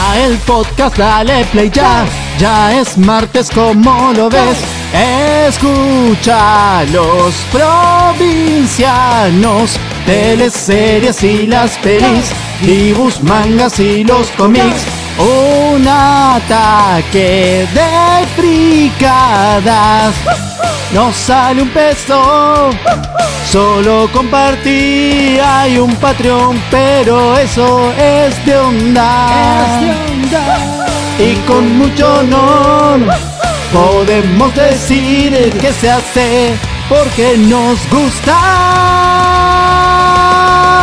Empieza el podcast, dale play ya. Ya es martes, como lo ves. Escucha los provincianos, teleseries y las pelis, dibujos, mangas y los cómics. Un ataque de fricadas. No sale un peso, solo compartir. Hay un Patreon, pero eso es de onda. Y con mucho honor podemos decir que se hace porque nos gusta.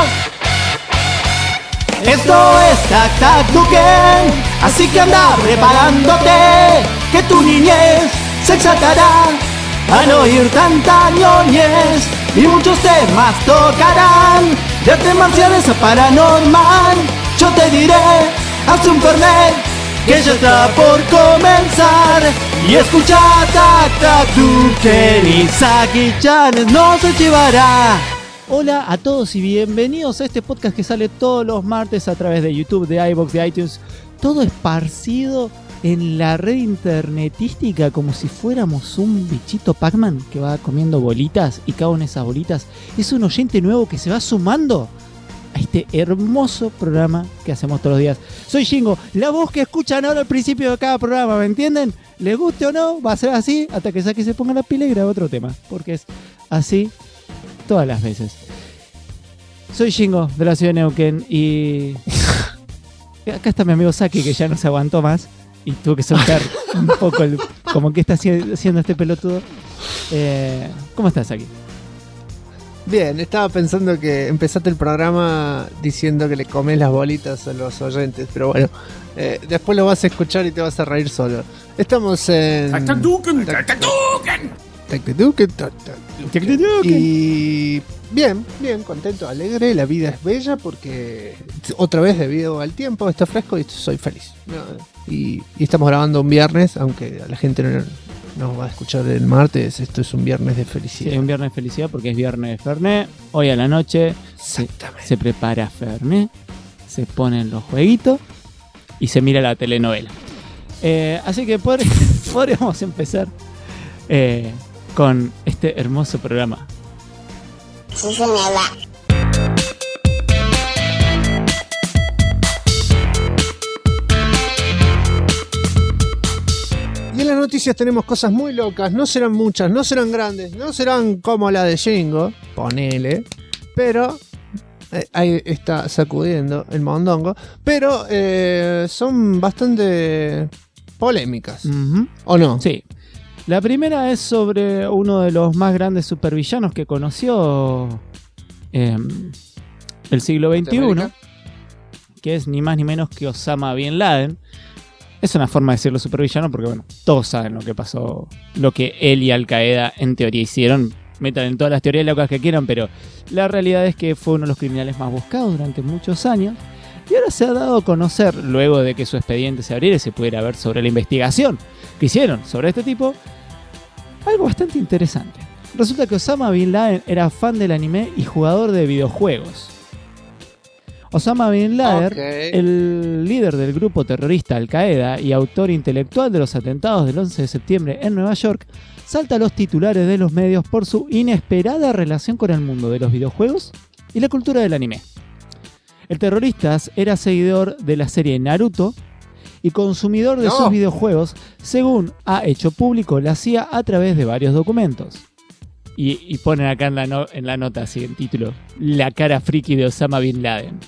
Esto es Tac Tac Tuken, así que anda preparándote, que tu niñez se exaltará al oír tanta ñoñez, y muchos temas tocarán, de artes marciales a paranormal. Yo te diré, haz un fernet, que ya está por comenzar, y escucha Tac Tac Tuken y Saki-chan no se llevará. Hola a todos y bienvenidos a este podcast que sale todos los martes a través de YouTube, de iVoox, de iTunes, todo esparcido en la red internetística como si fuéramos un bichito Pac-Man que va comiendo bolitas, y cada una de esas bolitas es un oyente nuevo que se va sumando a este hermoso programa que hacemos todos los días. Soy Shingo, la voz que escuchan ahora al principio de cada programa, ¿me entienden? Les guste o no, va a ser así hasta que Saki se ponga la pila y grabe otro tema, porque es así todas las veces. Soy Shingo de la ciudad de Neuquén y acá está mi amigo Saki, que ya no se aguantó más y tuvo que soltar un poco como que está haciendo este pelotudo. ¿Cómo estás, Saki? Bien, estaba pensando que empezaste el programa diciendo que le comes las bolitas a los oyentes, pero bueno, después lo vas a escuchar y te vas a reír solo. Estamos en Tac Tac Tuken, Tac Tac Tuken. Tac Tac Tuken, Tac Tac Tuken. Y bien, contento, alegre, la vida es bella porque otra vez debido al tiempo está fresco y soy feliz. Y estamos grabando un viernes, aunque a la gente no va a escuchar el martes, esto es un viernes de felicidad. Sí, un viernes de felicidad porque es viernes de Fernet. Hoy a la noche se prepara Fernet, se ponen los jueguitos y se mira la telenovela. Así que podríamos empezar con este hermoso programa. Sí, señora. Y en las noticias tenemos cosas muy locas, no serán muchas, no serán grandes, no serán como la de Shingo, ponele, pero ahí está sacudiendo el mondongo, pero son bastante polémicas, ¿o no? Sí. La primera es sobre uno de los más grandes supervillanos que conoció el siglo XXI, que es ni más ni menos que Osama Bin Laden. Es una forma de decirlo supervillano porque, bueno, todos saben lo que pasó, lo que él y Al Qaeda en teoría hicieron. Metan en todas las teorías locas que quieran, pero la realidad es que fue uno de los criminales más buscados durante muchos años. Y ahora se ha dado a conocer, luego de que su expediente se abriera y se pudiera ver sobre la investigación que hicieron sobre este tipo, algo bastante interesante. Resulta que Osama Bin Laden era fan del anime y jugador de videojuegos. Osama Bin Laden, el líder del grupo terrorista Al Qaeda y autor intelectual de los atentados del 11 de septiembre en Nueva York, salta a los titulares de los medios por su inesperada relación con el mundo de los videojuegos y la cultura del anime. El terrorista era seguidor de la serie Naruto y consumidor de sus videojuegos, según ha hecho público la CIA a través de varios documentos. Y ponen acá en la nota así, en título, la cara friki de Osama Bin Laden.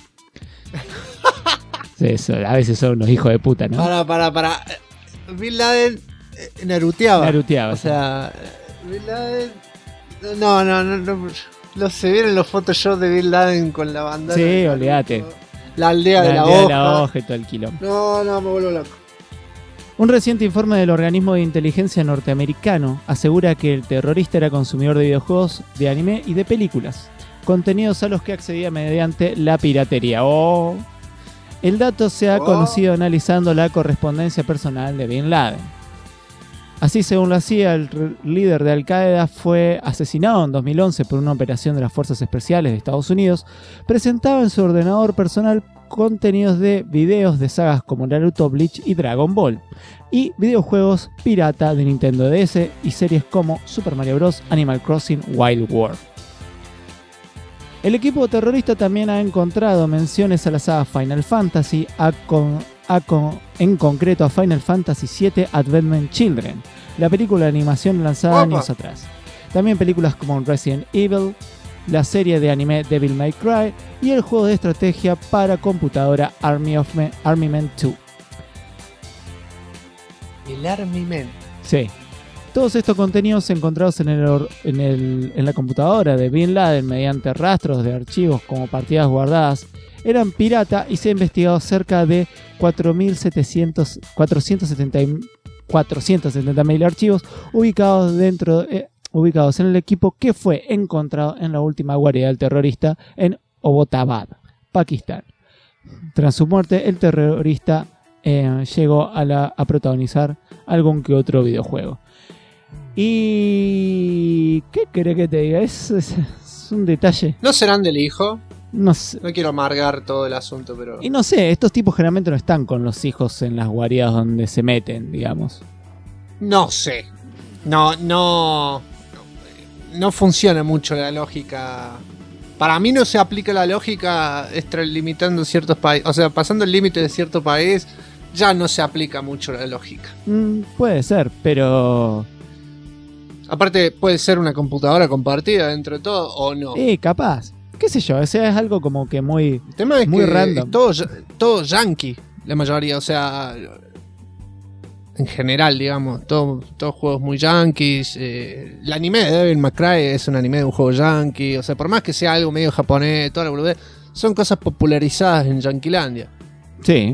Eso, a veces son unos hijos de puta, ¿no? Para. Bin Laden naruteaba. Naruteaba. O sea, Bin Laden... No. Se vieron los Photoshop de Bin Laden con la bandana. Sí, olvídate. La aldea de la hoja y todo el quilombo. No, me vuelvo loco. Un reciente informe del organismo de inteligencia norteamericano asegura que el terrorista era consumidor de videojuegos, de anime y de películas, contenidos a los que accedía mediante la piratería. El dato se ha conocido analizando la correspondencia personal de Bin Laden. Así, según lo hacía, el líder de Al Qaeda fue asesinado en 2011 por una operación de las Fuerzas Especiales de Estados Unidos. Presentaba en su ordenador personal contenidos de videos de sagas como Naruto, Bleach y Dragon Ball, y videojuegos pirata de Nintendo DS y series como Super Mario Bros., Animal Crossing, Wild World. El equipo terrorista también ha encontrado menciones a la saga Final Fantasy, en concreto a Final Fantasy VII Advent Children, la película de animación lanzada años atrás. También películas como Resident Evil, la serie de anime Devil May Cry y el juego de estrategia para computadora Army Men 2. El Army Men. Sí. Todos estos contenidos encontrados en la computadora de Bin Laden mediante rastros de archivos como partidas guardadas eran pirata y se ha investigado cerca de 470.000 archivos ubicados en el equipo que fue encontrado en la última guarida del terrorista en Abbottabad, Pakistán. Tras su muerte, el terrorista llegó a protagonizar algún que otro videojuego. ¿Y qué querés que te diga? Es un detalle. ¿No serán del hijo? No sé. No quiero amargar todo el asunto, pero... Y no sé, estos tipos generalmente no están con los hijos en las guaridas donde se meten, digamos. No sé. No funciona mucho la lógica. Para mí no se aplica la lógica extralimitando ciertos países. O sea, pasando el límite de cierto país, ya no se aplica mucho la lógica. Puede ser, pero... Aparte, puede ser una computadora compartida dentro de todo o no. Capaz. ¿Qué sé yo? O sea, es algo como que muy... El tema es muy que random. Todo yankee, la mayoría. O sea, en general, digamos, todos juegos muy yankees. El anime de Devil May Cry es un anime de un juego yankee. O sea, por más que sea algo medio japonés, toda la boludez, son cosas popularizadas en Yanquilandia. Sí.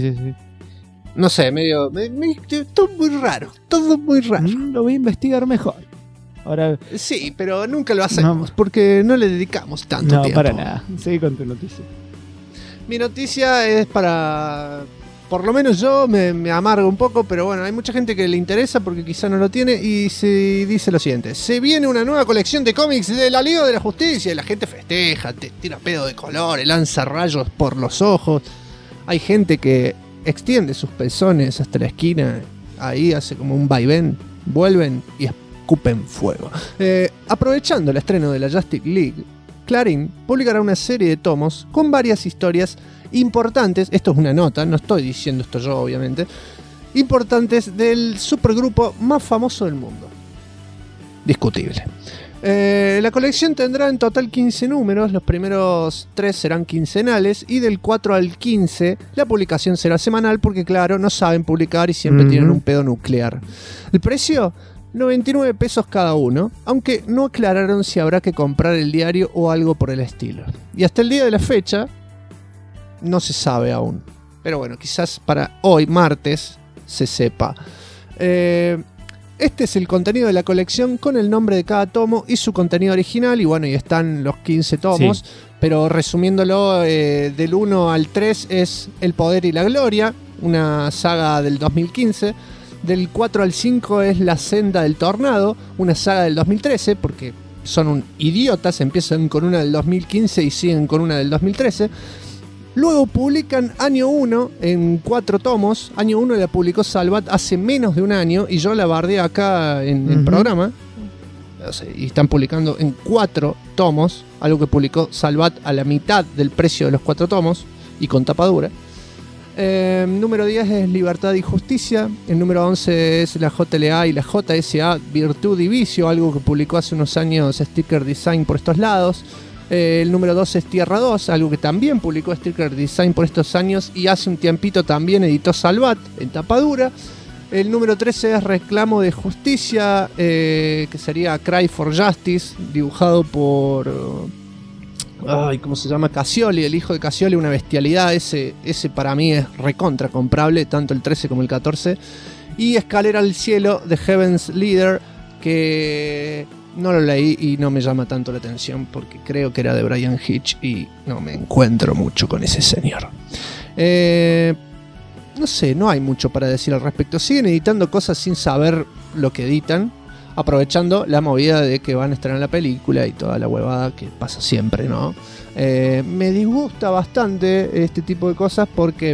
No sé, todo muy raro. Todo muy raro. Lo voy a investigar mejor. Ahora... Sí, pero nunca lo hacemos porque no le dedicamos tanto tiempo. No, para nada. Seguí con tu noticia. Mi noticia es para... Por lo menos yo me amargo un poco, pero bueno, hay mucha gente que le interesa porque quizá no lo tiene y se dice lo siguiente. Se viene una nueva colección de cómics de la Liga de la Justicia y la gente festeja, te tira pedo de colores, lanza rayos por los ojos. Hay gente que extiende sus pezones hasta la esquina, ahí hace como un vaivén, vuelven y escupen fuego. Aprovechando el estreno de la Justice League, Clarín publicará una serie de tomos con varias historias importantes, esto es una nota, no estoy diciendo esto yo obviamente, importantes del supergrupo más famoso del mundo. Discutible. La colección tendrá en total 15 números, los primeros 3 serán quincenales y del 4 al 15 la publicación será semanal porque claro, no saben publicar y siempre tienen un pedo nuclear. El precio, 99 pesos cada uno, aunque no aclararon si habrá que comprar el diario o algo por el estilo. Y hasta el día de la fecha no se sabe aún, pero bueno, quizás para hoy, martes, se sepa. Este es el contenido de la colección con el nombre de cada tomo y su contenido original. Y bueno, y están los 15 tomos. Sí. Pero resumiéndolo, del 1 al 3 es El Poder y la Gloria, una saga del 2015. Del 4 al 5 es La Senda del Tornado, una saga del 2013, porque son idiotas, empiezan con una del 2015 y siguen con una del 2013. Luego publican Año 1 en 4 tomos. Año 1 la publicó Salvat hace menos de un año y yo la bardeé acá en el programa. O sea, y están publicando en 4 tomos, algo que publicó Salvat a la mitad del precio de los 4 tomos y con tapadura. Número 10 es Libertad y Justicia. El número 11 es la JLA y la JSA Virtud y Vicio, algo que publicó hace unos años Sticker Design por estos lados. El número 2 es Tierra 2, algo que también publicó Sticker Design por estos años y hace un tiempito también editó Salvat en tapadura. El número 13 es Reclamo de Justicia, que sería Cry for Justice, dibujado por... ¿cómo se llama? Cassioli, el hijo de Cassioli, una bestialidad. Ese para mí es recontra comprable, tanto el 13 como el 14. Y Escalera al Cielo de Heaven's Leader, que... no lo leí y no me llama tanto la atención porque creo que era de Brian Hitch y no me encuentro mucho con ese señor. No sé, no hay mucho para decir al respecto. Siguen editando cosas sin saber lo que editan. aprovechando la movida de que van a estrenar la película y toda la huevada que pasa siempre, ¿no? Me disgusta bastante este tipo de cosas porque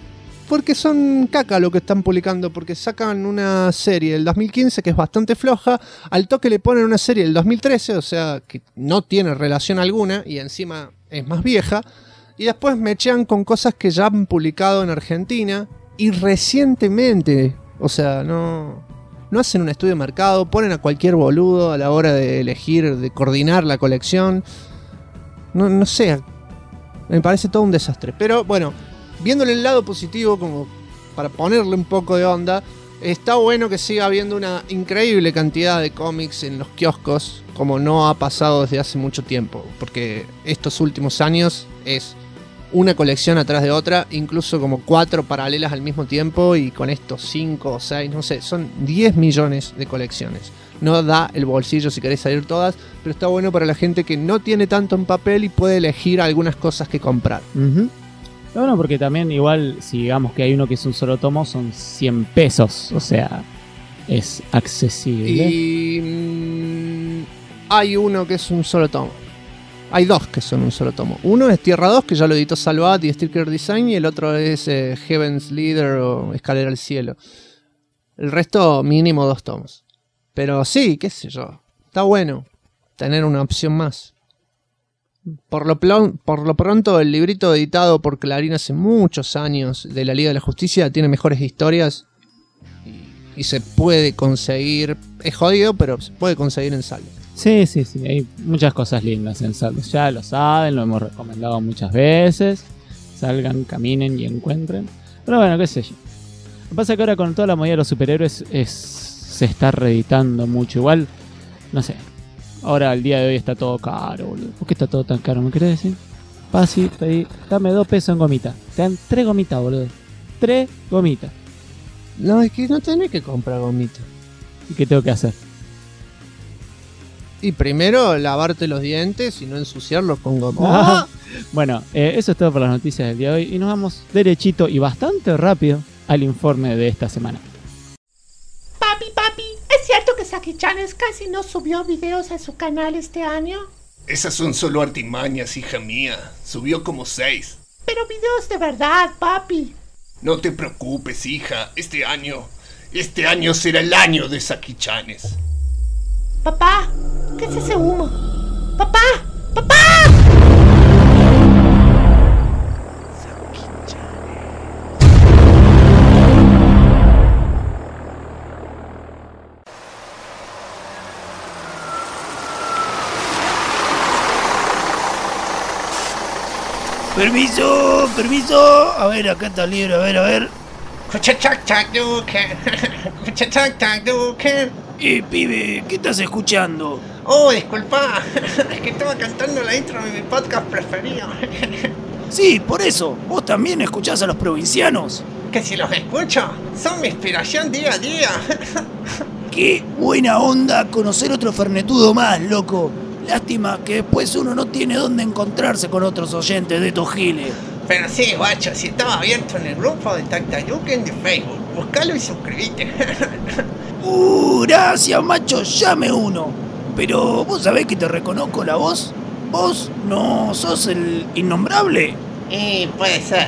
son caca lo que están publicando, porque sacan una serie del 2015 que es bastante floja, al toque le ponen una serie del 2013, o sea, que no tiene relación alguna y encima es más vieja, y después mechean con cosas que ya han publicado en Argentina y recientemente, o sea, no hacen un estudio de mercado, ponen a cualquier boludo a la hora de elegir, de coordinar la colección, no sé, me parece todo un desastre, pero bueno, viéndole el lado positivo, como para ponerle un poco de onda, está bueno que siga habiendo una increíble cantidad de cómics en los kioscos, como no ha pasado desde hace mucho tiempo, porque estos últimos años es una colección atrás de otra, incluso como 4 paralelas al mismo tiempo, y con estos 5 o 6, no sé, son 10 millones de colecciones. No da el bolsillo si querés salir todas, pero está bueno para la gente que no tiene tanto en papel y puede elegir algunas cosas que comprar. No, porque también igual, si digamos que hay uno que es un solo tomo, son 100 pesos, o sea, es accesible. Y hay uno que es un solo tomo. Hay 2 que son un solo tomo. Uno es Tierra 2, que ya lo editó Salvat y Sticker Design, y el otro es Heaven's Leader o Escalera al Cielo. El resto mínimo 2 tomos. Pero sí, qué sé yo, está bueno tener una opción más. Por lo pronto, el librito editado por Clarín hace muchos años de la Liga de la Justicia tiene mejores historias y se puede conseguir. Es jodido, pero se puede conseguir en saldo. Sí, hay muchas cosas lindas en saldos. Ya lo saben, lo hemos recomendado muchas veces. Salgan, caminen y encuentren. Pero bueno, qué sé yo. Lo que pasa es que ahora con toda la movida de los superhéroes se está reeditando mucho. Igual, no sé. Ahora, al día de hoy, está todo caro, boludo. ¿Por qué está todo tan caro? ¿Me querés decir? Pasi, pedí, dame 2 pesos en gomita. Te dan 3 gomitas, boludo. 3 gomitas. No, es que no tenés que comprar gomitas. ¿Y qué tengo que hacer? Y primero, lavarte los dientes y no ensuciarlos con gomita. Bueno, eso es todo por las noticias del día de hoy. Y nos vamos derechito y bastante rápido al informe de esta semana. Papi, ¿es cierto que Saki-chan casi no subió videos a su canal este año? Esas son solo artimañas, hija mía. Subió como 6. Pero videos de verdad, papi. No te preocupes, hija. Este año será el año de Saki-chanes. Papá, ¿qué es ese humo? ¡Papá! Permiso. A ver, acá está el libro, a ver. Pibe, ¿qué estás escuchando? Oh, disculpa, es que estaba cantando la intro de mi podcast preferido. Sí, por eso, ¿vos también escuchás a los provincianos? Que si los escucho, son mi inspiración día a día. Qué buena onda conocer otro fernetudo más, loco. Lástima que después uno no tiene dónde encontrarse con otros oyentes de estos giles. Pero sí, guacho, si estaba abierto en el grupo de Taktayuken de Facebook, buscalo y suscribite. Gracias, macho, llame uno. Pero vos sabés que te reconozco la voz. ¿Vos no sos el innombrable? Puede ser.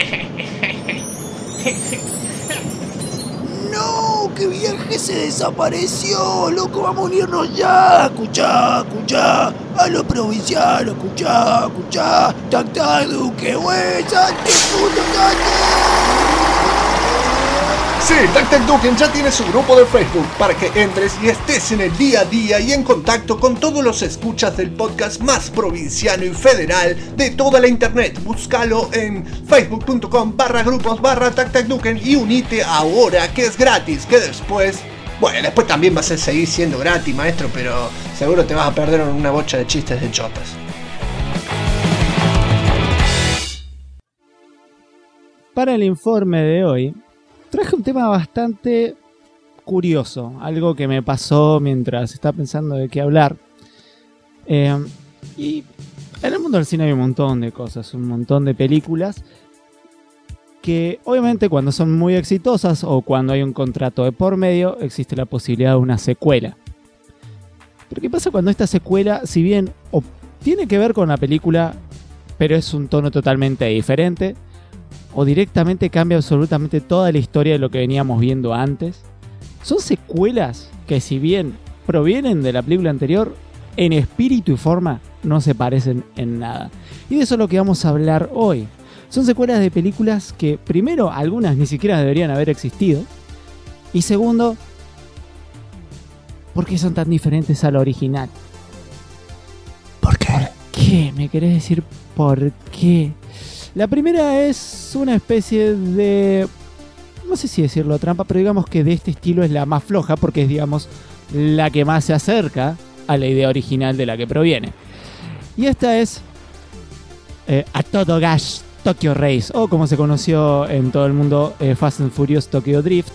No, que viaje se desapareció, loco, vamos a unirnos ya. Escuchá, a los provincianos, escuchá. Taktayuken, güey, salte, puto, Sí, Taktayuken ya tiene su grupo de Facebook para que entres y estés en el día a día y en contacto con todos los escuchas del podcast más provinciano y federal de toda la internet. Búscalo en facebook.com/grupos/Taktayuken y unite ahora, que es gratis, que después también vas a seguir siendo gratis, maestro, pero seguro te vas a perder una bocha de chistes de chotas. Para el informe de hoy, traje un tema bastante curioso, algo que me pasó mientras estaba pensando de qué hablar. Y en el mundo del cine hay un montón de cosas, un montón de películas que obviamente cuando son muy exitosas o cuando hay un contrato de por medio existe la posibilidad de una secuela. Pero ¿qué pasa cuando esta secuela, si bien tiene que ver con la película, pero es un tono totalmente diferente, o directamente cambia absolutamente toda la historia de lo que veníamos viendo antes? Son secuelas que, si bien provienen de la película anterior, en espíritu y forma no se parecen en nada. Y de eso es lo que vamos a hablar hoy. Son secuelas de películas que, primero, algunas ni siquiera deberían haber existido, y segundo, ¿por qué son tan diferentes a la original? ¿Por qué? ¿Por qué? ¿Me querés decir por qué? La primera es una especie de... no sé si decirlo trampa, pero digamos que de este estilo es la más floja porque es, digamos, la que más se acerca a la idea original de la que proviene. Y esta es A Todo Gas Tokyo Race, o como se conoció en todo el mundo, Fast and Furious Tokyo Drift.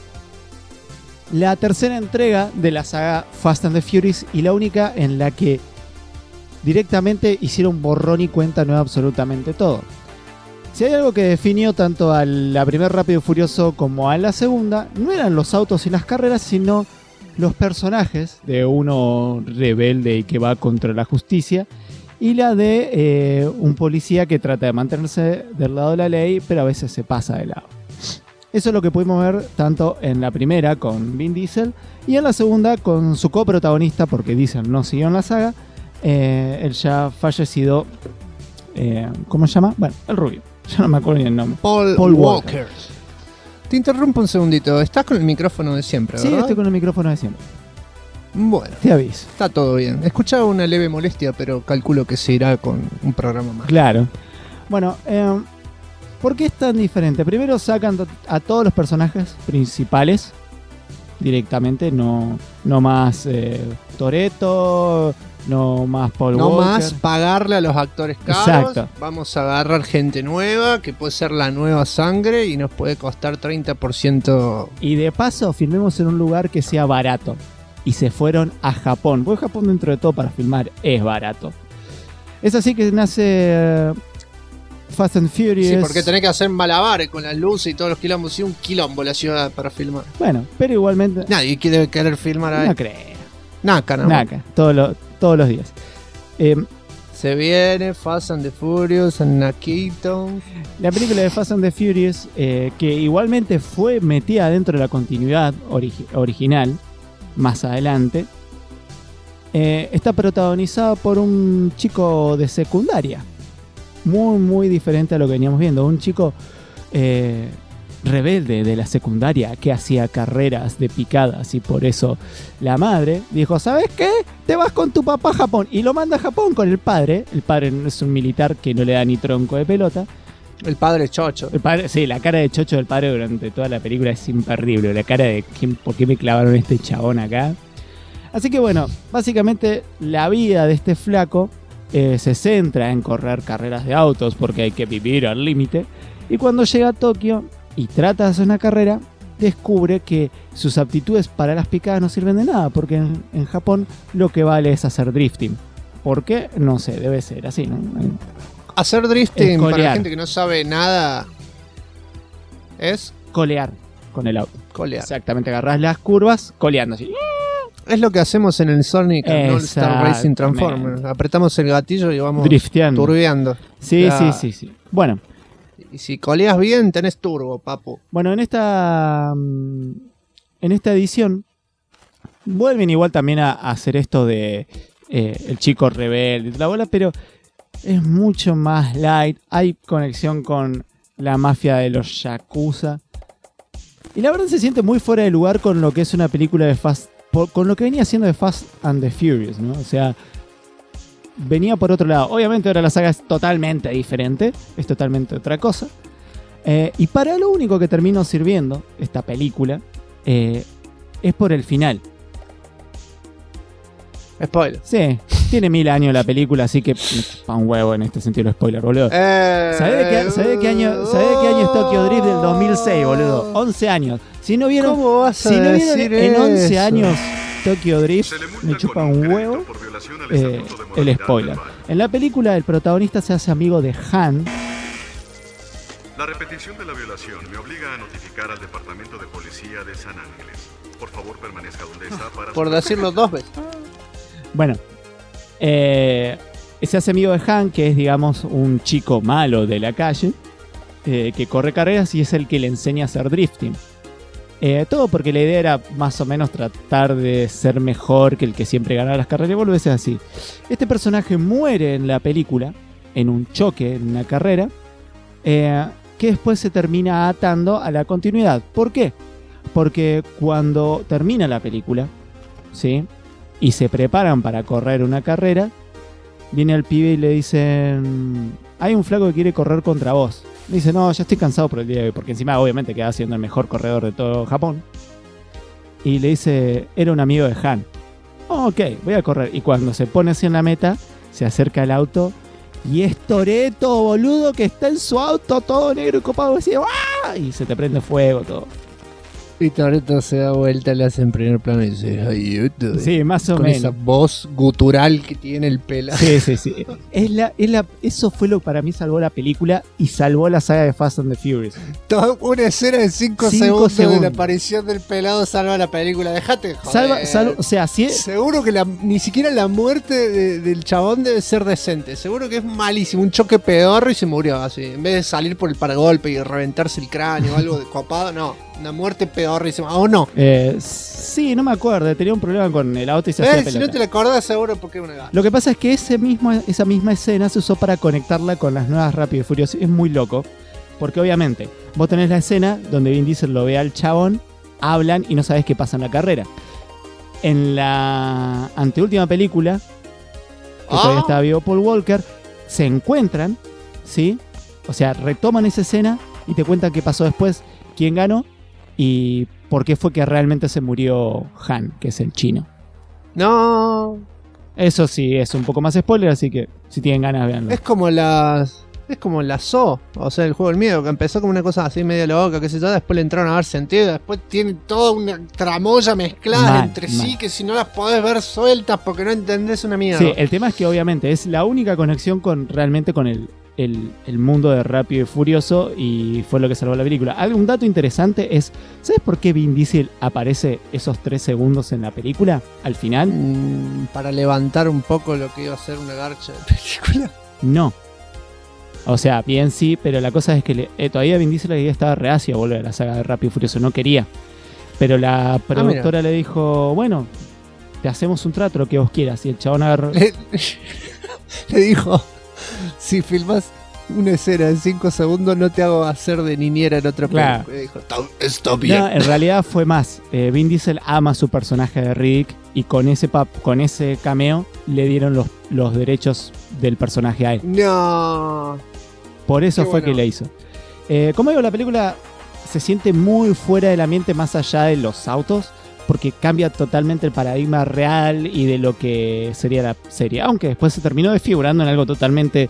La tercera entrega de la saga Fast and the Furious y la única en la que directamente hicieron borrón y cuenta nueva absolutamente todo. Si hay algo que definió tanto a la primera Rápido y Furioso como a la segunda, no eran los autos y las carreras, sino los personajes de uno rebelde y que va contra la justicia, y la de un policía que trata de mantenerse del lado de la ley, pero a veces se pasa de lado. Eso es lo que pudimos ver tanto en la primera con Vin Diesel y en la segunda con su coprotagonista, porque Diesel no siguió en la saga, el ya fallecido, ¿cómo se llama? Bueno, el rubio, ya no me acuerdo ni el nombre. Paul Walker. Te interrumpo un segundito. Estás con el micrófono de siempre, ¿verdad? Sí, estoy con el micrófono de siempre. Bueno, te aviso. Está todo bien. Escuchaba una leve molestia, pero calculo que se irá con un programa más. Claro. Bueno, ¿por qué es tan diferente? Primero sacan a todos los personajes principales directamente, no más Toretto, no más Paul Walker. No más pagarle a los actores caros. Exacto. Vamos a agarrar gente nueva, que puede ser la nueva sangre y nos puede costar 30%. Y de paso, filmemos en un lugar que sea barato. Y se fueron a Japón. Porque Japón, dentro de todo, para filmar es barato. Es así que nace Fast and Furious. Sí, porque tenés que hacer malabares con las luces y todos los quilombos. Y un quilombo la ciudad para filmar. Bueno, pero igualmente... Nadie quiere querer filmar ahí. No creo. Naka, ¿no? Naka, todos los días. Se viene Fast and the Furious en Nakito. La película de Fast and the Furious, que igualmente fue metida dentro de la continuidad original, más adelante, está protagonizada por un chico de secundaria. Muy, muy diferente a lo que veníamos viendo. Un chico rebelde de la secundaria que hacía carreras de picadas, y por eso la madre dijo: ¿sabes qué? Te vas con tu papá a Japón, y lo manda a Japón con el padre. El padre es un militar que no le da ni tronco de pelota. El padre chocho. El padre, sí, la cara de chocho del padre durante toda la película es imperdible. La cara de ¿por qué me clavaron este chabón acá? Así que bueno, básicamente la vida de este flaco se centra en correr carreras de autos porque hay que vivir al límite. Y cuando llega a Tokio y trata de hacer una carrera, descubre que sus aptitudes para las picadas no sirven de nada, porque en Japón lo que vale es hacer drifting. ¿Por qué? No sé, debe ser así, ¿no? Hacer drifting, para la gente que no sabe nada, es colear con el auto. Colear. Exactamente, agarrás las curvas coleando así. Es lo que hacemos en el Sonic All Star Racing Transformers. Apretamos el gatillo y vamos drifteando, turbeando. Sí, sí. Bueno. Y si coleas bien, tenés turbo, papu. Bueno, en esta edición vuelven igual también a hacer esto de el chico rebelde, la bola, pero es mucho más light. Hay conexión con la mafia de los Yakuza. Y la verdad se siente muy fuera de lugar con lo que es una película de con lo que venía siendo de Fast and the Furious, ¿no? O sea, venía por otro lado. Obviamente ahora la saga es totalmente diferente, es totalmente otra cosa. Y para lo único que terminó sirviendo esta película es por el final. Spoiler. Sí, tiene 1000 años la película, así que pa' un huevo en este sentido el spoiler, boludo. ¿Sabés de qué año es Tokyo Drift? Del 2006, boludo. 11 años. Si no vieron, ¿Cómo vas a decir en 11 eso? años Tokyo Drift, me chupa un huevo el spoiler. En la película el protagonista se hace amigo de Han. La repetición de la violación me obliga a notificar al Departamento de Policía de San Ángeles. Por favor, permanezca donde está para... Por decirlo 2 veces. Bueno, se hace amigo de Han, que es, digamos, un chico malo de la calle, que corre carreras y es el que le enseña a hacer drifting. Todo porque la idea era más o menos tratar de ser mejor que el que siempre ganaba las carreras y volverse así. Este personaje muere en la película, en un choque, en una carrera, que después se termina atando a la continuidad. ¿Por qué? Porque cuando termina la película, ¿sí?, y se preparan para correr una carrera, viene el pibe y le dicen: hay un flaco que quiere correr contra vos. Dice: no, ya estoy cansado por el día de hoy, porque encima obviamente queda siendo el mejor corredor de todo Japón. Y le dice: era un amigo de Han. Oh, ok, voy a correr. Y cuando se pone así en la meta, se acerca al auto y es Toretto, boludo, que está en su auto todo negro y copado, así, ¡ah! Y se te prende fuego todo. Y Toretto se da vuelta, le hace en primer plano y dice: ay, sí, más o con menos. esa voz gutural que tiene el pelado. Sí. Eso fue lo que para mí salvó la película y salvó la saga de Fast and the Furious. Toda una escena de 5 segundos de la aparición del pelado salva la película. Dejate joder. O sea, sí. Seguro que ni siquiera la muerte del chabón debe ser decente. Seguro que es malísimo. Un choque pedorro y se murió así. En vez de salir por el paragolpe y reventarse el cráneo o algo de copado, no. Una muerte pedorrísima, ¿o no? Sí, no me acuerdo. Tenía un problema con el auto y se hacía pelota. Si no te la acordás, seguro porque es una gana. Lo que pasa es que esa misma escena se usó para conectarla con las nuevas Rápido y Furioso. Es muy loco. Porque obviamente, vos tenés la escena donde Vin Diesel lo ve al chabón, hablan y no sabés qué pasa en la carrera. En la anteúltima película, que todavía estaba vivo Paul Walker, se encuentran, ¿sí? O sea, retoman esa escena y te cuentan qué pasó después, quién ganó y por qué fue que realmente se murió Han, que es el chino. No. Eso sí, es un poco más spoiler, así que si tienen ganas, véanlo. Es como la Saw, o sea, el juego del miedo, que empezó como una cosa así medio loca, qué sé yo, después le entraron a dar sentido, después tiene toda una tramoya mezclada entre sí, que si no las podés ver sueltas porque no entendés una mierda. Sí, el tema es que obviamente es la única conexión realmente con el mundo de Rápido y Furioso, y fue lo que salvó la película. Un dato interesante es, ¿sabes por qué Vin Diesel aparece esos 3 segundos en la película al final? Para levantar un poco lo que iba a ser una garcha de película. No. O sea, bien sí, pero la cosa es que todavía Vin Diesel estaba reacio a volver a la saga de Rápido y Furioso, no quería. Pero la productora le dijo: bueno, te hacemos un trato, lo que vos quieras. Y el chabón agarró... Le dijo: si filmas una escena en 5 segundos, no te hago hacer de niñera en otra película. Claro. Y dijo: está bien. No, en realidad fue más. Vin Diesel ama su personaje de Riddick y con ese cameo le dieron los derechos del personaje a él. No. Por eso fue que le hizo. Como digo, la película se siente muy fuera del ambiente, más allá de los autos, porque cambia totalmente el paradigma real y de lo que sería la serie. Aunque después se terminó desfigurando en algo totalmente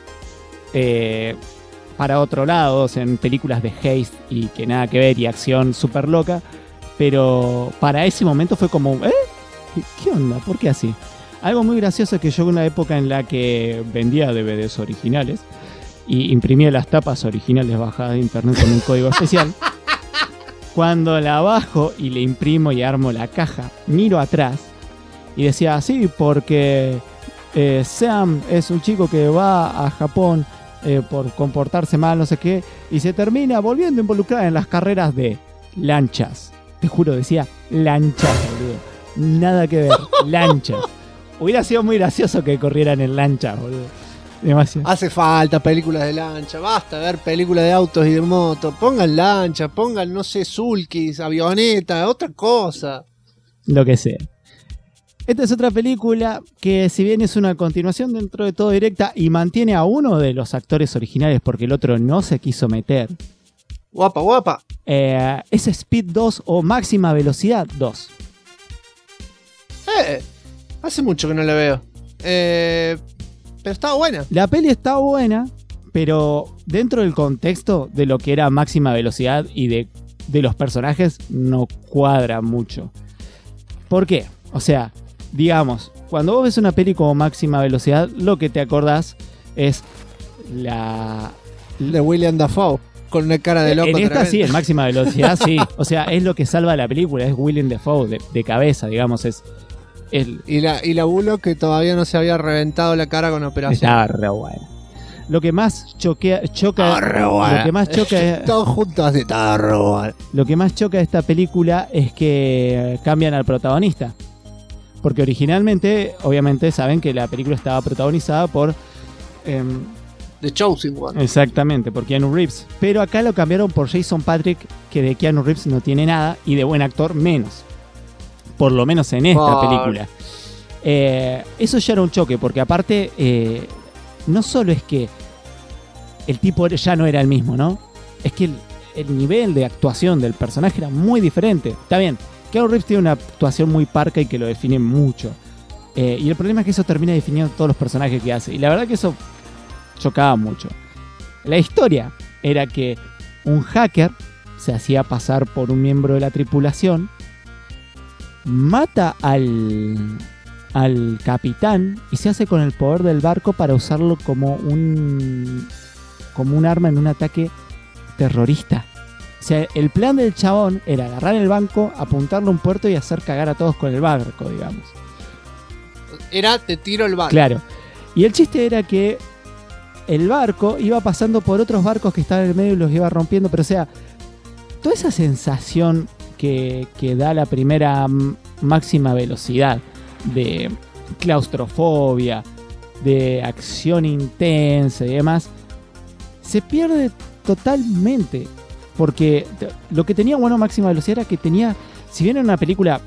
para otro lado, o sea, en películas de haste y que nada que ver y acción súper loca. Pero para ese momento fue como, ¿qué onda? ¿Por qué así? Algo muy gracioso es que yo en una época en la que vendía DVDs originales y imprimía las tapas originales bajadas de internet con un código especial, cuando la bajo y le imprimo y armo la caja, miro atrás y decía: sí, porque Sam es un chico que va a Japón por comportarse mal, no sé qué, y se termina volviendo a involucrar en las carreras de lanchas. Te juro, decía lanchas, boludo. Nada que ver, lanchas. Hubiera sido muy gracioso que corrieran en lanchas, boludo. Demasiado. Hace falta películas de lancha, basta ver películas de autos y de motos. Pongan lancha, pongan, no sé, sulkis, avioneta, otra cosa. Lo que sea. Esta es otra película que, si bien es una continuación dentro de todo directa y mantiene a uno de los actores originales porque el otro no se quiso meter. Guapa. Es Speed 2 o Máxima Velocidad 2. Hace mucho que no la veo. Pero estaba buena. La peli está buena, pero dentro del contexto de lo que era Máxima Velocidad y de los personajes no cuadra mucho. ¿Por qué? O sea, digamos, cuando vos ves una peli como Máxima Velocidad, lo que te acordás es de William Dafoe, con una cara de loco. En esta sí, en Máxima Velocidad sí. O sea, es lo que salva la película, es William Dafoe de cabeza, digamos, es Y la Bullock que todavía no se había reventado la cara con operación. Estaba re buena. Lo que más choca Todos juntos así, estaba re buena. Lo que más choca de esta película es que cambian al protagonista. Porque originalmente, obviamente, saben que la película estaba protagonizada por... The Chosen One. Exactamente, por Keanu Reeves. Pero acá lo cambiaron por Jason Patric, que de Keanu Reeves no tiene nada, y de buen actor menos. Por lo menos en esta película. Eso ya era un choque, porque aparte, no solo es que el tipo ya no era el mismo, ¿no? Es que el nivel de actuación del personaje era muy diferente. Está bien, Keanu Reeves tiene una actuación muy parca y que lo define mucho. Y el problema es que eso termina definiendo todos los personajes que hace. Y la verdad que eso chocaba mucho. La historia era que un hacker se hacía pasar por un miembro de la tripulación, mata al capitán y se hace con el poder del barco para usarlo como un arma en un ataque terrorista. O sea, el plan del chabón era agarrar el banco, apuntarlo a un puerto y hacer cagar a todos con el barco, digamos. Era te tiro el barco. Claro. Y el chiste era que el barco iba pasando por otros barcos que estaban en el medio y los iba rompiendo. Pero o sea, toda esa sensación que da la primera máxima velocidad de claustrofobia, de acción intensa y demás, se pierde totalmente. Porque lo que tenía bueno máxima velocidad era que tenía, si bien era una película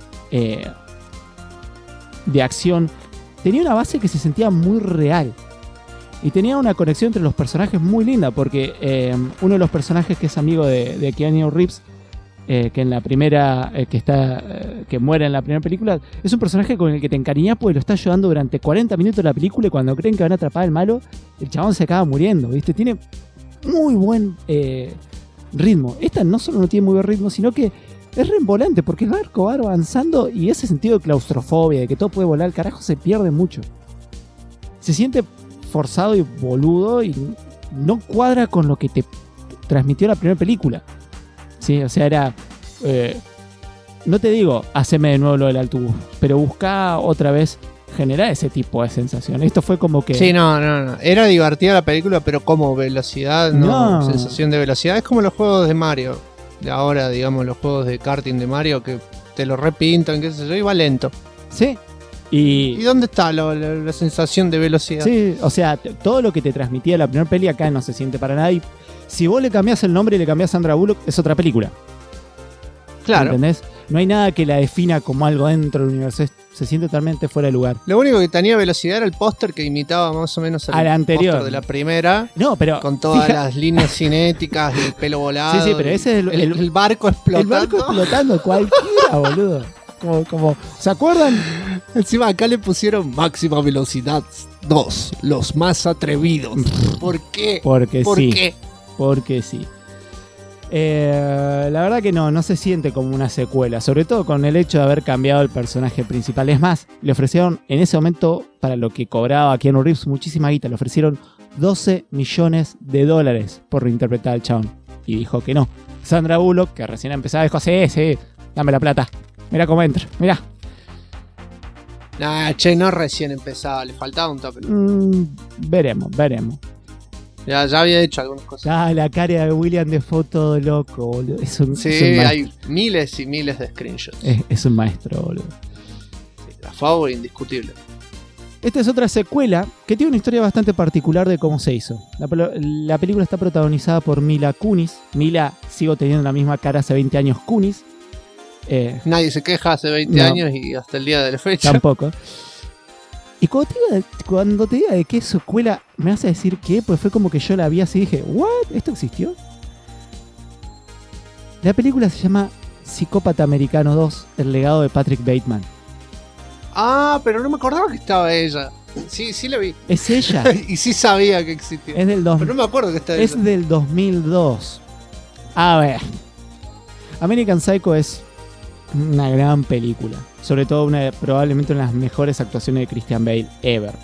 de acción, tenía una base que se sentía muy real. Y tenía una conexión entre los personajes muy linda, porque uno de los personajes que es amigo de Keanu Reeves, que en la primera, que muere en la primera película, es un personaje con el que te encariñas porque lo está ayudando durante 40 minutos de la película y cuando creen que van a atrapar al malo, el chabón se acaba muriendo, ¿viste? Tiene muy buen ritmo. Esta no solo no tiene muy buen ritmo, sino que es reembolante porque el barco va avanzando y ese sentido de claustrofobia, de que todo puede volar al carajo, se pierde mucho. Se siente forzado y boludo y no cuadra con lo que te transmitió la primera película. Sí, o sea, era... no te digo, haceme de nuevo lo del autobús, pero busca otra vez generar ese tipo de sensación. Esto fue como que... Sí, no. Era divertida la película, pero como velocidad, no. Sensación de velocidad. Es como los juegos de Mario. De ahora, digamos, los juegos de karting de Mario que te lo repintan, qué sé yo, y va lento. Sí. ¿Y dónde está la sensación de velocidad? Sí, o sea, todo lo que te transmitía la primera peli acá no se siente para nada. Y si vos le cambiás el nombre y le cambiás a Sandra Bullock, es otra película. Claro. ¿Entendés? No hay nada que la defina como algo dentro del universo. Se siente totalmente fuera de lugar. Lo único que tenía velocidad era el póster que imitaba más o menos al anterior póster de la primera. No, pero con todas las líneas cinéticas y el pelo volado. Sí, pero ese es el barco explotando. El barco explotando, cualquiera, boludo. Como, ¿se acuerdan? Encima acá le pusieron máxima velocidad 2, los más atrevidos. ¿Por qué? Porque ¿Por sí. qué? Porque sí. La verdad que no se siente como una secuela, sobre todo con el hecho de haber cambiado el personaje principal. Es más, le ofrecieron en ese momento, para lo que cobraba Keanu Reeves, muchísima guita, le ofrecieron $12 millones por reinterpretar al chabón. Y dijo que no. Sandra Bullock, que recién empezaba, dijo, sí, dame la plata. Mirá cómo entra, mirá. Nah, no recién empezaba, le faltaba un toque. Veremos. Ya había hecho algunas cosas. La cara de William Dafoe todo loco, boludo. Es un hay miles y miles de screenshots. Es un maestro, boludo. Sí, Dafoe indiscutible. Esta es otra secuela que tiene una historia bastante particular de cómo se hizo. La película está protagonizada por Mila Kunis. Mila, sigo teniendo la misma cara hace 20 años, Kunis. Nadie se queja hace 20 años y hasta el día de la fecha. Tampoco. Y cuando te diga de qué secuela, me vas a decir qué, pues fue como que yo la vi así y dije, ¿what? ¿Esto existió? La película se llama Psicópata Americano 2, el legado de Patrick Bateman. Ah, pero no me acordaba que estaba ella. Sí la vi. Es ella. Y sí sabía que existía. Es del pero no me acuerdo que estaba ella. Es del 2002. A ver. American Psycho es una gran película. Sobre todo probablemente una de las mejores actuaciones de Christian Bale ever.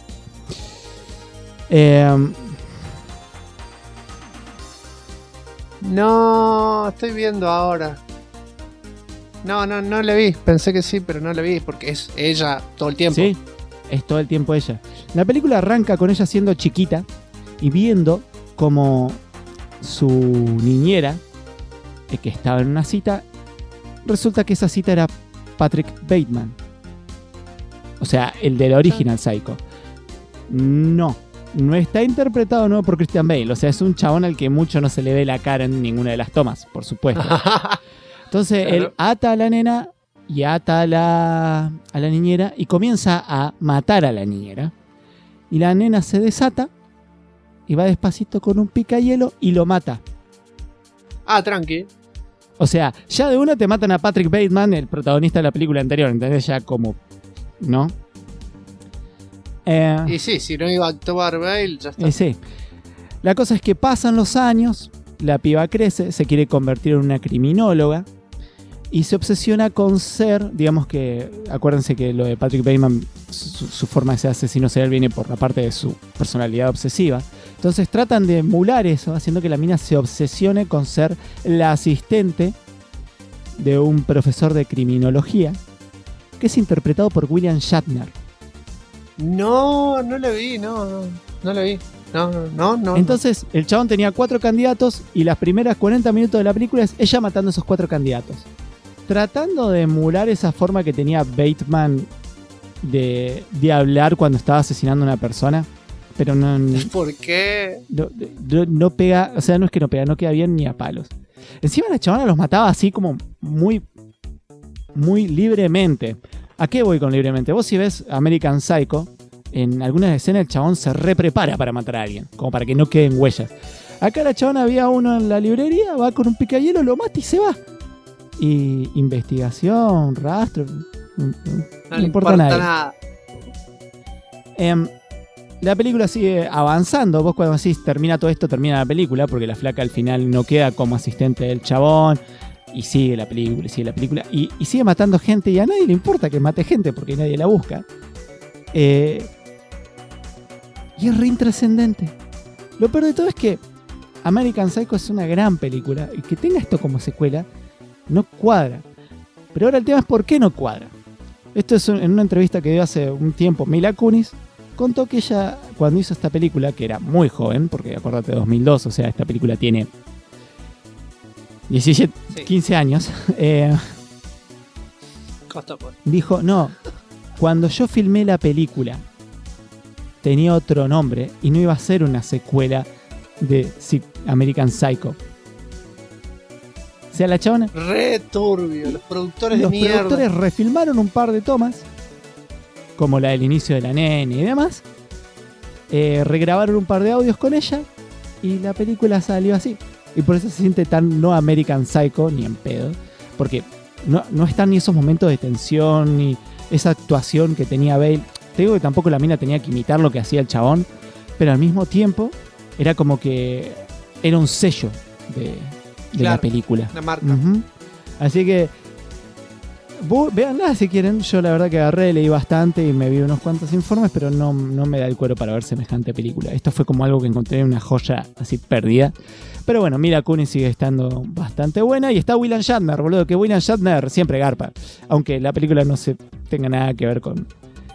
No, estoy viendo ahora. No la vi. Pensé que sí, pero no la vi porque es ella todo el tiempo. Sí, es todo el tiempo ella. La película arranca con ella siendo chiquita y viendo como su niñera, que estaba en una cita, resulta que esa cita era Patrick Bateman. O sea, el del original Psycho. No está interpretado no por Christian Bale. O sea, es un chabón al que mucho no se le ve la cara en ninguna de las tomas, por supuesto. Entonces, claro, él ata a la nena y ata a la niñera y comienza a matar a la niñera. Y la nena se desata y va despacito con un picahielo y lo mata. Ah, tranqui. O sea, ya de una te matan a Patrick Bateman, el protagonista de la película anterior, ¿entendés? Ya como... ¿no? Y sí, si no iba a actuar Bale, ya está. Sí. La cosa es que pasan los años, la piba crece, se quiere convertir en una criminóloga y se obsesiona con ser, digamos que, acuérdense que lo de Patrick Bateman, su forma de ser asesino serial viene por la parte de su personalidad obsesiva. Entonces tratan de emular eso, haciendo que la mina se obsesione con ser la asistente de un profesor de criminología, que es interpretado por William Shatner. No la vi, no la vi. No. Entonces, el chabón tenía 4 candidatos y las primeras 40 minutos de la película es ella matando a esos 4 candidatos. Tratando de emular esa forma que tenía Bateman de hablar cuando estaba asesinando a una persona. Pero no... ¿Por qué? No pega, o sea, no es que no pega, no queda bien ni a palos. Encima la chabona los mataba así como muy libremente. ¿A qué voy con libremente? Vos si ves American Psycho, en algunas escenas el chabón se reprepara para matar a alguien, como para que no queden huellas. Acá la chabona había uno en la librería, va con un picahielo, lo mata y se va. Y investigación, rastro, no importa nada. La película sigue avanzando. Vos cuando decís termina todo esto, termina la película, porque la flaca al final no queda como asistente del chabón. Y sigue la película, y sigue matando gente, y a nadie le importa que mate gente porque nadie la busca. Y es re intrascendente. Lo peor de todo es que American Psycho es una gran película, y que tenga esto como secuela no cuadra. Pero ahora el tema es por qué no cuadra. Esto es en una entrevista que dio hace un tiempo Mila Kunis. Contó que ella, cuando hizo esta película, que era muy joven, porque acuérdate, 2002, o sea, esta película tiene 17, sí, 15 años, dijo, no, cuando yo filmé la película tenía otro nombre y no iba a ser una secuela de American Psycho. O sea, la chabona... Re turbio, los productores de mierda. Los productores refilmaron un par de tomas, como la del inicio de la nena y demás, regrabaron un par de audios con ella y la película salió así. Y por eso se siente tan no American Psycho ni en pedo, porque no están ni esos momentos de tensión ni esa actuación que tenía Bale. Te digo que tampoco la mina tenía que imitar lo que hacía el chabón, pero al mismo tiempo era como que era un sello de claro, la película. La marca. Así que véanla si quieren. Yo la verdad que agarré, leí bastante y me vi unos cuantos informes, pero no me da el cuero para ver semejante película. Esto fue como algo que encontré en una joya así perdida. Pero bueno, Mila Kunis sigue estando bastante buena. Y está William Shatner, boludo, que William Shatner siempre garpa. Aunque la película no se tenga nada que ver con...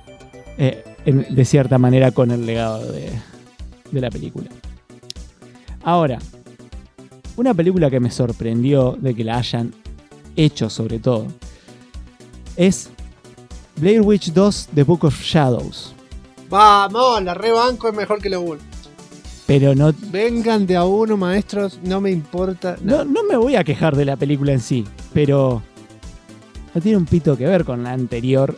de cierta manera con el legado de la película. Ahora, una película que me sorprendió de que la hayan hecho sobre todo es Blair Witch 2 The Book of Shadows. Vamos, la rebanco es mejor que la 1. Pero no... Vengan de a uno, maestros, no me importa. No me voy a quejar de la película en sí, pero no tiene un pito que ver con la anterior.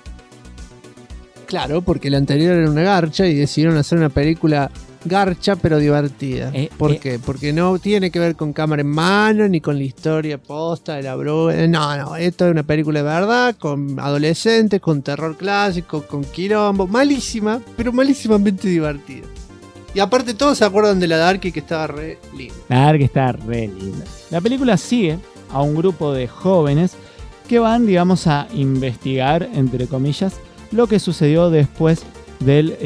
Claro, porque la anterior era una garcha y decidieron hacer una película garcha pero divertida. ¿Por qué? Porque no tiene que ver con cámara en mano ni con la historia posta de la bruja. No, esto es una película de verdad, con adolescentes, con terror clásico, con quilombo. Malísima, pero malísimamente divertida. Y aparte todos se acuerdan de la Darky, que estaba re linda. La Darky estaba re linda. La película sigue a un grupo de jóvenes que van, digamos, a investigar, entre comillas, lo que sucedió después del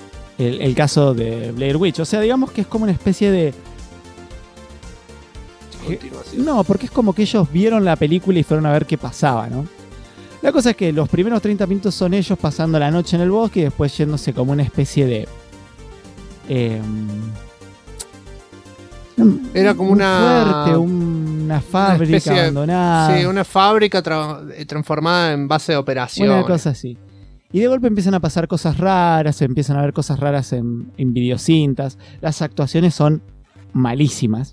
el caso de Blair Witch. O sea, digamos que es como una especie de continuación. No, porque es como que ellos vieron la película y fueron a ver qué pasaba, ¿no? La cosa es que los primeros 30 minutos son ellos pasando la noche en el bosque y después yéndose como una especie de... Era como una fábrica abandonada. Sí, una fábrica transformada en base de operaciones. Una cosa así. Y de golpe empiezan a pasar cosas raras, empiezan a ver cosas raras en videocintas. Las actuaciones son malísimas.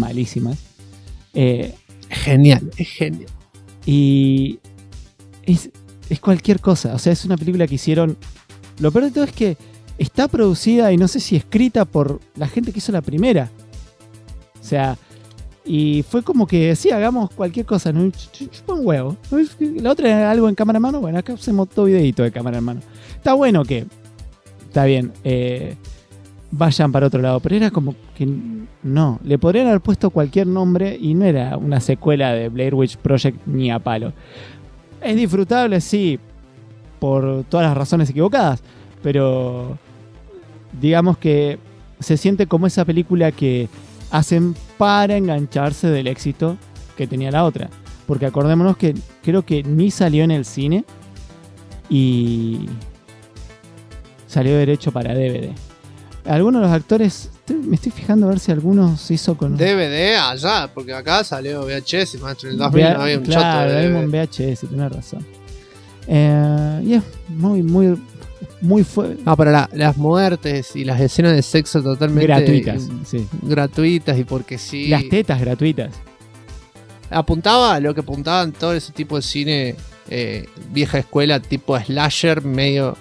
Genial, es genial. Y es cualquier cosa. O sea, es una película que hicieron... Lo peor de todo es que está producida y no sé si escrita por la gente que hizo la primera. O sea, y fue como que sí, hagamos cualquier cosa, ¿no? Chupa un huevo. La otra era algo en cámara en mano. Bueno, acá hacemos todo videito de cámara en mano. Está bueno que... Está bien. Vayan para otro lado. Pero era como que no. Le podrían haber puesto cualquier nombre y no era una secuela de Blair Witch Project ni a palo. Es disfrutable, sí, por todas las razones equivocadas. Pero digamos que se siente como esa película que hacen para engancharse del éxito que tenía la otra. Porque acordémonos que creo que ni salió en el cine y salió derecho para DVD. Algunos de los actores, me estoy fijando a ver si algunos se hizo con... DVD allá, porque acá salió VHS, maestro, en el 2000 no había un choto de DVD. Claro, VHS, tenés razón. Y es muy fuerte. No, pero las muertes y las escenas de sexo totalmente... Gratuitas, sí. Gratuitas y porque sí... Las tetas gratuitas. Apuntaba a lo que apuntaban todo ese tipo de cine vieja escuela, tipo slasher, medio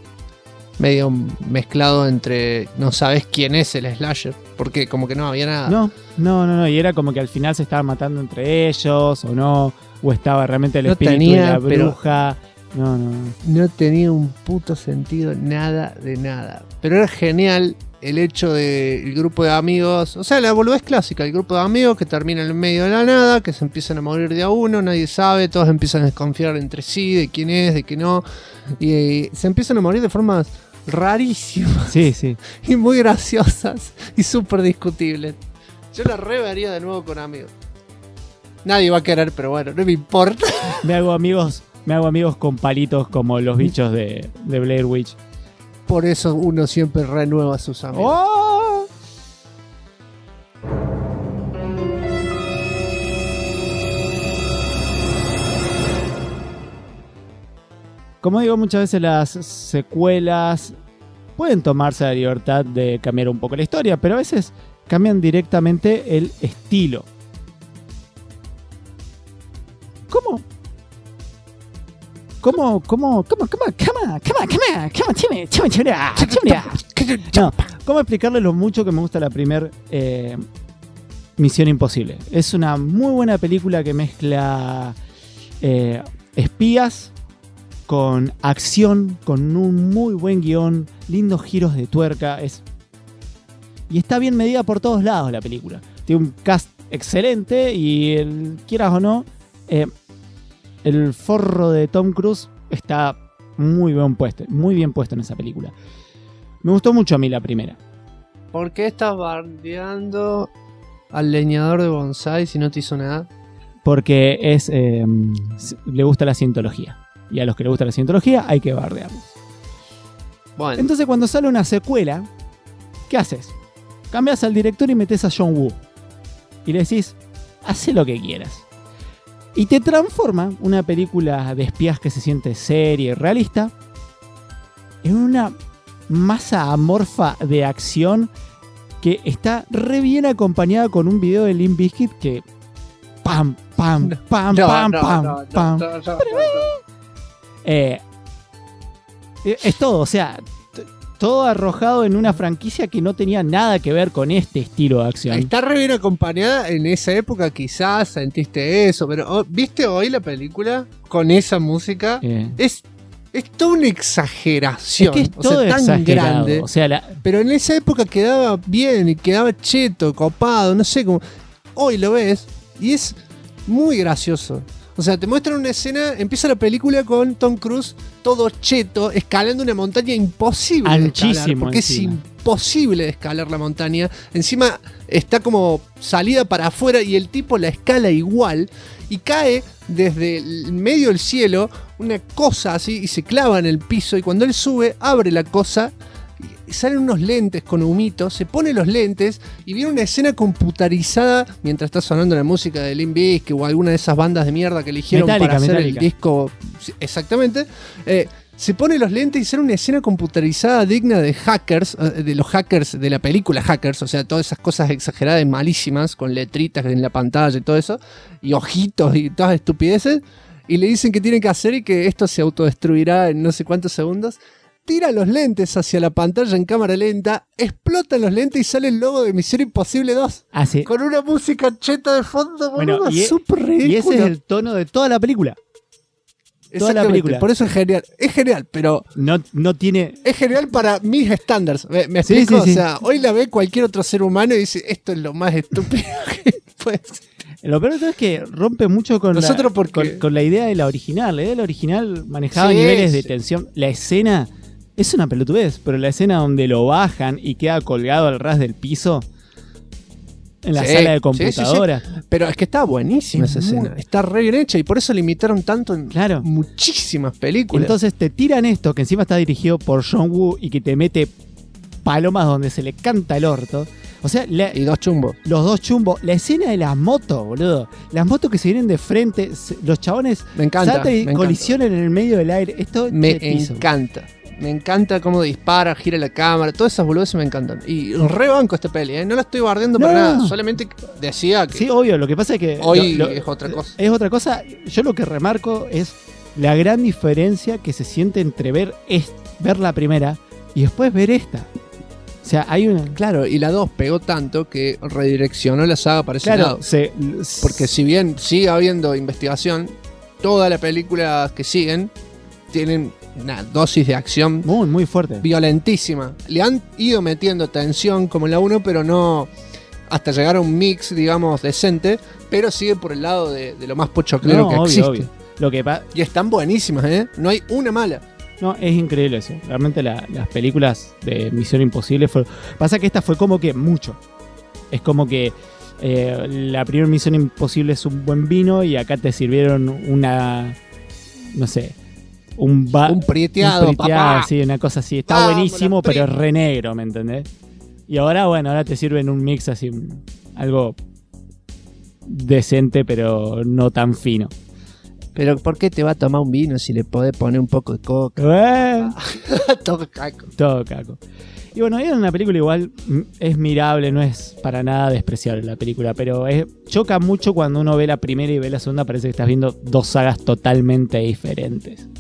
mezclado entre no sabes quién es el slasher, porque como que no había nada. No, y era como que al final se estaban matando entre ellos o no, o estaba realmente el espíritu de la bruja. No tenía un puto sentido nada de nada, pero era genial el hecho del grupo de amigos, o sea, la boludez clásica, el grupo de amigos que termina en medio de la nada, que se empiezan a morir de a uno, nadie sabe, todos empiezan a desconfiar entre sí, de quién es, de quién no, y se empiezan a morir de formas rarísimas. Sí. Y muy graciosas y súper discutibles. Yo la revería de nuevo con amigos. Nadie va a querer, pero bueno, no me importa. Me hago amigos con palitos como los bichos de Blair Witch. Por eso uno siempre renueva a sus amigos. ¡Oh! Como digo, muchas veces las secuelas pueden tomarse la libertad de cambiar un poco la historia, pero a veces cambian directamente el estilo. ¿Cómo? No, ¿cómo explicarle lo mucho que me gusta la primer Misión Imposible? Es una muy buena película que mezcla espías con acción, con un muy buen guión, lindos giros de tuerca. Y está bien medida por todos lados la película. Tiene un cast excelente y, quieras o no, el forro de Tom Cruise está muy bien puesto en esa película. Me gustó mucho a mí la primera. ¿Por qué estás bardeando al leñador de bonsai si no te hizo nada? Porque le gusta la cientología. Y a los que le gusta la cientología hay que bardearlos. Bueno. Entonces cuando sale una secuela, ¿qué haces? Cambias al director y metes a John Woo. Y le decís, haz lo que quieras. Y te transforma una película de espías que se siente seria y realista en una masa amorfa de acción que está re bien acompañada con un video de Limp Bizkit que pam, pam, pam, pam, pam, pam. Es todo, o sea, todo arrojado en una franquicia que no tenía nada que ver con este estilo de acción. Está re bien acompañada. En esa época quizás sentiste eso, pero ¿viste hoy la película con esa música? Es toda una exageración. Es que es todo tan grande. O sea, pero en esa época quedaba bien y quedaba cheto, copado, no sé cómo. Hoy lo ves y es muy gracioso. O sea, te muestran una escena, empieza la película con Tom Cruise todo cheto, escalando una montaña imposible anchísimo, de escalar, porque encima. es imposible de escalar la montaña. Encima está como salida para afuera y el tipo la escala igual y cae desde el medio del cielo una cosa así y se clava en el piso, y cuando él sube abre la cosa y salen unos lentes con humito, se pone los lentes y viene una escena computarizada mientras está sonando la música de Limp Bizkit o alguna de esas bandas de mierda que eligieron para hacer el disco. Exactamente. Se pone los lentes y sale una escena computarizada digna de Hackers, de los hackers de la película Hackers, o sea, todas esas cosas exageradas y malísimas, con letritas en la pantalla y todo eso, y ojitos y todas estupideces, y le dicen que tiene que hacer y que esto se autodestruirá en no sé cuántos segundos. Tira los lentes hacia la pantalla en cámara lenta, explotan los lentes y sale el logo de Misión Imposible 2. Ah, sí. Con una música cheta de fondo, bueno, súper ridícula. Y ese es el tono de toda la película. Toda la película. Por eso es genial. Es genial, pero no tiene... Es genial para mis estándares. ¿Me explico? Sí. O sea, hoy la ve cualquier otro ser humano y dice, esto es lo más estúpido que puede ser. Lo peor es que rompe mucho con la idea de la original. La idea de la original manejaba niveles de tensión. La escena es una pelotudez, pero la escena donde lo bajan y queda colgado al ras del piso en la sala de computadora. Sí. Pero es que está buenísima esa escena. Está re bien hecha y por eso la imitaron tanto en muchísimas películas. Entonces te tiran esto, que encima está dirigido por John Woo y que te mete palomas donde se le canta el orto. O sea, y dos chumbos. Los dos chumbos. La escena de las motos, boludo. Las motos que se vienen de frente. Los chabones saltan y colisionan en el medio del aire. Esto me encanta. Me encanta cómo dispara, gira la cámara. Todas esas boludeces me encantan. Y rebanco esta peli, ¿eh? No la estoy bardeando para nada. Solamente decía que... Sí, obvio. Lo que pasa es que... Hoy es otra cosa. Es otra cosa. Yo lo que remarco es la gran diferencia que se siente entre ver la primera y después ver esta. O sea, hay una... Claro, y la 2 pegó tanto que redireccionó la saga para ese lado. Porque si bien sigue habiendo investigación, todas las películas que siguen tienen una dosis de acción muy fuerte, violentísima. Le han ido metiendo tensión como en la 1, pero no hasta llegar a un mix, digamos, decente, pero sigue por el lado de lo más pochoclero que existe. Obvio. Y están buenísimas, ¿eh? No hay una mala. No, es increíble eso. Realmente las películas de Misión Imposible pasa que esta fue como que mucho. Es como que la primera Misión Imposible es un buen vino y acá te sirvieron una... No sé... Un prieteado, papá. Sí, una cosa así. Está buenísimo, pero es re negro, ¿me entendés? Y ahora te sirven un mix así, algo decente, pero no tan fino. Pero ¿por qué te va a tomar un vino si le podés poner un poco de coca? Todo caco. Y bueno, era una película igual, es mirable, no es para nada despreciable la película, pero choca mucho cuando uno ve la primera y ve la segunda, parece que estás viendo dos sagas totalmente diferentes.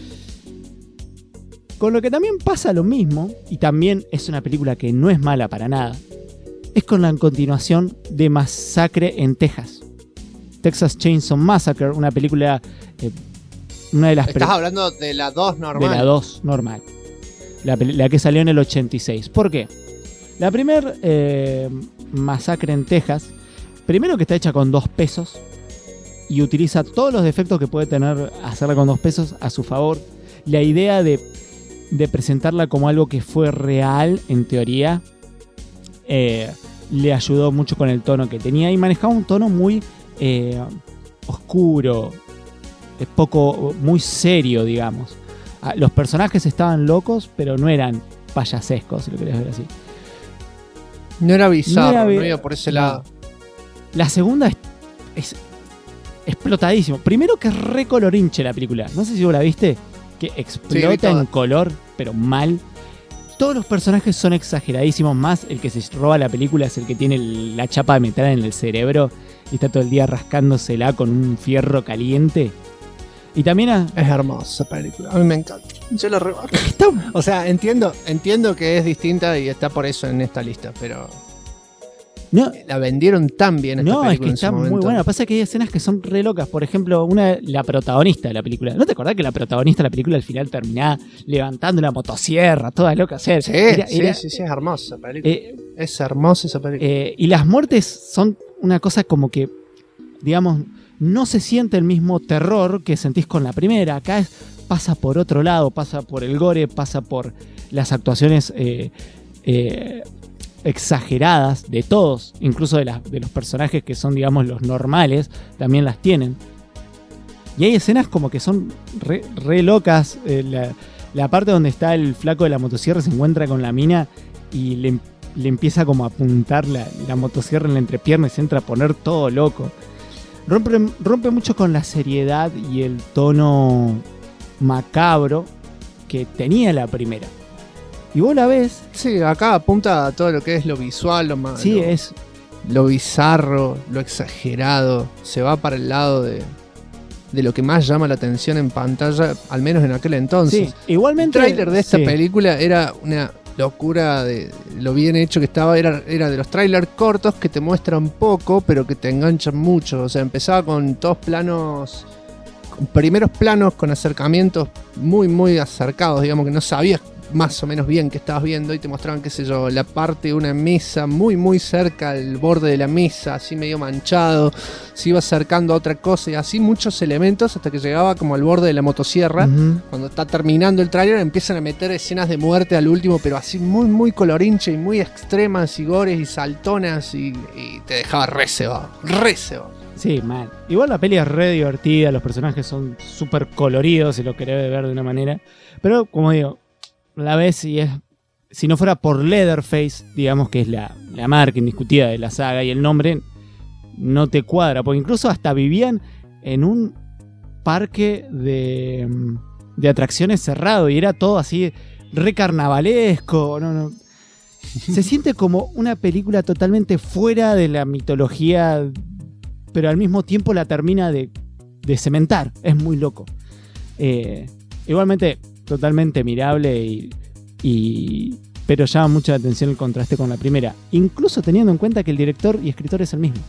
Con lo que también pasa lo mismo, y también es una película que no es mala para nada, es con la continuación de Masacre en Texas. Texas Chainsaw Massacre, una película... una de las Estás hablando de la 2 normal. De la 2 normal. La que salió en el 86. ¿Por qué? La primera Masacre en Texas, primero que está hecha con 2 pesos y utiliza todos los defectos que puede tener hacerla con 2 pesos a su favor. La idea de presentarla como algo que fue real, en teoría, le ayudó mucho con el tono que tenía y manejaba un tono muy oscuro, muy serio, digamos. Los personajes estaban locos, pero no eran payasescos, si lo querés ver así. No era bizarro, no iba por ese lado. La segunda es explotadísimo. Primero que es re colorinche la película. No sé si vos la viste. Que explota en color, pero mal. Todos los personajes son exageradísimos. Más el que se roba la película es el que tiene la chapa de metal en el cerebro y está todo el día rascándosela con un fierro caliente. Y también es hermosa película. A mí me encanta. Yo la rebajo. O sea, entiendo que es distinta y está por eso en esta lista, pero... No, la vendieron tan bien esta película. No, es que está muy buena. Pasa que hay escenas que son re locas. Por ejemplo, la protagonista de la película. ¿No te acordás que la protagonista de la película al final terminaba levantando una motosierra, toda loca? Sí, es hermosa esa película. Es hermosa esa película. Y las muertes son una cosa como que, digamos, no se siente el mismo terror que sentís con la primera. Acá pasa por otro lado, pasa por el gore, pasa por las actuaciones exageradas de todos, incluso de los personajes que son, digamos, los normales, también las tienen. Y hay escenas como que son re locas. La parte donde está el flaco de la motosierra se encuentra con la mina y le empieza como a apuntar la motosierra en la entrepierna y se entra a poner todo loco. Rompe mucho con la seriedad y el tono macabro que tenía la primera. Y vos la ves. Sí, acá apunta a todo lo que es lo visual, lo bizarro, lo exagerado. Se va para el lado de lo que más llama la atención en pantalla, al menos en aquel entonces. Sí, igualmente. El tráiler de esta película era una locura de lo bien hecho que estaba. Era de los trailers cortos que te muestran poco, pero que te enganchan mucho. O sea, empezaba con todos planos, con primeros planos con acercamientos muy, muy acercados, digamos que no sabías más o menos bien que estabas viendo y te mostraban, qué sé yo, la parte de una mesa muy muy cerca del borde de la mesa, así medio manchado, se iba acercando a otra cosa y así muchos elementos hasta que llegaba como al borde de la motosierra. Cuando está terminando el tráiler empiezan a meter escenas de muerte al último, pero así muy muy colorinche y muy extremas y gores y saltonas y te dejaba re cebado. Sí, mal. Igual la peli es re divertida, los personajes son súper coloridos si lo querés ver de una manera, pero como digo, la ves y si no fuera por Leatherface, digamos que es la marca indiscutida de la saga y el nombre no te cuadra, porque incluso hasta vivían en un parque de atracciones cerrado y era todo así re carnavalesco. No. Se siente como una película totalmente fuera de la mitología, pero al mismo tiempo la termina de cementar. Es muy loco. Igualmente totalmente mirable pero llama mucha atención el contraste con la primera, incluso teniendo en cuenta que el director y escritor es el mismo.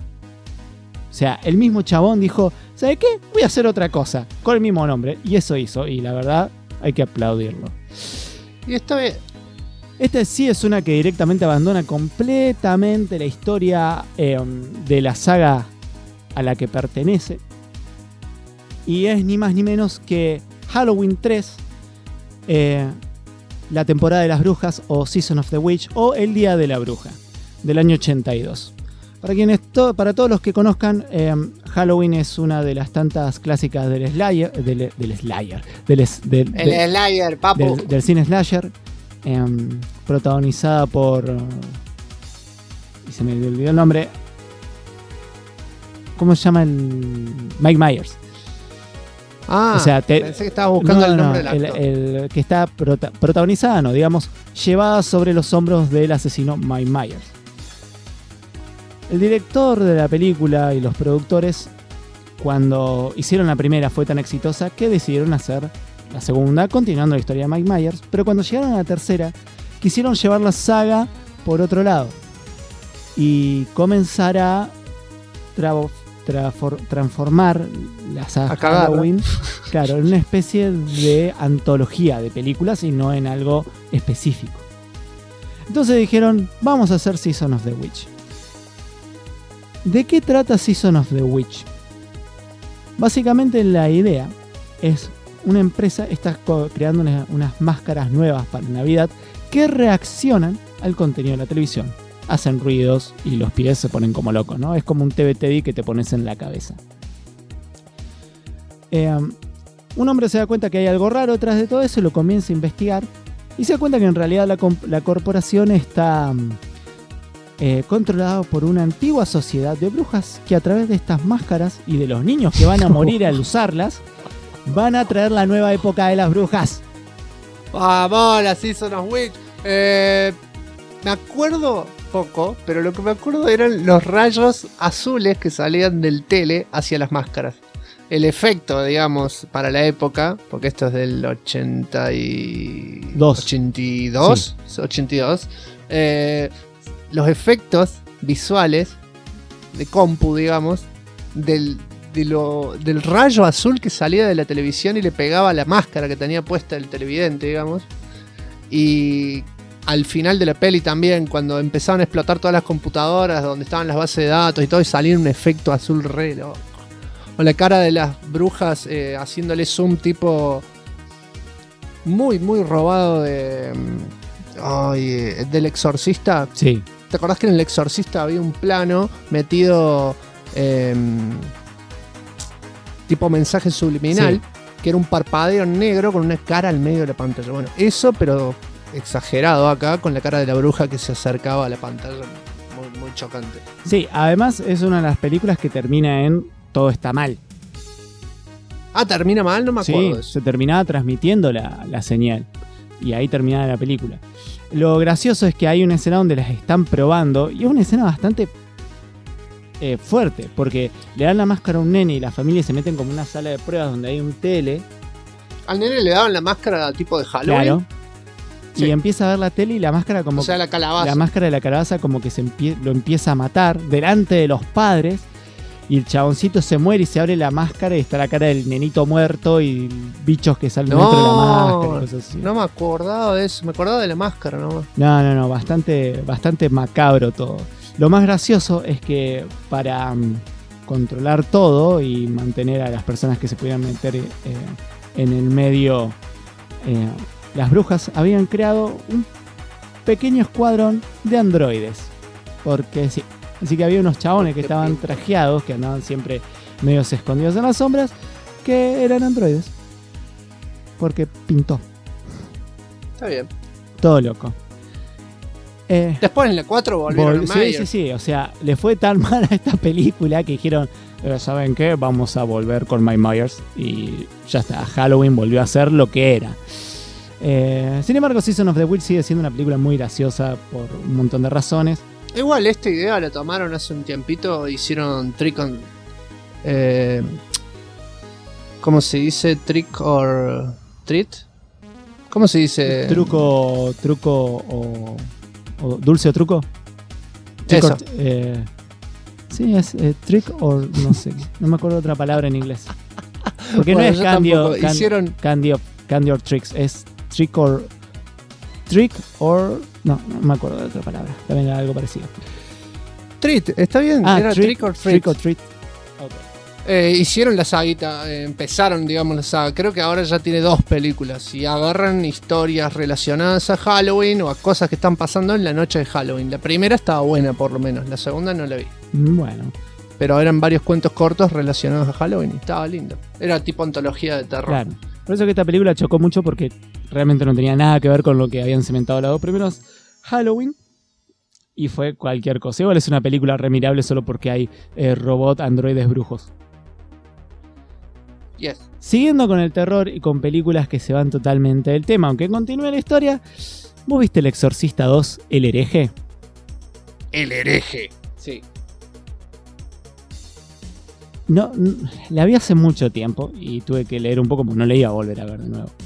O sea, el mismo chabón dijo, ¿sabe qué? Voy a hacer otra cosa con el mismo nombre, y eso hizo, y la verdad hay que aplaudirlo. Y esta vez sí es una que directamente abandona completamente la historia de la saga a la que pertenece, y es ni más ni menos que Halloween 3, la temporada de las brujas, o Season of the Witch, o El Día de la Bruja, del año 82. Para todos los que conozcan, Halloween es una de las tantas clásicas del Slayer, del Slayer, papu. Del cine Slasher, protagonizada por, y se me olvidó el nombre, ¿cómo se llama? Mike Myers. O sea, pensé que estabas buscando el nombre del actor. El que está protagonizada, no, digamos, llevada sobre los hombros del asesino Mike Myers. El director de la película y los productores, cuando hicieron la primera, fue tan exitosa que decidieron hacer la segunda, continuando la historia de Mike Myers, pero cuando llegaron a la tercera, quisieron llevar la saga por otro lado y comenzar a transformar la saga Halloween, claro, en una especie de antología de películas y no en algo específico. Entonces dijeron, vamos a hacer Season of the Witch. ¿De qué trata Season of the Witch? Básicamente la idea es una empresa está creando unas máscaras nuevas para Navidad que reaccionan al contenido de la televisión. Hacen ruidos y los pies se ponen como locos, ¿no? Es como un TBTD que te pones en la cabeza. Un hombre se da cuenta que hay algo raro detrás de todo eso y lo comienza a investigar y se da cuenta que en realidad la corporación está controlada por una antigua sociedad de brujas que a través de estas máscaras y de los niños que van a morir al usarlas van a traer la nueva época de las brujas. Vamos, la Season of Witch. Me acuerdo poco, pero lo que me acuerdo eran los rayos azules que salían del tele hacia las máscaras. El efecto, digamos, para la época, porque esto es del 82. Sí. 82. Los efectos visuales de compu, digamos, del rayo azul que salía de la televisión y le pegaba a la máscara que tenía puesta el televidente, digamos. Y al final de la peli también, cuando empezaban a explotar todas las computadoras donde estaban las bases de datos y todo, y salía un efecto azul re loco. O la cara de las brujas haciéndole zoom tipo muy, muy robado de del Exorcista. Sí. ¿Te acordás que en El Exorcista había un plano metido tipo mensaje subliminal? Sí. Que era un parpadeo negro con una cara al medio de la pantalla. Bueno, eso, pero exagerado acá, con la cara de la bruja que se acercaba a la pantalla. Muy, muy chocante. Sí, además es una de las películas que termina en todo está mal. Ah, ¿termina mal? No me acuerdo de eso. Se terminaba transmitiendo la señal. Y ahí terminaba la película. Lo gracioso es que hay una escena donde las están probando. Y es una escena bastante fuerte. Porque le dan la máscara a un nene y la familia se meten como en una sala de pruebas donde hay un tele. Al nene le daban la máscara tipo de Halloween. Claro. Sí. Y empieza a ver la tele y la máscara como... O sea, la calabaza. La máscara de la calabaza como que lo empieza a matar delante de los padres. Y el chaboncito se muere y se abre la máscara y está la cara del nenito muerto y bichos que salen dentro de la máscara y cosas así. No me acordaba de eso, me acordaba de la máscara nomás. No, bastante macabro todo. Lo más gracioso es que para controlar todo y mantener a las personas que se pudieran meter en el medio, las brujas habían creado un pequeño escuadrón de androides. Porque sí. Así que había unos chabones que estaban trajeados, que andaban siempre medios escondidos en las sombras, que eran androides. Porque pintó. Está bien. Todo loco. Después en la 4 volvieron a Myers. Sí. O sea, le fue tan mal a esta película que dijeron, ¿saben qué? Vamos a volver con Mike Myers. Y ya está, Halloween volvió a ser lo que era. Sin embargo, Season of the Witch sigue siendo una película muy graciosa por un montón de razones. Igual esta idea la tomaron hace un tiempito, hicieron trick on... ¿cómo se dice? Trick or treat. ¿Cómo se dice? Truco o dulce o truco. Trick Eso. Sí, es trick or no sé. No me acuerdo otra palabra en inglés. Porque Bueno, no es candy hicieron... candy or tricks, es trick or no me acuerdo de otra palabra. También era algo parecido. Treat, está bien. Era trick or treat. Trick or treat. Okay. Hicieron la saguita, empezaron, digamos, la saga. Creo que ahora ya tiene 2 películas y agarran historias relacionadas a Halloween o a cosas que están pasando en la noche de Halloween. La primera estaba buena, por lo menos. La segunda no la vi. Bueno. Pero eran varios cuentos cortos relacionados a Halloween y estaba lindo. Era tipo antología de terror. Claro. Por eso que esta película chocó mucho porque realmente no tenía nada que ver con lo que habían cementado los 2 primeros Halloween. Y fue cualquier cosa. Igual es una película remirable solo porque hay robot androides brujos. Yes. Siguiendo con el terror y con películas que se van totalmente del tema, aunque continúe la historia, ¿vos viste El Exorcista 2, El Hereje? El Hereje. Sí. No, la vi hace mucho tiempo y tuve que leer un poco, porque no la iba a volver a ver de nuevo.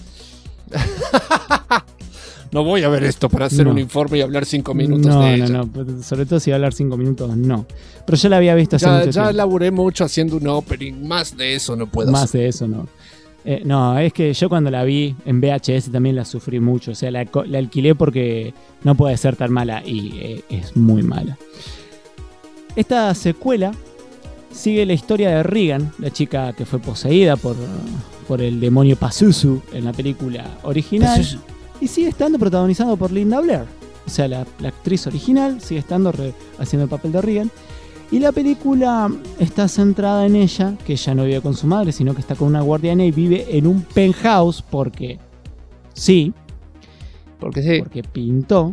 No voy a ver esto para hacer un informe y hablar 5 minutos de ella. No, sobre todo si va a hablar 5 minutos, no. Pero yo la había visto hace mucho tiempo. Ya laburé mucho haciendo un opening, más de eso no puedo hacer. Más de eso no. No, es que yo cuando la vi en VHS también la sufrí mucho. O sea, la alquilé porque no puede ser tan mala y es muy mala. Esta secuela sigue la historia de Regan, la chica que fue poseída por el demonio Pazuzu en la película original. Pazuzu. Y sigue estando protagonizado por Linda Blair. O sea, la actriz original sigue estando haciendo el papel de Regan. Y la película está centrada en ella, que ella no vive con su madre, sino que está con una guardiana y vive en un penthouse porque sí. Porque pintó.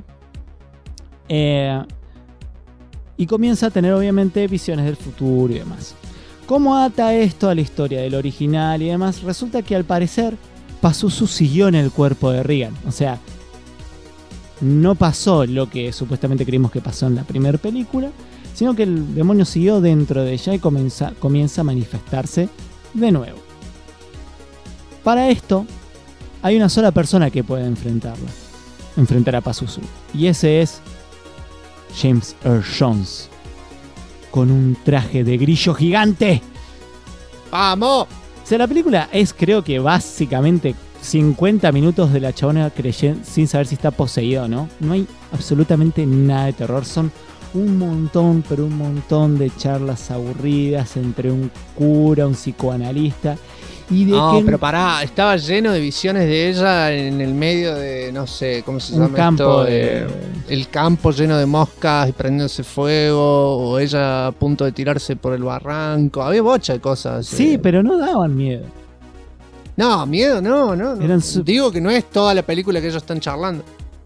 Y comienza a tener obviamente visiones del futuro y demás. ¿Cómo ata esto a la historia del original y demás? Resulta que al parecer Pazuzu siguió en el cuerpo de Regan. O sea, no pasó lo que supuestamente creímos que pasó en la primera película, sino que el demonio siguió dentro de ella y comienza a manifestarse de nuevo. Para esto, hay una sola persona que puede enfrentar a Pazuzu. Y ese es James Earl Jones, con un traje de grillo gigante. ¡Vamos! O sea, la película es, creo que básicamente 50 minutos de la chabona creyendo, sin saber si está poseída o no. No hay absolutamente nada de terror. Son un montón de charlas aburridas entre un cura, un psicoanalista Y de No, que pero pará, estaba lleno de visiones de ella en el medio de, no sé, ¿cómo se Un llama campo esto? El campo lleno de moscas y prendiéndose fuego, o ella a punto de tirarse por el barranco. Había bocha de cosas. sí, pero no daban miedo. No, miedo, no. Eran Digo que no es toda la película que ellos están charlando.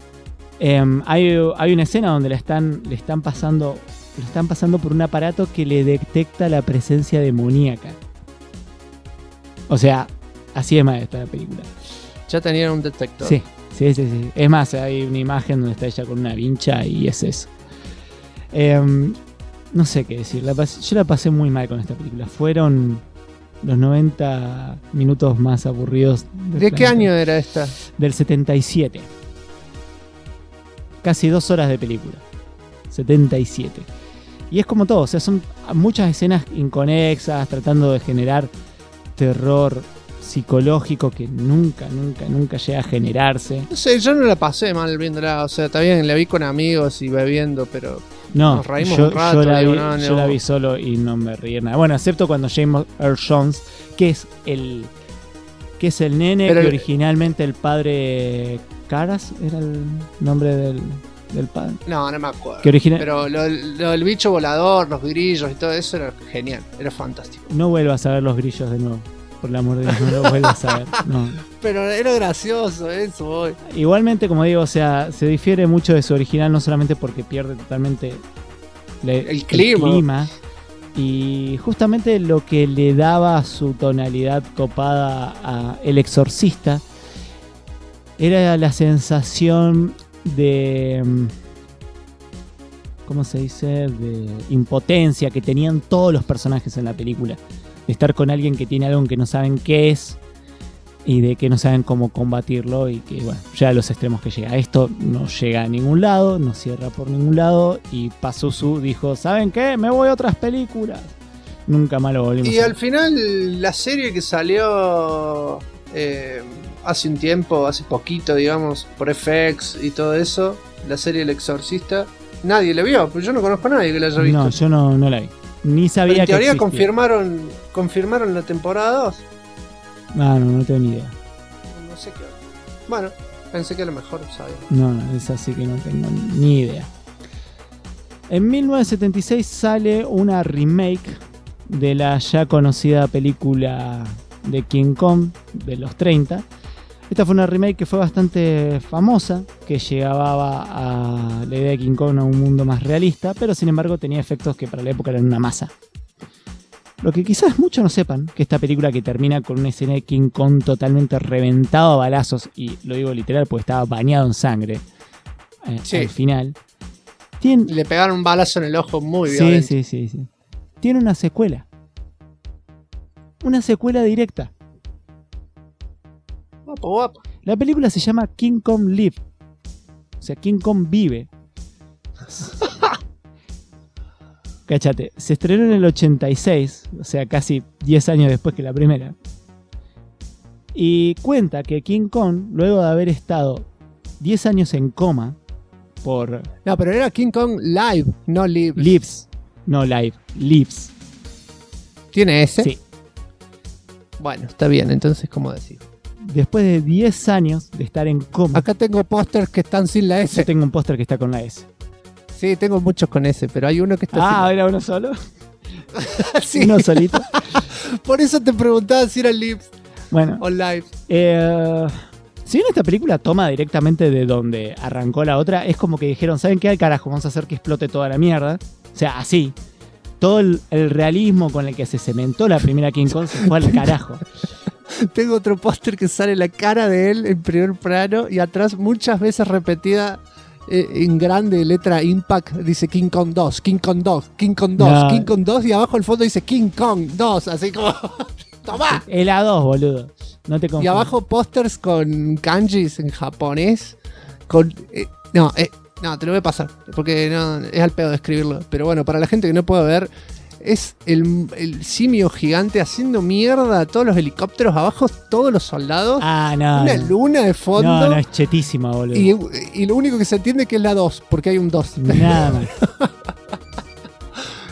Hay una escena donde le están pasando por un aparato que le detecta la presencia demoníaca. O sea, así es maestra la película. Ya tenían un detector. Sí. Es más, hay una imagen donde está ella con una vincha y es eso. No sé qué decir. Yo la pasé muy mal con esta película. Fueron los 90 minutos más aburridos. ¿De qué año era esta? Del 77. Casi 2 horas de película. 77. Y es como todo, o sea, son muchas escenas inconexas, tratando de generar terror psicológico que nunca llega a generarse. No sé, yo no la pasé mal viéndola. O sea, está bien, la vi con amigos y bebiendo, pero No, nos reímos yo un rato. yo la vi solo y no me reí nada. Bueno, excepto cuando James Earl Jones, que es el nene Pero que originalmente el padre Caras era el nombre del padre. No me acuerdo. Que Pero lo del bicho volador, los grillos y todo eso era genial, era fantástico. No vuelvas a ver los grillos de nuevo. Por el amor de Dios, no lo vuelvas a ver. No. Pero era gracioso eso, hoy. Igualmente, como digo, o sea, se difiere mucho de su original, no solamente porque pierde totalmente el clima. Y justamente lo que le daba su tonalidad copada a El Exorcista era la sensación de, ¿cómo se dice?, de impotencia que tenían todos los personajes en la película. De estar con alguien que tiene algo que no saben qué es y de que no saben cómo combatirlo y que, bueno, llega a los extremos que llega. Esto no llega a ningún lado, no cierra por ningún lado y Pazuzu dijo, ¿saben qué? Me voy a otras películas. Nunca más lo volvimos Y a ver. al final la serie que salió hace un tiempo, hace poquito, digamos, por FX y todo eso, la serie El Exorcista, nadie la vio, pues yo no conozco a nadie que la haya visto. No, yo no la vi. Ni sabía Pero en teoría que existía. confirmaron la temporada 2. No tengo ni idea. No sé qué. Bueno, pensé que a lo mejor sabía. No, es así que no tengo ni idea. En 1976 sale una remake de la ya conocida película de King Kong de los 30. Esta fue una remake que fue bastante famosa, que llegaba a la idea de King Kong a un mundo más realista, pero sin embargo tenía efectos que para la época eran una masa. Lo que quizás muchos no sepan, que esta película que termina con una escena de King Kong totalmente reventado a balazos, y lo digo literal porque estaba bañado en sangre Sí. al final, Le pegaron un balazo en el ojo muy violento. Sí. Tiene una secuela. Una secuela directa. Guapo. La película se llama King Kong Live. O sea, King Kong vive. Cáchate, se estrenó en el 86, o sea, casi 10 años después que la primera. Y cuenta que King Kong, luego de haber estado 10 años en coma por... No, pero era King Kong Live, no Live. Lives. No live, lives. ¿Tiene ese? Sí. Bueno, está bien, entonces, ¿cómo decir? Después de 10 años de estar en coma... Acá tengo pósters que están sin la S. Yo tengo un póster que está con la S. Sí, tengo muchos con S, pero hay uno que está ¿era uno solo? sí. ¿Uno solito? Por eso te preguntaba si era Live Bueno. o Live. Si bien esta película toma directamente de donde arrancó la otra, es como que dijeron, ¿saben qué? Al carajo, vamos a hacer que explote toda la mierda. O sea, así. Todo el realismo con el que se cementó la primera King Kong se fue al carajo. Tengo otro póster que sale la cara de él en primer plano y atrás muchas veces repetida en grande letra Impact dice King Kong 2, King Kong 2, King Kong 2, No. King Kong 2 y abajo el fondo dice King Kong 2, así como ¡toma! El A2, boludo. No te confundas. Y abajo pósters con kanjis en japonés con no, te lo voy a pasar porque no, es al pedo de escribirlo, pero bueno, para la gente que no puede ver es el simio gigante haciendo mierda a todos los helicópteros abajo, todos los soldados. No. Una luna de fondo. No, es chetísima, boludo. Y lo único que se entiende es que es la 2, porque hay un 2. Nada más.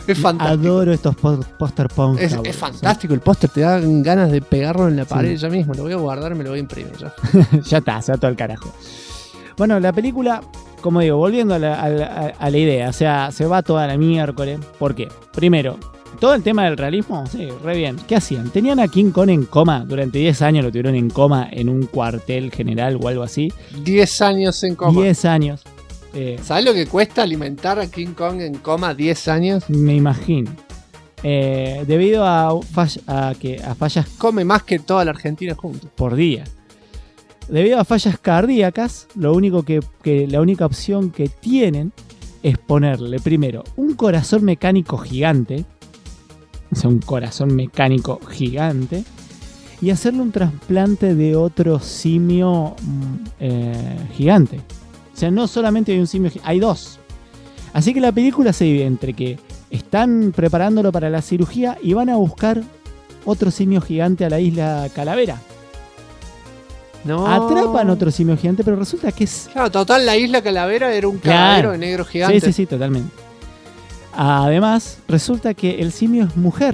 Es fantástico. Adoro estos póster punk. Es fantástico el póster, te dan ganas de pegarlo en la pared ya mismo. Lo voy a guardar, me lo voy a imprimir ya. Ya está, se va todo el carajo. Bueno, la película, como digo, volviendo a la idea, o sea, se va toda la miércoles. ¿Por qué? Primero, todo el tema del realismo, sí, re bien. ¿Qué hacían? Tenían a King Kong en coma, durante 10 años lo tuvieron en coma en un cuartel general o algo así. 10 años en coma. 10 años. ¿Sabes lo que cuesta alimentar a King Kong en coma 10 años? Me imagino. Debido a fallas Come más que toda la Argentina juntos. por día. Debido a fallas cardíacas, la única opción que tienen es ponerle primero un corazón mecánico gigante, o sea, un corazón mecánico gigante, y hacerle un trasplante de otro simio gigante. O sea, no solamente hay un simio, hay dos. Así que la película se divide entre que están preparándolo para la cirugía y van a buscar otro simio gigante a la isla Calavera. No. Atrapan otro simio gigante, pero resulta que es... Claro, total, la isla Calavera era un calavero de negro gigante. Sí, totalmente. Además, resulta que el simio es mujer.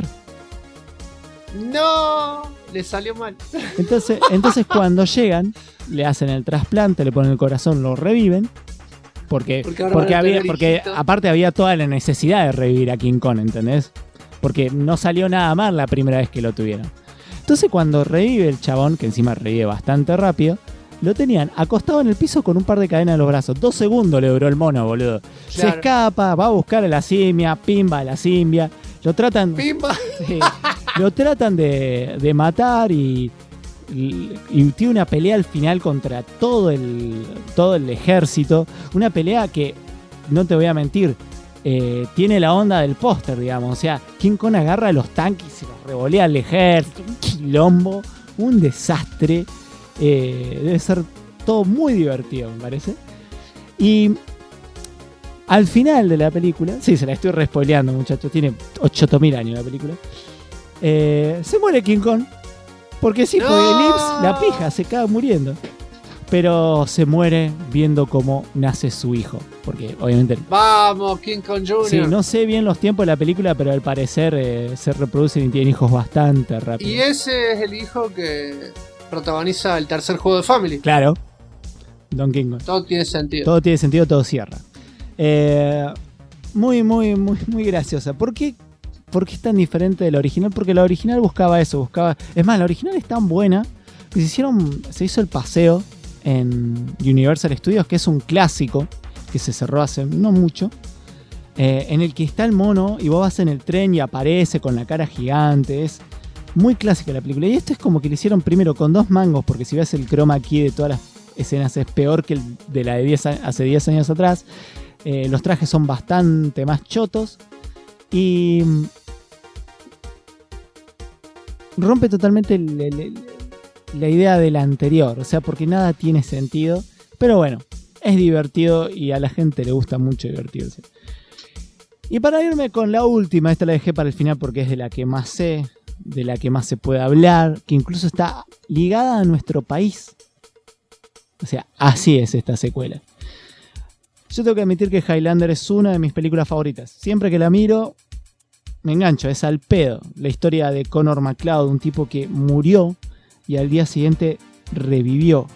No, le salió mal. Entonces cuando llegan, le hacen el trasplante, le ponen el corazón, lo reviven. Porque aparte había toda la necesidad de revivir a King Kong, ¿entendés? Porque no salió nada mal la primera vez que lo tuvieron. Entonces cuando revive el chabón, que encima revive bastante rápido, lo tenían acostado en el piso con un par de cadenas en los brazos. 2 segundos le duró el mono, boludo. Claro. Se escapa, va a buscar a la simia, pimba a la simia. Lo tratan... ¡Pimba! Sí, lo tratan de matar y tiene una pelea al final contra todo el ejército. Una pelea que, no te voy a mentir, tiene la onda del póster, digamos. O sea, King Kong agarra los tanques y se los revolea al ejército. Un quilombo, un desastre. Debe ser todo muy divertido, me parece. Y al final de la película, sí, se la estoy respoileando, muchachos, tiene 8.000 años la película. Se muere King Kong. Porque sí, porque Lips, la pija, se caga muriendo. Pero se muere viendo cómo nace su hijo. Porque obviamente... ¡Vamos, King Kong Jr.! Sí, no sé bien los tiempos de la película, pero al parecer se reproducen y tienen hijos bastante rápido. Y ese es el hijo que protagoniza el tercer juego de Family. Claro. Don King Kong. Todo tiene sentido. Todo tiene sentido, todo cierra. Muy graciosa. ¿Por qué es tan diferente de la original? Porque la original buscaba eso, es más, la original es tan buena que se hizo el paseo en Universal Studios, que es un clásico que se cerró hace no mucho, en el que está el mono y vos vas en el tren y aparece con la cara gigante. Es muy clásica la película, y esto es como que le hicieron primero con 2 mangos, porque si ves el chroma key de todas las escenas es peor que el de la de hace 10 años atrás. Los trajes son bastante más chotos y rompe totalmente la idea de la anterior, o sea, porque nada tiene sentido, pero bueno, es divertido y a la gente le gusta mucho divertirse. Y para irme con la última, esta la dejé para el final porque es de la que más sé, de la que más se puede hablar, que incluso está ligada a nuestro país. O sea, así es esta secuela. Yo tengo que admitir que Highlander es una de mis películas favoritas. Siempre que la miro, me engancho, es al pedo. La historia de Connor MacLeod, un tipo que murió y al día siguiente revivió.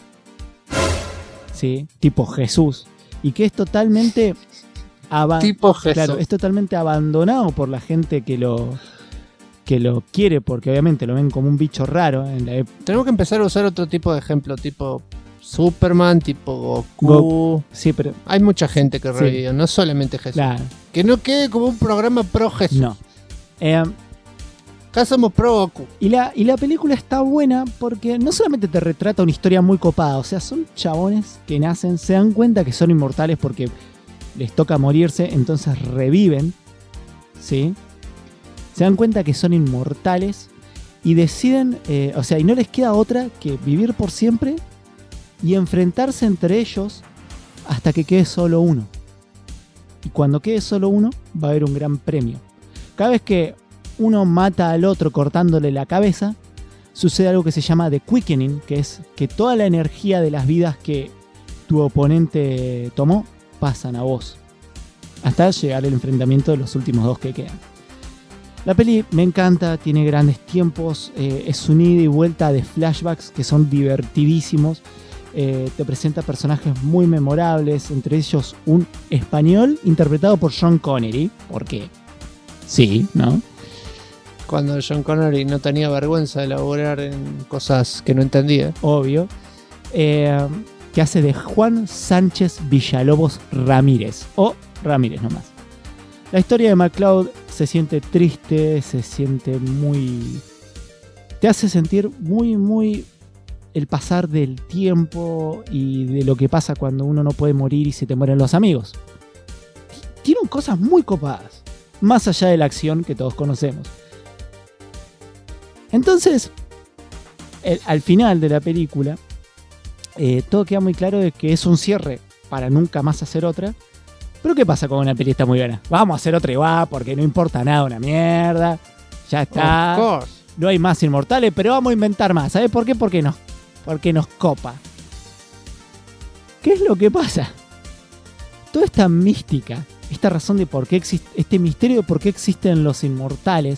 ¿Sí? Tipo Jesús. Y que es totalmente... tipo Jesús. Claro, es totalmente abandonado por la gente que lo quiere, porque obviamente lo ven como un bicho raro. Tenemos que empezar a usar otro tipo de ejemplo, tipo Superman, tipo Goku. Sí, pero hay mucha gente que revivió, no solamente Jesús. Claro. Que no quede como un programa pro Jesús. No. Acá somos pro Goku. Y la película está buena porque no solamente te retrata una historia muy copada, o sea, son chabones que nacen, se dan cuenta que son inmortales porque les toca morirse, entonces reviven, ¿sí? Se dan cuenta que son inmortales y deciden, o sea, y no les queda otra que vivir por siempre y enfrentarse entre ellos hasta que quede solo uno. Y cuando quede solo uno, va a haber un gran premio. Cada vez que uno mata al otro cortándole la cabeza, sucede algo que se llama The Quickening, que es que toda la energía de las vidas que tu oponente tomó pasan a vos. hasta llegar al enfrentamiento de los últimos dos que quedan. La peli me encanta, tiene grandes tiempos, es un ida y vuelta de flashbacks que son divertidísimos. Te presenta personajes muy memorables, entre ellos un español interpretado por Sean Connery. ¿Por qué? Sí, ¿no? Cuando Sean Connery no tenía vergüenza de laburar en cosas que no entendía. Obvio. Que hace de Juan Sánchez Villalobos Ramírez, o Ramírez nomás. La historia de MacLeod se siente triste, se siente muy... te hace sentir muy el pasar del tiempo y de lo que pasa cuando uno no puede morir y se te mueren los amigos. Tiene cosas muy copadas, más allá de la acción que todos conocemos. Entonces, al final de la película, todo queda muy claro de que es un cierre para nunca más hacer otra. Pero ¿qué pasa con una peli está muy buena? Vamos a hacer otra igual porque no importa nada, una mierda. Ya está. No hay más inmortales, pero vamos a inventar más. ¿Sabes por qué? Porque nos copa. ¿Qué es lo que pasa? Toda esta mística, esta razón de por qué existe, este misterio de por qué existen los inmortales,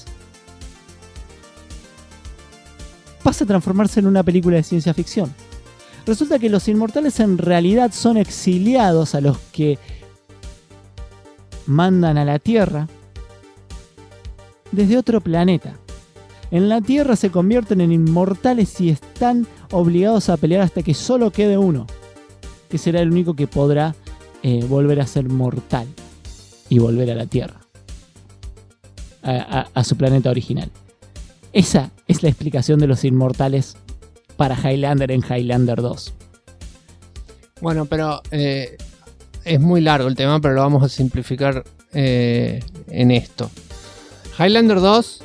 pasa a transformarse en una película de ciencia ficción. Resulta que los inmortales en realidad son exiliados a los que mandan a la Tierra desde otro planeta. En la Tierra se convierten en inmortales y están obligados a pelear hasta que solo quede uno, que será el único que podrá volver a ser mortal y volver a la Tierra, a su planeta original. Esa es la explicación de los inmortales para Highlander en Highlander 2. Bueno, pero es muy largo el tema, pero lo vamos a simplificar en esto. Highlander 2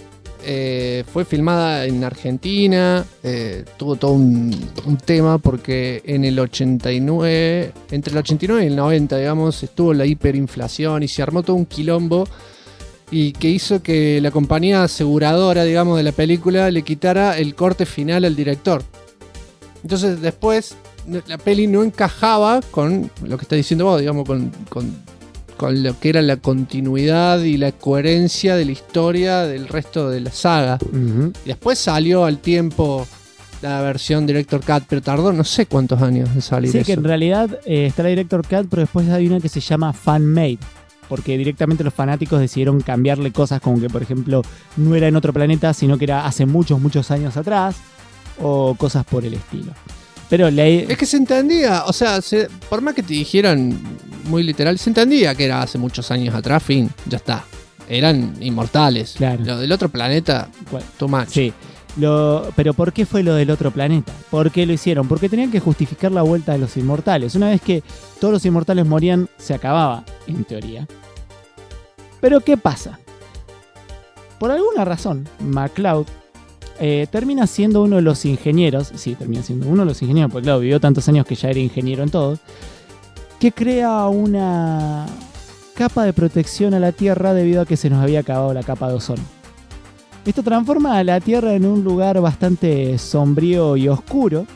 fue filmada en Argentina, tuvo todo un tema porque en el 89, entre el 89 y el 90, digamos, estuvo la hiperinflación y se armó todo un quilombo y que hizo que la compañía aseguradora, digamos, de la película le quitara el corte final al director. Entonces después la peli no encajaba con lo que está diciendo vos, digamos, con lo que era la continuidad y la coherencia de la historia del resto de la saga. Uh-huh. Y después salió al tiempo la versión Director Cut, pero tardó no sé cuántos años en salir. Sí, eso. que en realidad está la Director Cut, pero después hay una que se llama Fan Made, porque directamente los fanáticos decidieron cambiarle cosas, como que por ejemplo no era en otro planeta, sino que era hace muchos años atrás, o cosas por el estilo. Pero es que se entendía, o sea, por más que te dijeran muy literal, se entendía que era hace muchos años atrás, fin, ya está. Eran inmortales. Claro. Lo del otro planeta, too much. Sí. Pero ¿por qué fue lo del otro planeta? ¿Por qué lo hicieron? Porque tenían que justificar la vuelta de los inmortales. Una vez que todos los inmortales morían, se acababa, en teoría. Pero ¿qué pasa? Por alguna razón, MacLeod termina siendo uno de los ingenieros, sí, termina siendo uno de los ingenieros, porque claro, vivió tantos años que ya era ingeniero en todo, que crea una capa de protección a la Tierra debido a que se nos había acabado la capa de ozono. Esto transforma a la Tierra en un lugar bastante sombrío y oscuro,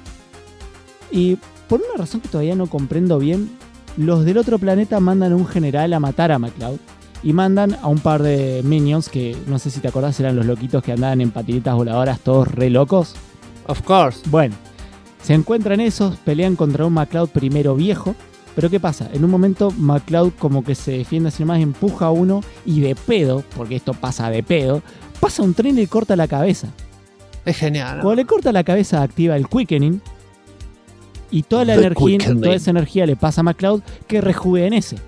y por una razón que todavía no comprendo bien, los del otro planeta mandan a un general a matar a MacLeod. Y mandan a un par de minions que, no sé si te acordás, eran los loquitos que andaban en patinetas voladoras, todos re locos. Of course. Bueno, se encuentran esos, pelean contra un MacLeod primero viejo. Pero ¿qué pasa? En un momento MacLeod como que se defiende así nomás, empuja a uno y de pedo, porque esto pasa de pedo, pasa un tren y le corta la cabeza. Es genial, ¿no? Cuando le corta la cabeza activa el Quickening y toda la energía, toda esa energía le pasa a MacLeod que rejuvenece.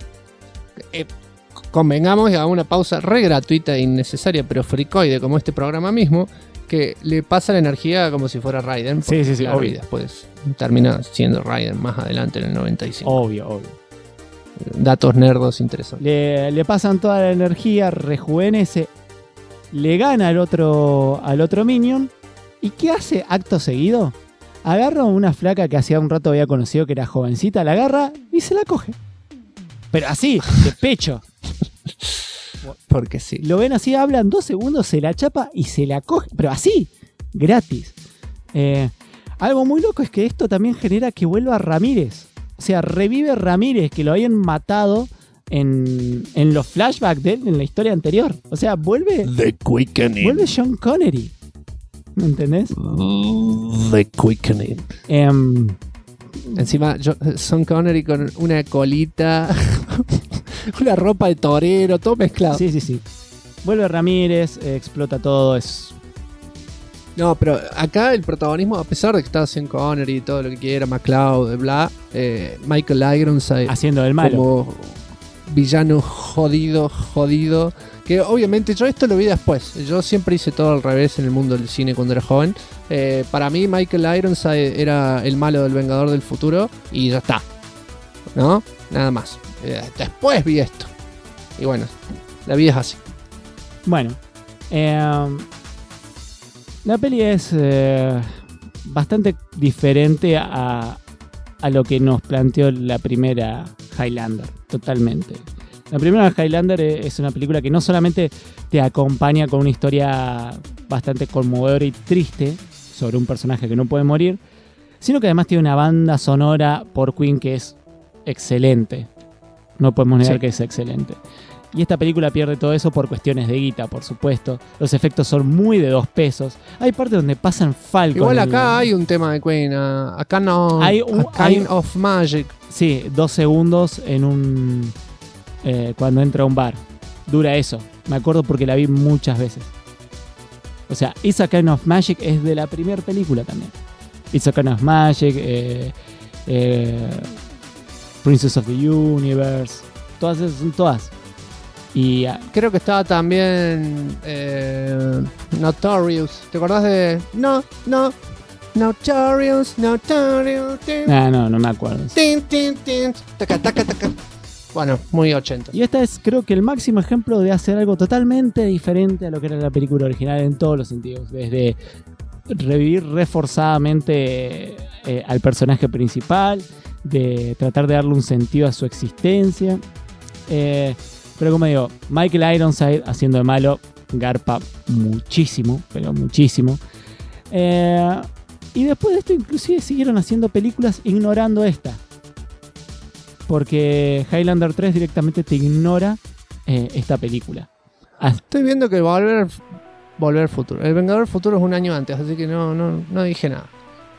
Convengamos y hagamos una pausa re gratuita e innecesaria, pero fricoide como este programa mismo, que le pasa la energía como si fuera Raiden. Sí, claro, obvio. Y después termina siendo Raiden más adelante en el 95. Obvio. Datos nerdos interesantes. Le pasan toda la energía, rejuvenece, le gana al otro Minion. ¿Y qué hace acto seguido? Agarra a una flaca que hacía un rato había conocido que era jovencita, la agarra y se la coge. Pero así, de pecho. Porque sí. Lo ven así, hablan 2 segundos, se la chapa y se la coge. Pero así, gratis. Algo muy loco es que esto también genera que vuelva Ramírez. O sea, revive Ramírez, que lo habían matado en los flashbacks de él en la historia anterior. O sea, vuelve The Quickening. vuelve Sean Connery. ¿Me entendés? The Quickening. Encima, Sean Connery con una colita, una ropa de torero, todo mezclado. Sí. Vuelve Ramírez, explota todo, No, pero acá el protagonismo, a pesar de que está Sean Connery y todo lo que quiera, McCloud, bla, Michael Ironside haciendo del malo. como villano jodido, que obviamente yo esto lo vi después. Yo siempre hice todo al revés en el mundo del cine cuando era joven. Para mí Michael Ironside era el malo del Vengador del Futuro y ya está, ¿no? Nada más. Después vi esto y bueno, la vida es así. Bueno, la peli es bastante diferente a lo que nos planteó la primera Highlander, totalmente. La primera Highlander es una película que no solamente te acompaña con una historia bastante conmovedora y triste sobre un personaje que no puede morir, sino que además tiene una banda sonora por Queen que es excelente. No podemos negar que es excelente. Y esta película pierde todo eso por cuestiones de guita, por supuesto. Los efectos son muy de 2 pesos. Hay partes donde pasan Falcon. Igual acá hay un tema de Queen. Acá no. Hay Kind of Magic. Sí, 2 segundos en un... cuando entra a un bar. Dura eso. Me acuerdo porque la vi muchas veces. O sea, It's a Kind of Magic es de la primera película también. It's a Kind of Magic, Princess of the Universe. Todas esas son todas. Y creo que estaba también Notorious. ¿Te acordás de Notorious? No me acuerdo. Taca. Bueno, muy 80. Y esta es, creo que, el máximo ejemplo de hacer algo totalmente diferente a lo que era la película original en todos los sentidos. Desde revivir reforzadamente al personaje principal, de tratar de darle un sentido a su existencia. Pero como digo, Michael Ironside haciendo de malo garpa muchísimo, pero muchísimo. Y después de esto inclusive siguieron haciendo películas ignorando esta. Porque Highlander 3 directamente te ignora esta película. Estoy viendo que Volver al Futuro. El Vengador del Futuro es un año antes, así que no dije nada.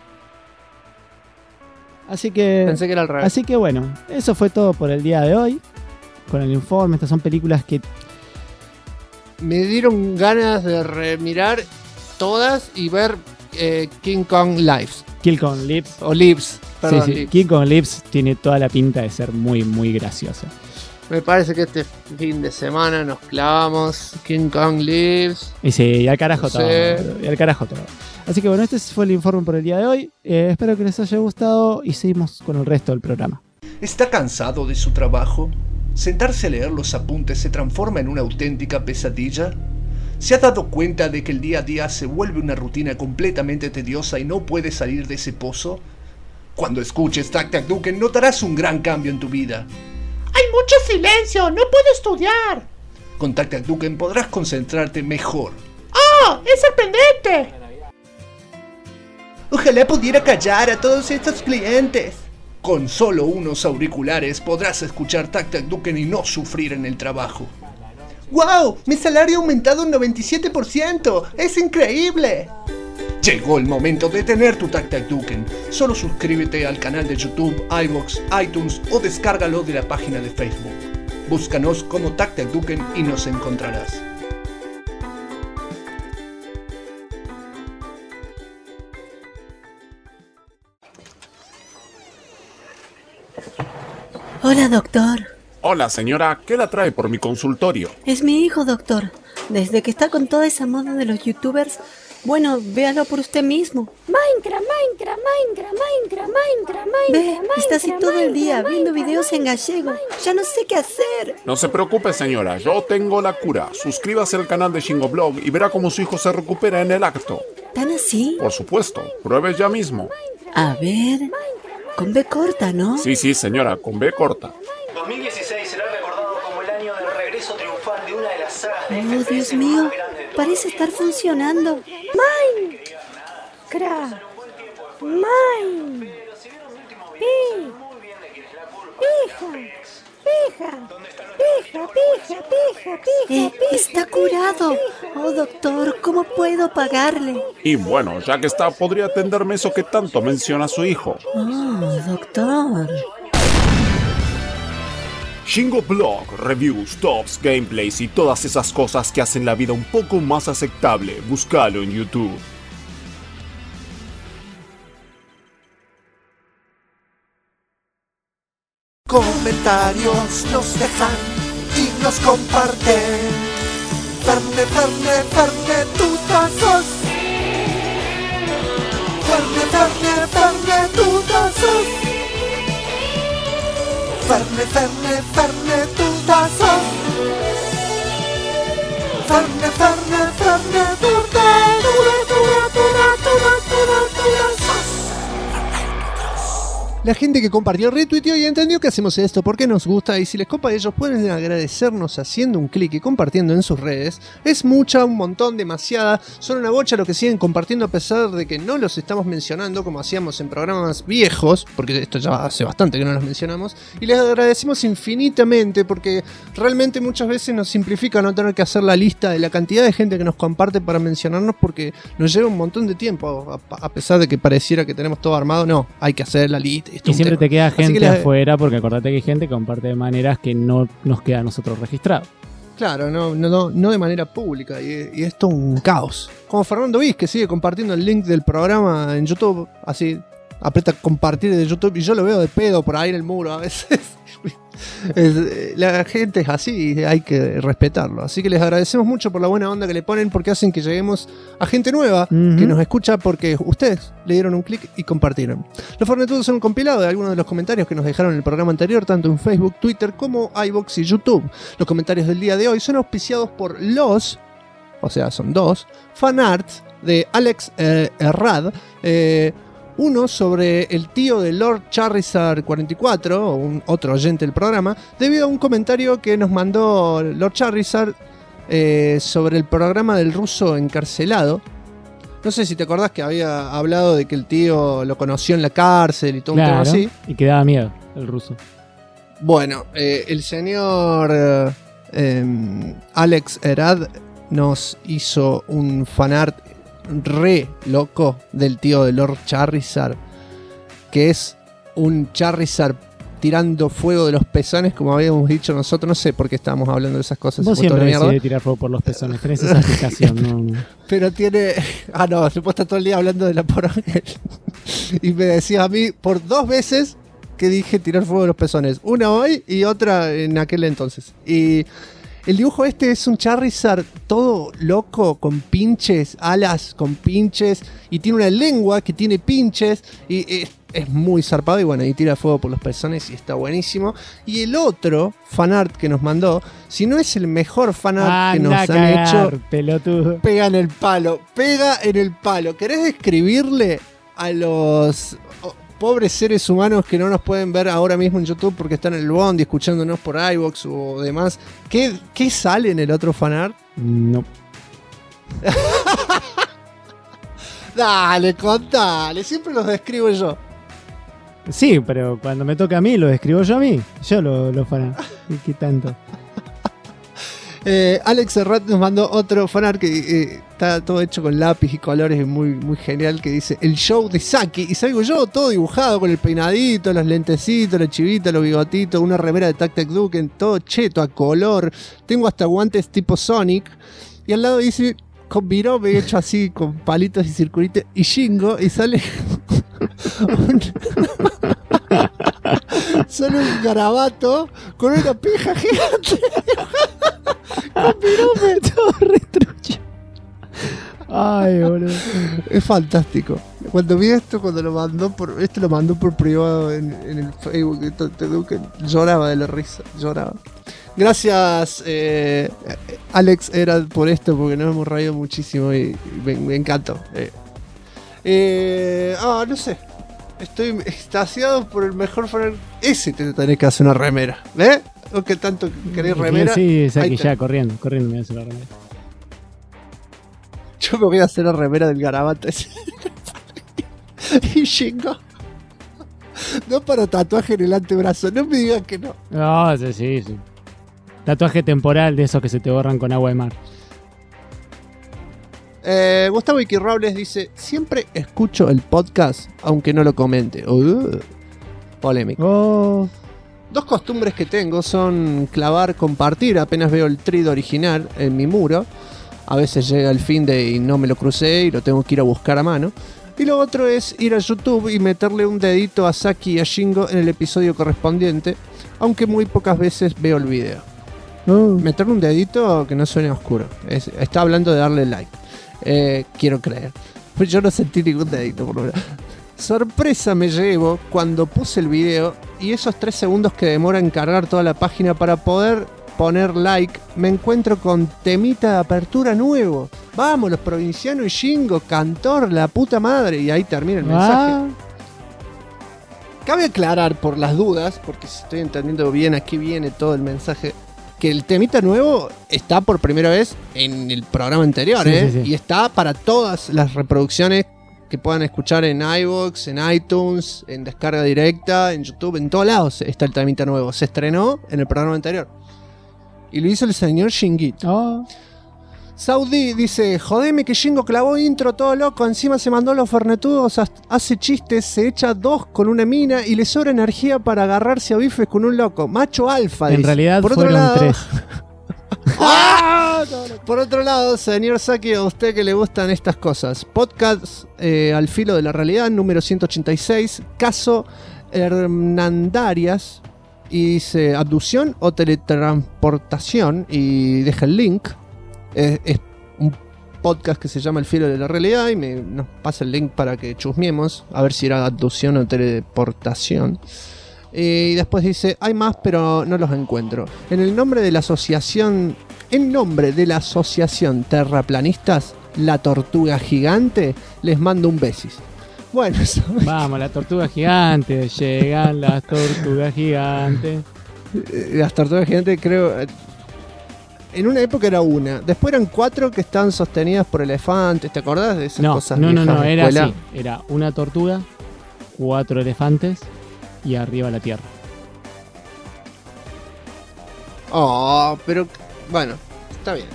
Así que pensé que era al revés. Así que bueno, eso fue todo por el día de hoy. Con el informe, estas son películas que me dieron ganas de remirar todas y ver King Kong Lives. King Kong Lives. O Lives, perdón. Sí. Lives. King Kong Lives tiene toda la pinta de ser muy, muy graciosa. Me parece que este fin de semana nos clavamos King Kong Lives. Y sí, y al carajo todo. Y al carajo todo. Así que bueno, este fue el informe por el día de hoy. Espero que les haya gustado y seguimos con el resto del programa. ¿Está cansado de su trabajo? ¿Sentarse a leer los apuntes se transforma en una auténtica pesadilla? ¿Se ha dado cuenta de que el día a día se vuelve una rutina completamente tediosa y no puede salir de ese pozo? Cuando escuches Tac Tac Duken notarás un gran cambio en tu vida. ¡Hay mucho silencio! ¡No puedo estudiar! Con Tac Tac Duken podrás concentrarte mejor. ¡Oh! ¡Es sorprendente! Ojalá pudiera callar a todos estos clientes. Con solo unos auriculares podrás escuchar Tac Tac Duken y no sufrir en el trabajo. ¡Wow! Mi salario ha aumentado un 97%. ¡Es increíble! Llegó el momento de tener tu Tac Tac Duken. Solo suscríbete al canal de YouTube, iVoox, iTunes o descárgalo de la página de Facebook. Búscanos como Tac Tac Duken y nos encontrarás. Hola, doctor. Hola, señora. ¿Qué la trae por mi consultorio? Es mi hijo, doctor. Desde que está con toda esa moda de los youtubers, bueno, véalo por usted mismo. Minecraft. Ve, está así todo el día viendo videos en gallego. Ya no sé qué hacer. No se preocupe, señora. Yo tengo la cura. Suscríbase al canal de Shingoblog y verá cómo su hijo se recupera en el acto. ¿Tan así? Por supuesto. Pruebe ya mismo. A ver... Con B corta, ¿no? Sí, señora, con B corta. 2016 será recordado como el año del regreso triunfal de una de las sagas de FPS Dios mío, parece estar funcionando. Minecraft. Hijo. Está curado. Oh, doctor, ¿cómo puedo pagarle? Y bueno, ya que está, podría atenderme eso que tanto menciona su hijo. Oh, doctor. Shingo Blog, reviews, tops, gameplays y todas esas cosas que hacen la vida un poco más aceptable. Búscalo en YouTube. Comentarios nos dejan y nos comparten. Ferne, Ferne, Ferne, tutazos. Ferne, Ferne, Ferne, tutazos. Ferne, Ferne, Ferne, tutazos. Ferne, Ferne, Ferne, tutazos. La gente que compartió, retuiteó y entendió que hacemos esto porque nos gusta, y si les copa, ellos pueden agradecernos haciendo un clic y compartiendo en sus redes. Es mucha, un montón, demasiada, son una bocha lo que siguen compartiendo a pesar de que no los estamos mencionando como hacíamos en programas viejos, porque esto ya hace bastante que no los mencionamos, y les agradecemos infinitamente porque realmente muchas veces nos simplifica no tener que hacer la lista de la cantidad de gente que nos comparte para mencionarnos, porque nos lleva un montón de tiempo, a pesar de que pareciera que tenemos todo armado. No, hay que hacer la lista. Y siempre te queda gente afuera, porque acordate que hay gente que comparte de maneras que no nos queda a nosotros registrado. Claro, no de manera pública, y es todo un caos. Como Fernando Viz, que sigue compartiendo el link del programa en YouTube, así, aprieta compartir de YouTube, y yo lo veo de pedo por ahí en el muro a veces. La gente es así y hay que respetarlo. Así que les agradecemos mucho por la buena onda que le ponen, porque hacen que lleguemos a gente nueva que nos escucha porque ustedes le dieron un clic y compartieron. Los Fornetudos son un compilado de algunos de los comentarios que nos dejaron en el programa anterior, tanto en Facebook, Twitter como iVoox y YouTube. Los comentarios del día de hoy son auspiciados por los, o sea, son dos fanarts de Alex Herrad. Uno sobre el tío de Lord Charizard 44, o otro oyente del programa, debido a un comentario que nos mandó Lord Charizard sobre el programa del ruso encarcelado. No sé si te acordás que había hablado de que el tío lo conoció en la cárcel y todo un tema así. Y que daba miedo el ruso. Bueno, el señor Alex Herad nos hizo un fanart re loco del tío de Lord Charizard, que es un Charizard tirando fuego de los pezones, como habíamos dicho nosotros. No sé por qué estábamos hablando de esas cosas. Vos siempre decís tirar fuego por los pezones, tenés esa explicación. No. Pero tiene... no, se puede estar todo el día hablando de la poronga. Y me decía a mí por 2 veces que dije tirar fuego de los pezones. Una hoy y otra en aquel entonces. Y el dibujo este es un Charizard todo loco, con pinches, alas con pinches, y tiene una lengua que tiene pinches, y es muy zarpado, y bueno, y tira fuego por los pezones y está buenísimo. Y el otro fanart que nos mandó, si no es el mejor fanart que nos han hecho, pelotudo. Pega en el palo. ¿Querés escribirle a los pobres seres humanos que no nos pueden ver ahora mismo en YouTube porque están en el bondi escuchándonos por iVoox o demás? ¿Qué sale en el otro fanart? No. Dale, contale, siempre los describo yo. Sí, pero cuando me toca a mí, lo describo yo a mí. Yo lo fanart. ¿Qué tanto? Alex Serrat nos mandó otro fanart que está todo hecho con lápiz y colores, muy, muy genial, que dice el show de Saki, y salgo yo todo dibujado con el peinadito, los lentecitos, la chivita, los bigotitos, una remera de Tactic Duke, todo cheto a color, tengo hasta guantes tipo Sonic, y al lado dice con virome hecho así con palitos y circulitos y Shingo, y sale solo un garabato con una pija gigante con virome, todo retrucho. Ay, boludo. Es fantástico. Cuando vi esto, lo mandó por privado en el Facebook, lloraba de la risa, lloraba. Gracias, Alex, era por esto, porque nos hemos reído muchísimo y me encantó. No sé. Estoy extasiado por el mejor fanart. Ese te tenés que hacer una remera. ¿Ves? ¿O que tanto querés remera? Sí, Saki, ya, corriendo me voy a hacer la remera. Yo me voy a hacer la remera del garabato ese. Y Shingo. No para tatuaje en el antebrazo, no me digas que no. No, sí. Tatuaje temporal de esos que se te borran con agua de mar. Gustavo Iquirrables dice: siempre escucho el podcast, aunque no lo comente. Polémico. Dos costumbres que tengo son clavar, compartir apenas veo el thread original en mi muro. A veces llega el fin de y no me lo crucé y lo tengo que ir a buscar a mano. Y lo otro es ir a YouTube y meterle un dedito a Saki y a Shingo en el episodio correspondiente, aunque muy pocas veces veo el video. Meterle un dedito que no suene oscuro. Está hablando de darle like. Quiero creer. Pues yo no sentí ningún dedito por lo menos. Sorpresa me llevo cuando puse el video y esos 3 segundos que demora en cargar toda la página para poder poner like, me encuentro con temita de apertura nuevo. Vamos, los provincianos y Shingo, cantor, la puta madre. Y ahí termina el mensaje. Cabe aclarar por las dudas, porque si estoy entendiendo bien aquí viene todo el mensaje, que el temita nuevo está por primera vez en el programa anterior, Sí. Y está para todas las reproducciones que puedan escuchar en iVoox, en iTunes, en descarga directa, en YouTube, en todos lados está el temita nuevo. Se estrenó en el programa anterior. Y lo hizo el señor Shinguito. Saudi dice: jodeme que Shingo clavó intro todo loco, encima se mandó los fernetudos, hace chistes, se echa 2 con una mina y le sobra energía para agarrarse a bifes con un loco. Macho alfa, En dice. realidad Por otro fueron lado, 3. Por otro lado, señor Saki, a usted que le gustan estas cosas. Podcast Al Filo de la Realidad, número 186, caso Hernandarias. Y dice: abducción o teletransportación. Y deja el link. Es un podcast que se llama El Filo de la Realidad. Y nos pasa el link para que chusmiemos. A ver si era abducción o teleportación. Y después dice: hay más, pero no los encuentro. En nombre de la asociación Terraplanistas, la Tortuga Gigante, les mando un besis. Bueno, eso. Vamos, la tortuga gigante. Llegan las tortugas gigantes. Las tortugas gigantes, creo. En una época era una. Después eran 4 que estaban sostenidas por elefantes. ¿Te acordás de esas cosas? No, viejas de era escuela? así. Era una tortuga, 4 elefantes y arriba la tierra. Pero bueno, está bien.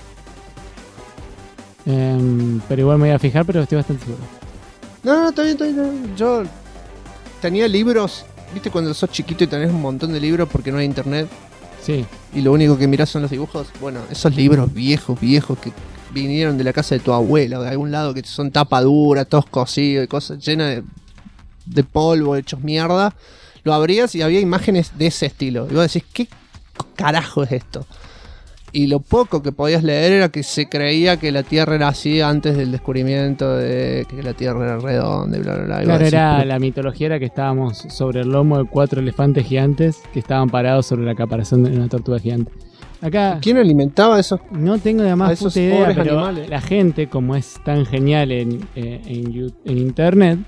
Pero igual me voy a fijar, pero estoy bastante seguro. No, está bien. Yo tenía libros. ¿Viste cuando sos chiquito y tenés un montón de libros porque no hay internet? Sí. Y lo único que mirás son los dibujos. Bueno, esos libros viejos que vinieron de la casa de tu abuela o de algún lado, que son tapa dura, todos cosidos y cosas llenas de polvo, hechos mierda. Lo abrías y había imágenes de ese estilo. Y vos decís: ¿qué carajo es esto? Y lo poco que podías leer era que se creía que la Tierra era así antes del descubrimiento de que la Tierra era redonda y bla, bla, bla. Claro, era la mitología era que estábamos sobre el lomo de 4 elefantes gigantes que estaban parados sobre la caparazón de una tortuga gigante. Acá, ¿quién alimentaba eso? No tengo de más esos puta idea, pobres pero animales. la gente, como es tan genial en internet,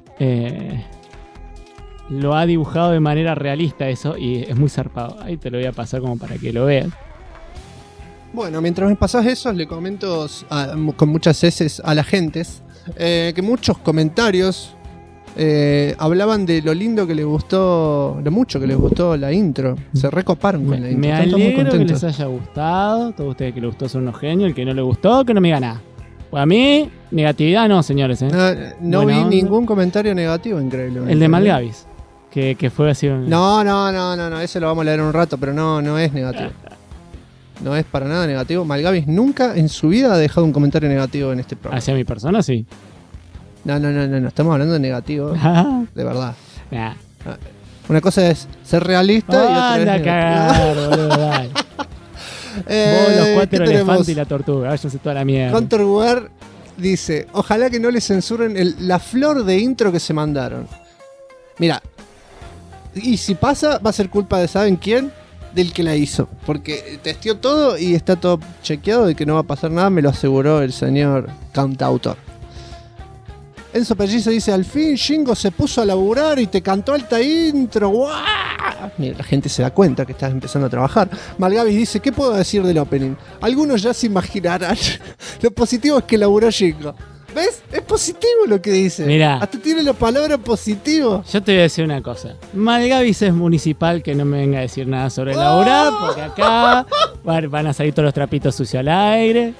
lo ha dibujado de manera realista eso y es muy zarpado. Ahí te lo voy a pasar como para que lo veas. Bueno, mientras me pasás eso, le comento con muchas heces a la gente que muchos comentarios hablaban de lo lindo que les gustó, lo mucho que les gustó la intro. Se recoparon con la intro. Me Están todos muy alegro que contentos. les haya gustado. Todos ustedes que les gustó son unos genios. El que no le gustó, que no me diga nada. Pues a mí, negatividad no, señores. No vi Buena onda. ningún comentario negativo, increíble. El de Malgavis, que fue así. No, ese lo vamos a leer en un rato, pero no es negativo. No es para nada negativo. Malgavis nunca en su vida ha dejado un comentario negativo en este programa. Hacia mi persona, sí. No, estamos hablando de negativo. De verdad. Nah. Una cosa es ser realista y otra Anda es a cagar, boludo, dale. Vos, los 4 elefantes y la tortuga, váyanse toda la mierda. Counterware dice: ojalá que no le censuren la flor de intro que se mandaron. Mira, y si pasa, va a ser culpa de ¿saben quién? Del que la hizo. Porque testeó todo y está todo chequeado de que no va a pasar nada, me lo aseguró el señor cantautor. Enzo Pellizo dice: al fin Shingo se puso a laburar y te cantó alta intro. ¡Guau! Mira, la gente se da cuenta que estás empezando a trabajar. Malgavis dice: ¿qué puedo decir del opening? Algunos ya se imaginarán. Lo positivo es que laburó Shingo. ¿Ves? Es positivo lo que dice. Mirá. Hasta tiene la palabra positivo. Yo te voy a decir una cosa. Malgavis es municipal, que no me venga a decir nada sobre laburar, porque acá van a salir todos los trapitos sucios al aire.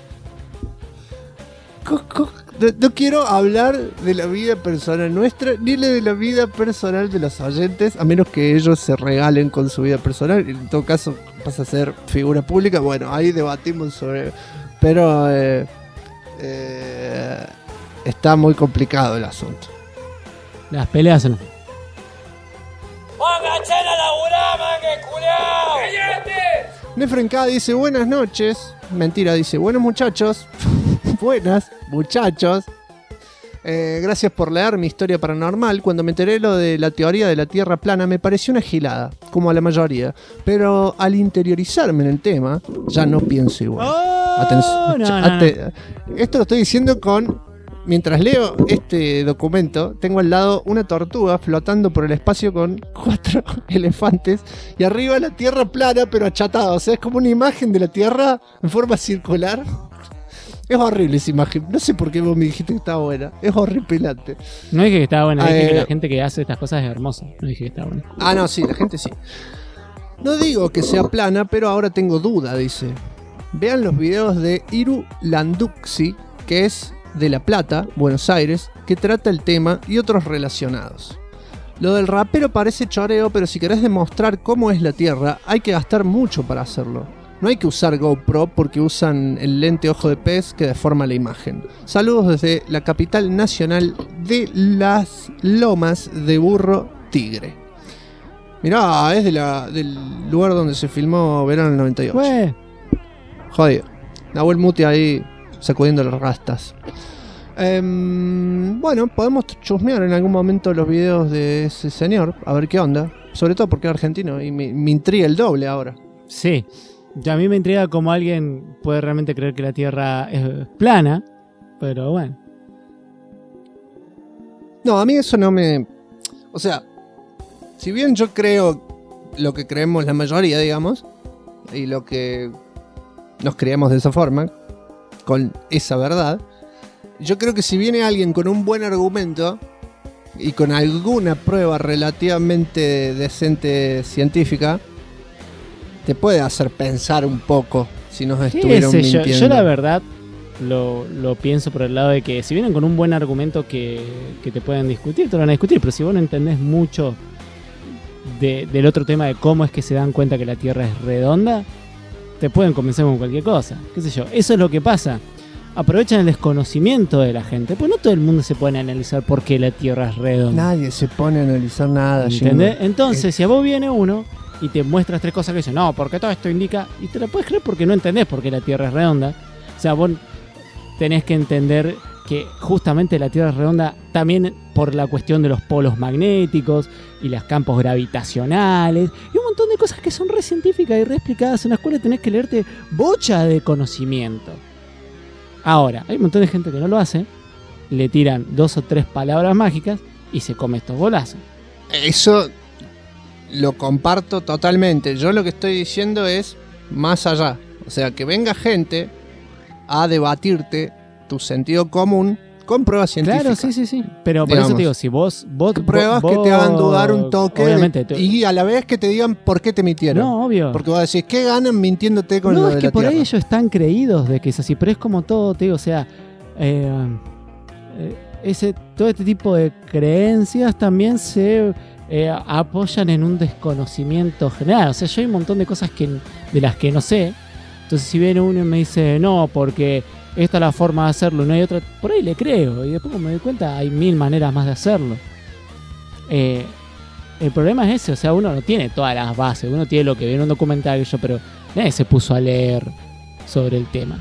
No quiero hablar de la vida personal nuestra, ni de la vida personal de los oyentes, a menos que ellos se regalen con su vida personal. En todo caso, pasa a ser figura pública. Bueno, ahí debatimos sobre... Pero está muy complicado el asunto. Las peleas no. ¡Pónganse a laburar, mangue culiao! ¡Cállate! Nefren K dice buenas noches. Mentira, dice buenos muchachos. Buenas muchachos. Gracias por leer mi historia paranormal. Cuando me enteré lo de la teoría de la Tierra plana me pareció una gilada, como a la mayoría. Pero al interiorizarme en el tema, ya no pienso igual. Esto lo estoy diciendo mientras leo este documento, tengo al lado una tortuga flotando por el espacio con 4 elefantes y arriba la Tierra plana pero achatada. O sea, es como una imagen de la Tierra en forma circular. Es horrible esa imagen. No sé por qué vos me dijiste que estaba buena. Es horripilante. No dije que estaba buena, dije que la gente que hace estas cosas es hermosa. No dije que estaba buena. Ah, no, sí, la gente sí. No digo que sea plana, pero ahora tengo duda, dice. Vean los videos de Iru Landuxi, que es de La Plata, Buenos Aires, que trata el tema y otros relacionados. Lo del rapero parece choreo, pero si querés demostrar cómo es la Tierra, hay que gastar mucho para hacerlo. No hay que usar GoPro porque usan el lente ojo de pez que deforma la imagen. Saludos desde la capital nacional de las Lomas de Burro Tigre. Mirá, es del lugar donde se filmó Verano del 98. Bueno. Jodido. Nahuel Muti ahí sacudiendo las rastas. Bueno, podemos chusmear en algún momento los videos de ese señor, a ver qué onda. Sobre todo porque es argentino y me intriga el doble ahora. Sí. Ya a mí me intriga cómo alguien puede realmente creer que la Tierra es plana, pero bueno. No, a mí eso no me... O sea, si bien yo creo lo que creemos la mayoría, digamos, y lo que nos creemos de esa forma, con esa verdad, yo creo que si viene alguien con un buen argumento y con alguna prueba relativamente decente científica, te puede hacer pensar un poco si nos estuvieron mintiendo. Yo la verdad lo pienso por el lado de que si vienen con un buen argumento que te pueden discutir, te lo van a discutir, pero si vos no entendés mucho del otro tema de cómo es que se dan cuenta que la Tierra es redonda, te pueden convencer con cualquier cosa, qué sé yo. Eso es lo que pasa. Aprovechan el desconocimiento de la gente, pues no todo el mundo se pone a analizar por qué la Tierra es redonda. Nadie se pone a analizar nada. ¿Entendés? Entonces, si a vos viene uno y te muestras 3 cosas que dicen, no, porque todo esto indica, y te la puedes creer porque no entendés por qué la Tierra es redonda. O sea, vos tenés que entender que justamente la Tierra es redonda también por la cuestión de los polos magnéticos y los campos gravitacionales y un montón de cosas que son re científicas y re explicadas en la escuela. Tenés que leerte bocha de conocimiento. Ahora, hay un montón de gente que no lo hace, le tiran 2 o 3 palabras mágicas y se come estos bolazos. Eso lo comparto totalmente. Yo lo que estoy diciendo es más allá. O sea, que venga gente a debatirte tu sentido común con pruebas científicas. Claro, sí. Pero por eso te digo, si vos pruebas que te hagan dudar un toque obviamente, y a la vez que te digan por qué te mintieron. No, obvio. Porque vos decís, ¿qué ganan mintiéndote con lo de la Tierra? No, es que por ahí ellos están creídos de que es así, pero es como todo, te digo, o sea, todo este tipo de creencias también se apoyan en un desconocimiento general. O sea, yo hay un montón de cosas de las que no sé. Entonces si viene uno y me dice, no, porque esta es la forma de hacerlo, no hay otra, por ahí le creo. Y después me doy cuenta, hay 1000 maneras más de hacerlo. El problema es ese, o sea, uno no tiene todas las bases. Uno tiene lo que ve en un documental, pero nadie se puso a leer sobre el tema.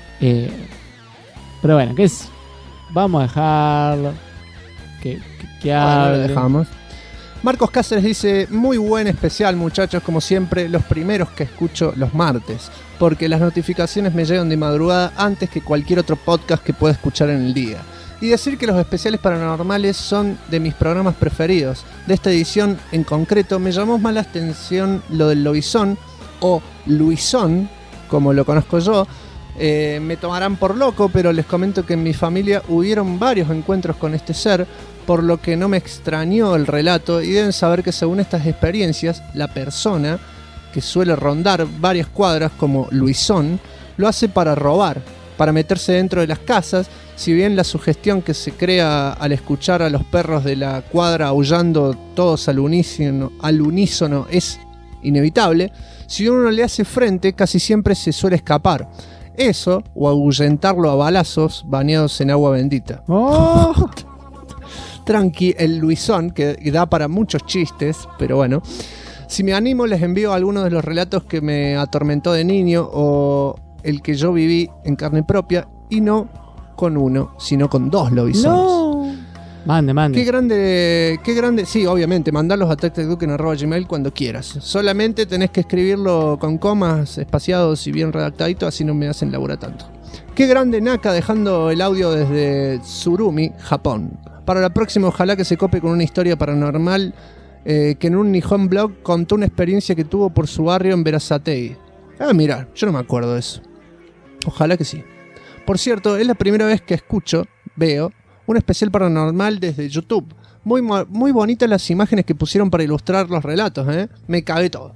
Pero bueno, ¿qué es? Vamos a dejarlo. Que hable. Lo dejamos. Marcos Cáceres dice, muy buen especial muchachos, como siempre, los primeros que escucho los martes, porque las notificaciones me llegan de madrugada antes que cualquier otro podcast que pueda escuchar en el día. Y decir que los especiales paranormales son de mis programas preferidos. De esta edición en concreto me llamó más la atención lo del lobizón, o Luisón, como lo conozco yo, Me tomarán por loco, pero les comento que en mi familia hubieron varios encuentros con este ser, por lo que no me extrañó el relato, y deben saber que según estas experiencias, la persona, que suele rondar varias cuadras como Luisón, lo hace para robar, para meterse dentro de las casas. Si bien la sugestión que se crea al escuchar a los perros de la cuadra aullando todos al unísono es inevitable, si uno le hace frente casi siempre se suele escapar. Eso, o ahuyentarlo a balazos bañados en agua bendita. Oh. Tranqui, el Luisón, que da para muchos chistes, pero bueno. Si me animo, les envío algunos de los relatos que me atormentó de niño o el que yo viví en carne propia, y no con uno, sino con 2 lobisones. No. Mande. Qué grande. Sí, obviamente, mandarlos a tactacduken@gmail cuando quieras. Solamente tenés que escribirlo con comas espaciados y bien redactadito, así no me hacen laburar tanto. Qué grande Naka, dejando el audio desde Tsurumi, Japón. Para la próxima, ojalá que se cope con una historia paranormal que en un Nihon blog contó una experiencia que tuvo por su barrio en Berazategui. Ah, mira, yo no me acuerdo de eso. Ojalá que sí. Por cierto, es la primera vez que veo un especial paranormal desde YouTube. Muy bonitas las imágenes que pusieron para ilustrar los relatos, ¿eh? Me cagué todo.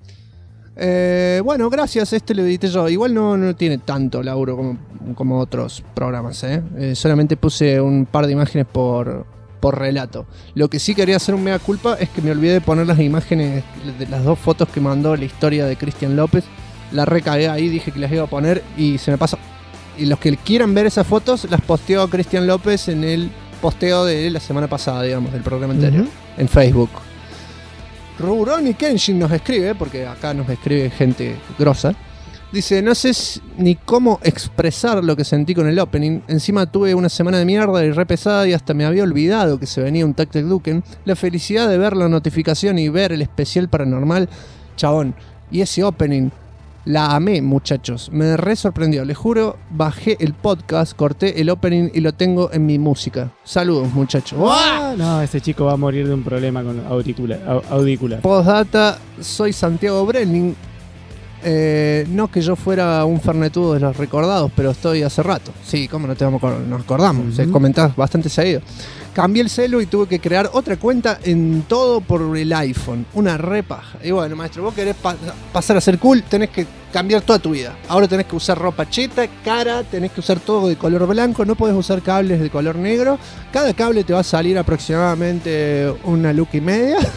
Bueno, gracias, lo edité yo. Igual no tiene tanto laburo como otros programas, ¿eh? Solamente puse un par de imágenes por relato. Lo que sí quería hacer un mea culpa es que me olvidé de poner las imágenes de las 2 fotos que mandó la historia de Cristian López. La recagué ahí, dije que las iba a poner y se me pasó. Y los que quieran ver esas fotos las posteó Cristian López en el posteo de la semana pasada, digamos, del programa anterior, en Facebook. Rurouni Kenshin nos escribe, porque acá nos escribe gente grosa. Dice, no sé ni cómo expresar lo que sentí con el opening. Encima tuve una semana de mierda y re pesada y hasta me había olvidado que se venía un Tactacduken. La felicidad de ver la notificación y ver el especial paranormal, chabón. Y ese opening, la amé, muchachos. Me re sorprendió. Les juro, bajé el podcast, corté el opening y lo tengo en mi música. Saludos, muchachos. No, ese chico va a morir de un problema con audicular. Postdata, soy Santiago Brenning. No que yo fuera un fernetudo de los recordados, pero estoy hace rato. Sí, ¿cómo no te vamos a acordar? Nos acordamos, comentás bastante seguido. Cambié el celu y tuve que crear otra cuenta en todo por el iPhone. Una repaja. Y bueno, maestro, vos querés pasar a ser cool, tenés que cambiar toda tu vida. Ahora tenés que usar ropa cheta, cara, tenés que usar todo de color blanco, no podés usar cables de color negro. Cada cable te va a salir aproximadamente 1,5 lucas.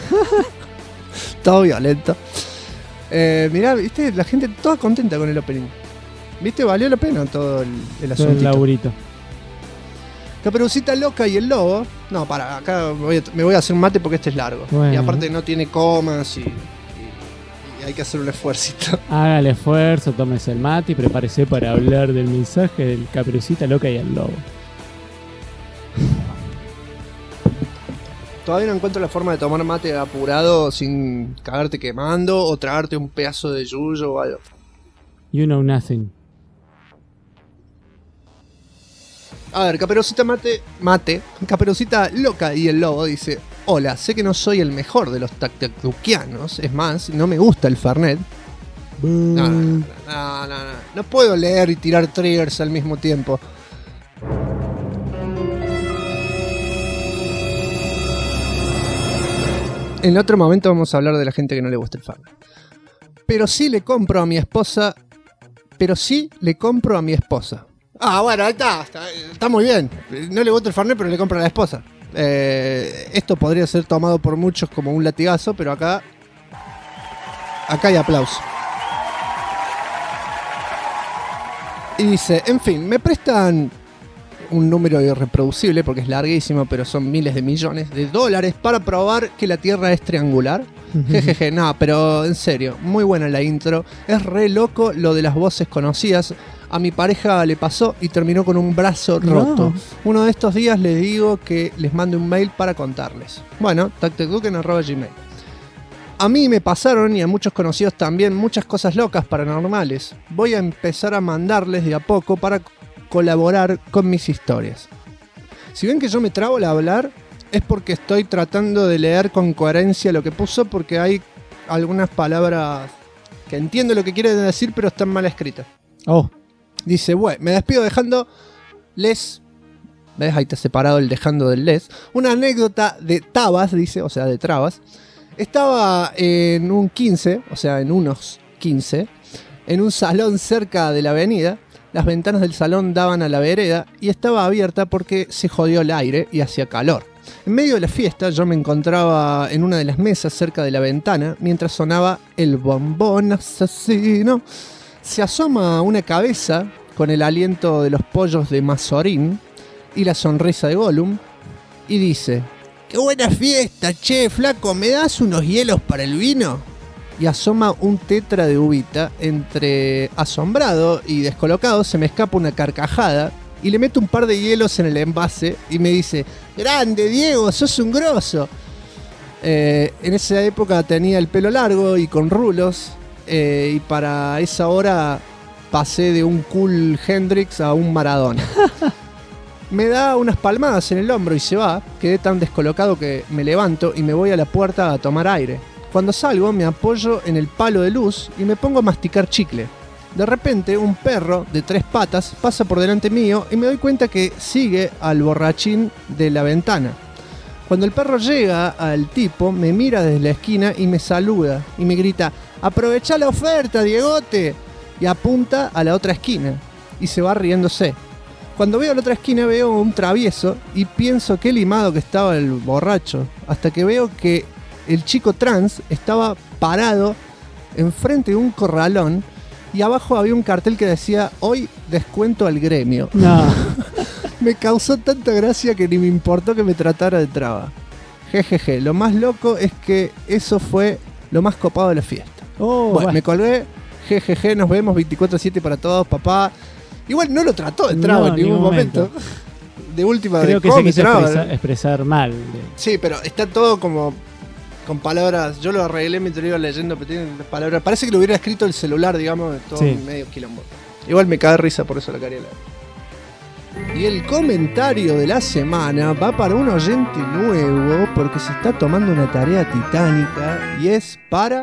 Todo violento. Mirá, viste, la gente toda contenta con el opening. Viste, valió la pena todo el asunto. El laburito. Caperucita Loca y el Lobo. No, para, acá me voy a hacer un mate porque este es largo. Bueno. Y aparte no tiene comas y hay que hacer un esfuercito. Haga el esfuerzo, tómese el mate y prepárese para hablar del mensaje del Caperucita Loca y el Lobo. Todavía no encuentro la forma de tomar mate apurado sin cagarte quemando o tragarte un pedazo de yuyo o algo. You know nothing. A ver, Caperucita Loca y el Lobo dice: hola, sé que no soy el mejor de los tactacdukianos, es más, no me gusta el Fernet. No puedo leer y tirar triggers al mismo tiempo. En otro momento vamos a hablar de la gente que no le gusta el Fernet. Pero sí le compro a mi esposa. Ah, bueno, ahí está muy bien. No le gusta el Fernet, pero le compro a la esposa. Esto podría ser tomado por muchos como un latigazo, pero acá hay aplauso. Y dice, en fin, me prestan un número irreproducible porque es larguísimo, pero son miles de millones de dólares para probar que la Tierra es triangular. Jejeje, no, pero en serio, muy buena la intro. Es re loco lo de las voces conocidas. A mi pareja le pasó y terminó con un brazo roto. Uno de estos días les digo que les mande un mail para contarles. Bueno, tactacduken@gmail. A mí me pasaron, y a muchos conocidos también, muchas cosas locas paranormales. Voy a empezar a mandarles de a poco para colaborar con mis historias. Si ven que yo me trabo al hablar, es porque estoy tratando de leer con coherencia lo que puso, porque hay algunas palabras que entiendo lo que quiere decir, pero están mal escritas. Dice, bueno, me despido dejando les... ¿Ves? Ahí está separado el dejando del les. Una anécdota de Tabas, dice, o sea, de Trabas. Estaba en un 15, o sea, en unos 15, en un salón cerca de la avenida. Las ventanas del salón daban a la vereda y estaba abierta porque se jodió el aire y hacía calor. En medio de la fiesta yo me encontraba en una de las mesas cerca de la ventana mientras sonaba el bombón asesino. Se asoma una cabeza con el aliento de los pollos de Mazorín y la sonrisa de Gollum y dice: ¡Qué buena fiesta, che, flaco! ¿Me das unos hielos para el vino? Y asoma un tetra de uvita. Entre asombrado y descolocado se me escapa una carcajada y le meto un par de hielos en el envase y me dice: ¡Grande, Diego! ¡Sos un grosso! En esa época tenía el pelo largo y con rulos y para esa hora pasé de un cool Hendrix a un Maradona. Me da unas palmadas en el hombro y se va. Quedé tan descolocado que me levanto y me voy a la puerta a tomar aire. Cuando salgo me apoyo en el palo de luz y me pongo a masticar chicle. De repente un perro de 3 patas pasa por delante mío y me doy cuenta que sigue al borrachín de la ventana. Cuando el perro llega al tipo me mira desde la esquina y me saluda y me grita: ¡Aprovechá la oferta, Diegote! Y apunta a la otra esquina y se va riéndose. Cuando veo la otra esquina veo un travieso y pienso qué limado que estaba el borracho, hasta que veo que el chico trans estaba parado enfrente de un corralón y abajo había un cartel que decía: hoy descuento al gremio. No. Me causó tanta gracia que ni me importó que me tratara de traba. Jejeje, lo más loco es que eso fue lo más copado de la fiesta. Bueno, me colgué. Jejeje, nos vemos 24/7 para todos, papá. Igual no lo trató de traba en ningún momento. De última, creo que se quiso expresar mal. Sí, pero está todo como con palabras. Yo lo arreglé mientras lo iba leyendo, pero tiene palabras. Parece que lo hubiera escrito el celular, digamos, todo medio quilombo. Igual me cae risa por eso la quería leer. Y el comentario de la semana va para un oyente nuevo porque se está tomando una tarea titánica y es para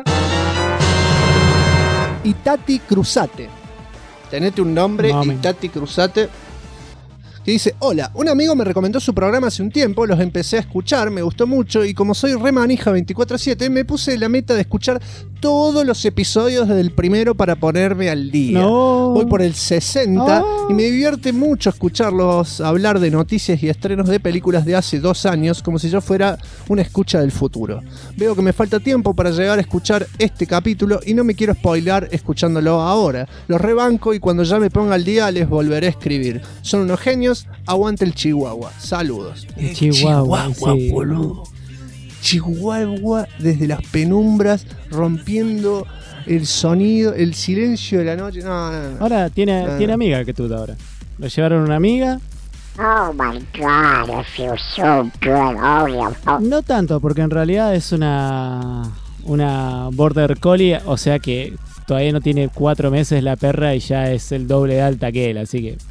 Itati Cruzate. Tenete un nombre, Itati Cruzate. Que dice: hola, un amigo me recomendó su programa hace un tiempo, los empecé a escuchar, me gustó mucho y como soy re manija 24/7 me puse la meta de escuchar todos los episodios desde el primero para ponerme al día. Voy por el 60 y me divierte mucho escucharlos hablar de noticias y estrenos de películas de hace 2 años como si yo fuera una escucha del futuro. Veo que me falta tiempo para llegar a escuchar este capítulo y no me quiero spoilar escuchándolo ahora. Los rebanco y cuando ya me ponga al día les volveré a escribir. Son unos genios. Aguante el Chihuahua. Saludos. Chihuahua, sí. Boludo. Chihuahua desde las penumbras rompiendo el sonido, el silencio de la noche. No. Ahora tiene amiga que tú ahora. Lo llevaron una amiga. Oh my god, I feel so good. No tanto, porque en realidad es una border collie, o sea que todavía no tiene 4 meses la perra y ya es el doble de alta que él, así que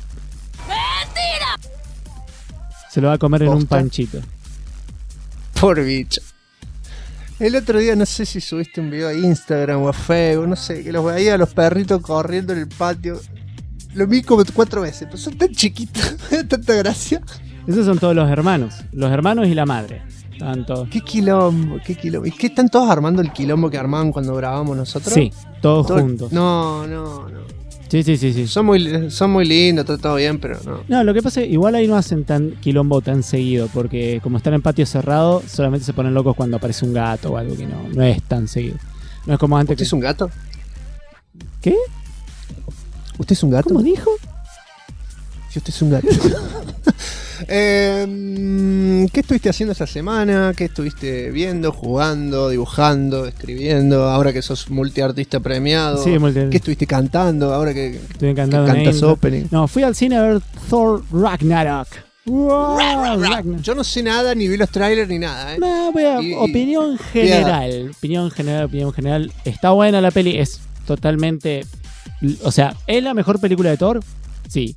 se lo va a comer en un panchito. Por bicho. El otro día no sé si subiste un video a Instagram o a Facebook, no sé, que los veía a los perritos corriendo en el patio. Lo vi como 4 veces, pero son tan chiquitos, me da tanta gracia. Esos son todos los hermanos y la madre. Tanto. Qué quilombo. ¿Y qué están todos armando el quilombo que armaban cuando grabábamos nosotros? Sí, todos juntos. No. Sí. Son muy lindos, todo bien, pero no. No, lo que pasa es que igual ahí no hacen tan quilombo tan seguido, porque como están en patio cerrado, solamente se ponen locos cuando aparece un gato o algo que no es tan seguido. No es como antes. ¿Usted es un gato? ¿Qué? ¿Usted es un gato? ¿Cómo dijo? Si usted es un gato. ¿Qué estuviste haciendo esta semana? ¿Qué estuviste viendo, jugando, dibujando, escribiendo? Ahora que sos multiartista premiado. Sí, ¿Qué estuviste cantando? Ahora que estoy cantando que cantas opening. No, fui al cine a ver Thor Ragnarok. Ragnarok. Yo no sé nada, ni vi los trailers ni nada. No, opinión general. Opinión general. Está buena la peli, es totalmente. O sea, ¿es la mejor película de Thor? Sí.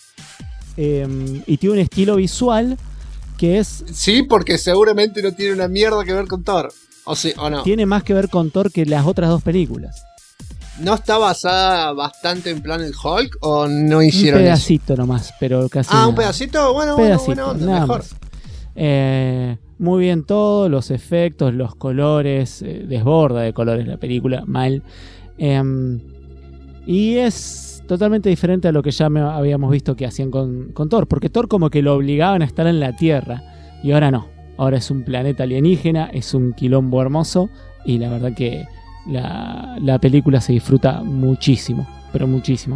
Y tiene un estilo visual que es... Sí, porque seguramente no tiene una mierda que ver con Thor. ¿O sí o no? Tiene más que ver con Thor que las otras 2 películas. ¿No está basada bastante en Planet Hulk o no hicieron un pedacito nomás, pero casi nada. un pedacito, bueno, buena onda, nada mejor. Más. Muy bien todo, los efectos, los colores, desborda de colores la película, mal. Y es totalmente diferente a lo que ya habíamos visto que hacían con Thor, porque Thor como que lo obligaban a estar en la Tierra, y ahora no. Ahora es un planeta alienígena, es un quilombo hermoso, y la verdad que la película se disfruta muchísimo, pero muchísimo.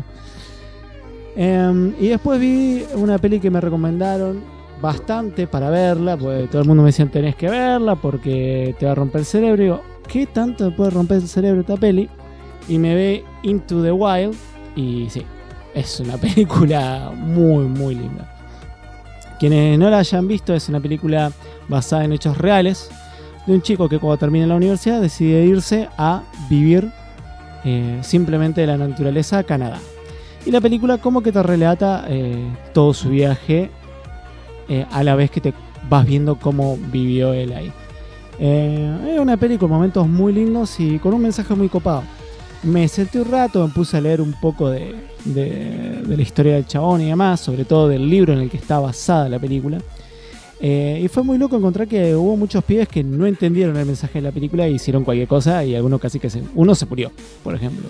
Y después vi una peli que me recomendaron bastante para verla, porque todo el mundo me decía tenés que verla porque te va a romper el cerebro. Y digo, ¿qué tanto puede romper el cerebro esta peli? Y me ve Into the Wild, y sí, es una película muy muy linda. Quienes no la hayan visto, es una película basada en hechos reales de un chico que cuando termina la universidad decide irse a vivir simplemente de la naturaleza a Canadá. Y la película como que te relata todo su viaje a la vez que te vas viendo cómo vivió él ahí. Es una peli con momentos muy lindos y con un mensaje muy copado. Me senté un rato, me puse a leer un poco de la historia del chabón y demás, sobre todo del libro en el que está basada la película. Y fue muy loco encontrar que hubo muchos pibes que no entendieron el mensaje de la película e hicieron cualquier cosa, y algunos casi que uno se murió, por ejemplo.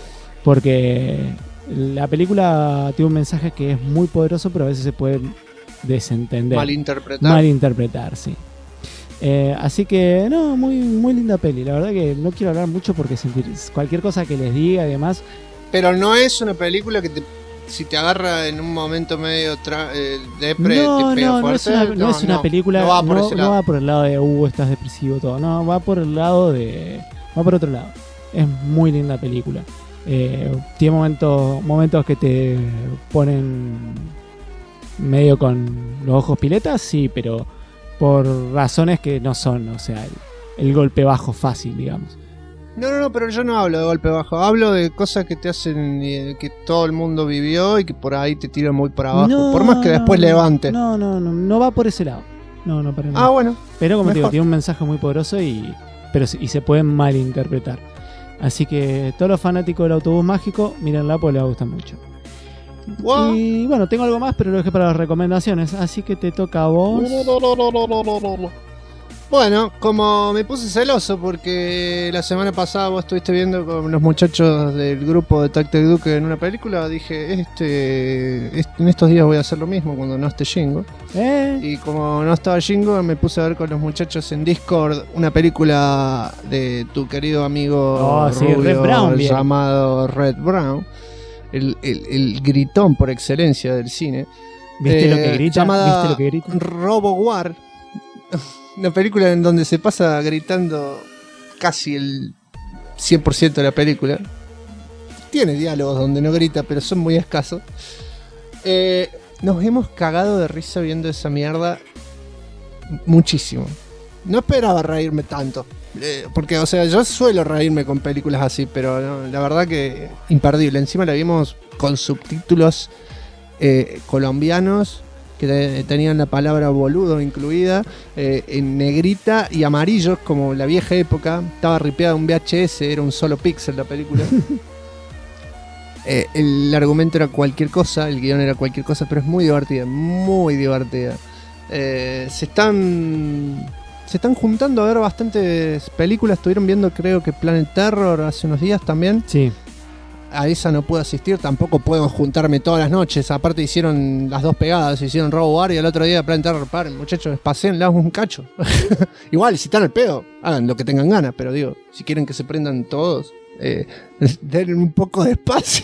Porque la película tiene un mensaje que es muy poderoso, pero a veces se puede desentender. Malinterpretar, sí. Así que, no, muy, muy linda peli. La verdad que no quiero hablar mucho porque cualquier cosa que les diga y demás. Pero no es una película que si te agarra en un momento medio depre, te pega fuerte. No es una película, no va por el lado de estás depresivo, todo. No, va por el lado va por otro lado. Es muy linda película. Tiene momentos que te ponen medio con los ojos piletas, sí, pero por razones que no son, o sea, el golpe bajo fácil, digamos. No, pero yo no hablo de golpe bajo, hablo de cosas que te hacen que todo el mundo vivió y que por ahí te tiran muy para abajo, por más que después levante. No va por ese lado. No, para nada. Bueno. Pero como te digo, tiene un mensaje muy poderoso y se puede malinterpretar. Así que todos los fanáticos del autobús mágico, mírenla porque les va a gustar mucho. Wow. Y bueno, tengo algo más, pero lo dejé para las recomendaciones, así que te toca a vos. Bueno, como me puse celoso porque la semana pasada vos estuviste viendo con los muchachos del grupo de Tactic Duke en una película, dije, en estos días voy a hacer lo mismo cuando no esté Jingo. Y como no estaba Jingo, me puse a ver con los muchachos en Discord una película de tu querido amigo rubio, Red Brown, llamado Red Brown, el gritón por excelencia del cine. ¿Viste lo que grita? Llamada ¿Viste lo que grita? Robo War. Una película en donde se pasa gritando casi el 100% de la película. Tiene diálogos donde no grita, pero son muy escasos. Nos hemos cagado de risa viendo esa mierda muchísimo. No esperaba reírme tanto. Porque, o sea, yo suelo reírme con películas así, pero no, la verdad que imperdible. Encima la vimos con subtítulos colombianos que tenían la palabra boludo incluida, en negrita y amarillos, como la vieja época. Estaba ripeada un VHS, era un solo píxel la película. El argumento era cualquier cosa, el guión era cualquier cosa, pero es muy divertida, muy divertida. Se están juntando a ver bastantes películas. Estuvieron viendo, creo que Planet Terror hace unos días también. Sí. A esa no puedo asistir, tampoco puedo juntarme todas las noches. Aparte hicieron las dos pegadas, hicieron Robo War y al otro día Planet Terror. Paren, muchachos, pasen, un cacho. Igual, si están al pedo, hagan lo que tengan ganas, pero digo, si quieren que se prendan todos, denle un poco de espacio.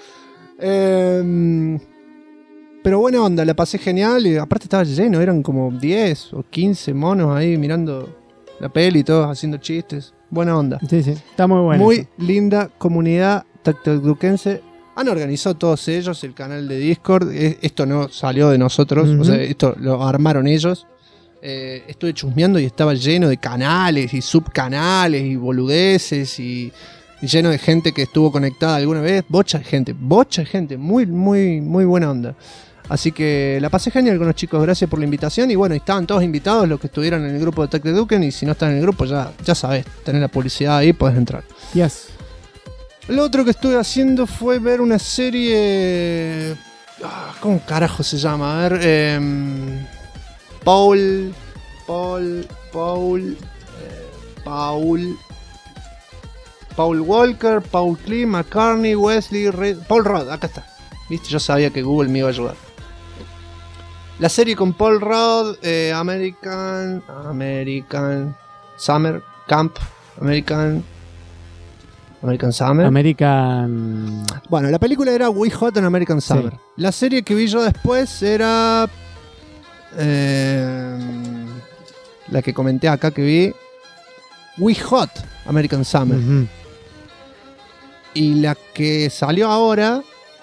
Pero buena onda, la pasé genial y aparte estaba lleno, eran como 10 o 15 monos ahí mirando la peli y todos haciendo chistes. Buena onda. Sí, está muy buena. Muy linda comunidad tactecduquense. Han organizado todos ellos el canal de Discord. Esto no salió de nosotros, o sea, esto lo armaron ellos. Estuve chusmeando y estaba lleno de canales y subcanales y boludeces y lleno de gente que estuvo conectada alguna vez. Bocha de gente, muy, muy, muy buena onda. Así que la pasé genial con los chicos, gracias por la invitación. Y bueno, estaban todos invitados los que estuvieron en el grupo de Tactic Duken. Y si no están en el grupo, ya sabés, tenés la publicidad ahí, podés entrar. Yes. Lo otro que estuve haciendo fue ver una serie... ¿Cómo carajo se llama? A ver... Paul Walker, Paul Klee, McCartney, Wesley, Paul Rudd, acá está. ¿Viste? Yo sabía que Google me iba a ayudar. La serie con Paul Rudd, American Summer Camp, American Summer. Bueno, la película era We Hot and American Summer. Sí. La serie que vi yo después era la que comenté acá que vi, We Hot American Summer. Uh-huh. Y la que salió ahora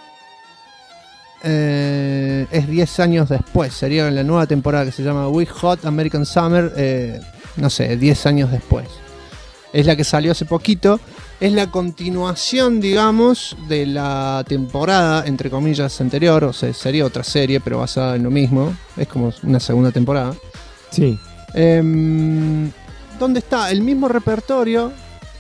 es 10 años después. Sería en la nueva temporada que se llama We Hot American Summer. No sé, 10 años después. Es la que salió hace poquito. Es la continuación, digamos, de la temporada, entre comillas, anterior. O sea, sería otra serie, pero basada en lo mismo. Es como una segunda temporada. Sí. Donde está el mismo repertorio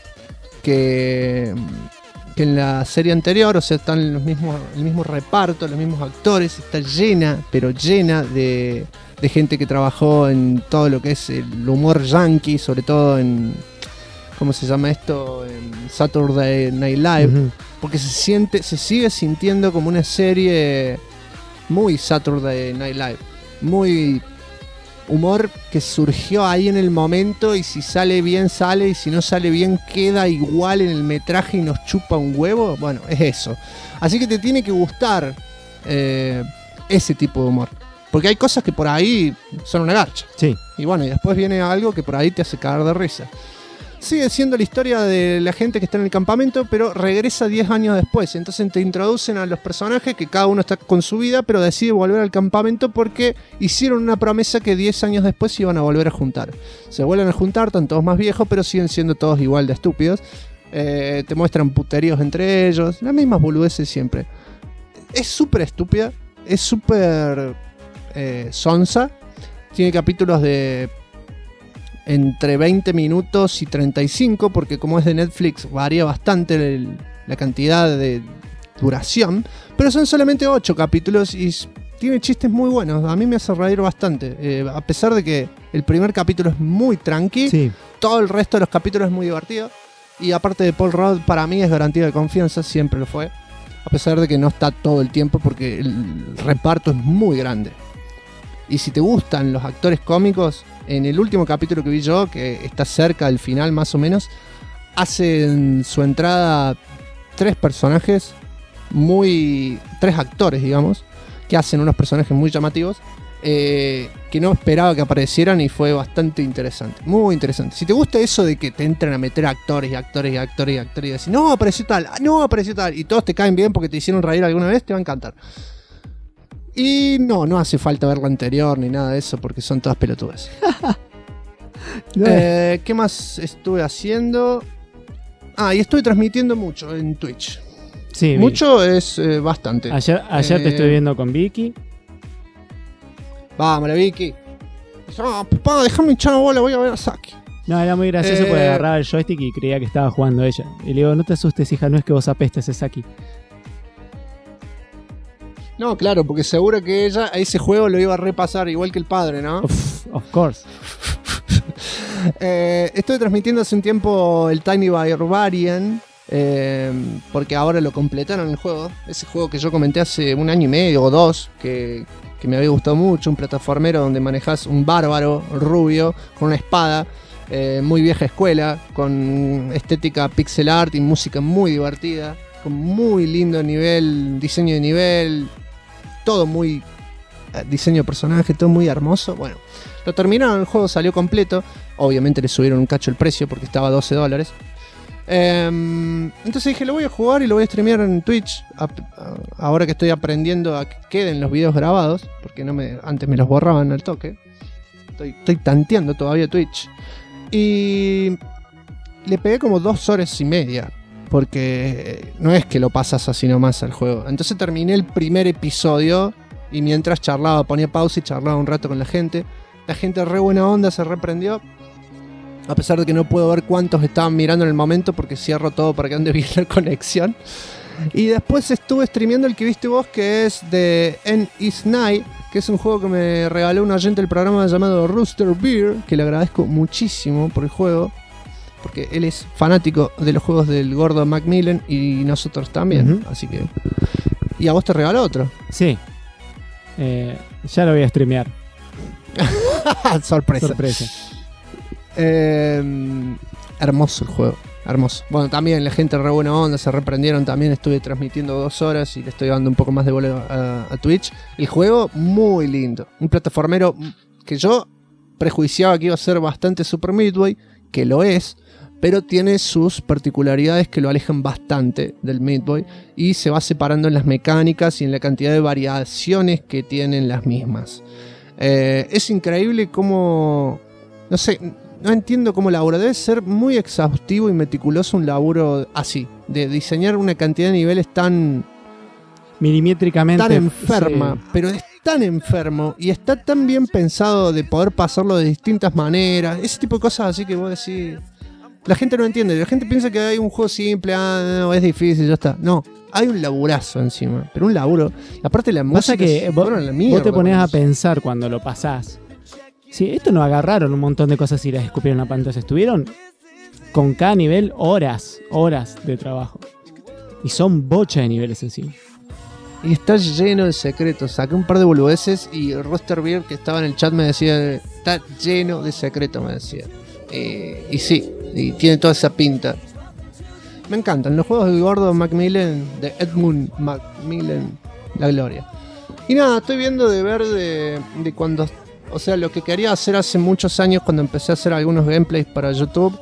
que en la serie anterior. O sea, están el mismo reparto, los mismos actores. Está llena, pero llena de gente que trabajó en todo lo que es el humor yankee, sobre todo en... ¿Cómo se llama esto? En Saturday Night Live. Uh-huh. Porque se sigue sintiendo como una serie muy Saturday Night Live. Muy humor que surgió ahí en el momento, y si sale bien sale, y si no sale bien queda igual en el metraje y nos chupa un huevo. Bueno, es eso. Así que te tiene que gustar ese tipo de humor. Porque hay cosas que por ahí son una garcha. Sí. Y bueno, y después viene algo que por ahí te hace cagar de risa. Sigue siendo la historia de la gente que está en el campamento, pero regresa 10 años después. Entonces te introducen a los personajes que cada uno está con su vida, pero decide volver al campamento porque hicieron una promesa que 10 años después se iban a volver a juntar. Se vuelven a juntar, están todos más viejos, pero siguen siendo todos igual de estúpidos. Te muestran puteríos entre ellos, las mismas boludeces siempre. Es súper estúpida, es súper sonsa. Tiene capítulos de entre 20 minutos y 35, porque como es de Netflix varía bastante la cantidad de duración, pero son solamente 8 capítulos y tiene chistes muy buenos. A mí me hace reír bastante, a pesar de que el primer capítulo es muy tranqui. Sí. Todo el resto de los capítulos es muy divertido, y aparte de Paul Rudd, para mí es garantía de confianza, siempre lo fue, a pesar de que no está todo el tiempo porque el reparto es muy grande. Y si te gustan los actores cómicos, en el último capítulo que vi yo, que está cerca del final más o menos, hacen su entrada 3 personajes, 3 actores, digamos, que hacen unos personajes muy llamativos, que no esperaba que aparecieran, y fue bastante interesante, muy interesante. Si te gusta eso de que te entran a meter actores, y decir, no, apareció tal, y todos te caen bien porque te hicieron reír alguna vez, te va a encantar. Y no hace falta ver la anterior ni nada de eso, porque son todas pelotudas. ¿Qué más estuve haciendo? Y estuve transmitiendo mucho en Twitch. Sí, mucho es bastante. Ayer te estuve viendo con Vicky. Vamos, la Vicky. Papá, déjame echar una bola, voy a ver a Saki. No, era muy gracioso porque agarraba el joystick y creía que estaba jugando ella. Y le digo, no te asustes, hija, no es que vos apestes ese Saki. No, claro, porque seguro que ella a ese juego lo iba a repasar igual que el padre, ¿no? Of course. Estuve transmitiendo hace un tiempo el Tiny Barbarian, porque ahora lo completaron el juego. Ese juego que yo comenté hace 1 año y medio o 2, que me había gustado mucho, un plataformero donde manejás un bárbaro rubio con una espada, muy vieja escuela, con estética pixel art y música muy divertida, con muy lindo diseño de nivel, todo muy diseño de personaje, todo muy hermoso. Bueno, lo terminaron, el juego salió completo. Obviamente le subieron un cacho el precio porque estaba a $12. Entonces dije, lo voy a jugar y lo voy a streamear en Twitch. Ahora que estoy aprendiendo a que queden los videos grabados, porque antes me los borraban al toque. Estoy tanteando todavía Twitch. Y le pegué como 2 horas y media, porque no es que lo pasas así nomás al juego. Entonces terminé el primer episodio y mientras charlaba, ponía pausa y charlaba un rato con la gente. La gente re buena onda, se reprendió. A pesar de que no puedo ver cuántos estaban mirando en el momento porque cierro todo para que ande bien la conexión. Y después estuve streameando el que viste vos, que es de N Is Night, que es un juego que me regaló un oyente del programa llamado Rooster Beer, que le agradezco muchísimo por el juego, porque él es fanático de los juegos del gordo Macmillan y nosotros también. Así que... Y a vos te regaló otro. Sí. Ya lo voy a streamear. Sorpresa. Hermoso el juego. Hermoso. Bueno, también la gente re buena onda, se reprendieron también. Estuve transmitiendo 2 horas y le estoy dando un poco más de bola a Twitch. El juego, muy lindo. Un plataformero que yo prejuiciaba que iba a ser bastante Super Meat Boy, que lo es, pero tiene sus particularidades que lo alejan bastante del Meat Boy y se va separando en las mecánicas y en la cantidad de variaciones que tienen las mismas. Es increíble cómo... No sé, no entiendo cómo labura. Debe ser muy exhaustivo y meticuloso un laburo así, de diseñar una cantidad de niveles tan... milimétricamente... tan enferma, sí. Pero es tan enfermo y está tan bien pensado de poder pasarlo de distintas maneras. Ese tipo de cosas así que vos decís... La gente no entiende, la gente piensa que hay un juego simple, no, es difícil, ya está. No, hay un laburazo encima, pero un laburo. Aparte la música que vos te pones a pensar cuando lo pasás. Si esto no agarraron un montón de cosas y las escupieron en la pantalla, estuvieron con cada nivel horas de trabajo. Y son bocha de niveles encima. Y está lleno de secretos. Saqué un par de boludeces y Rooster Beer, que estaba en el chat, me decía, está lleno de secretos, me decía. Y sí, y tiene toda esa pinta. Me encantan los juegos del gordo Macmillan, de Edmund Macmillan, la gloria. Y nada, estoy viendo de ver de cuando... O sea, lo que quería hacer hace muchos años cuando empecé a hacer algunos gameplays para YouTube,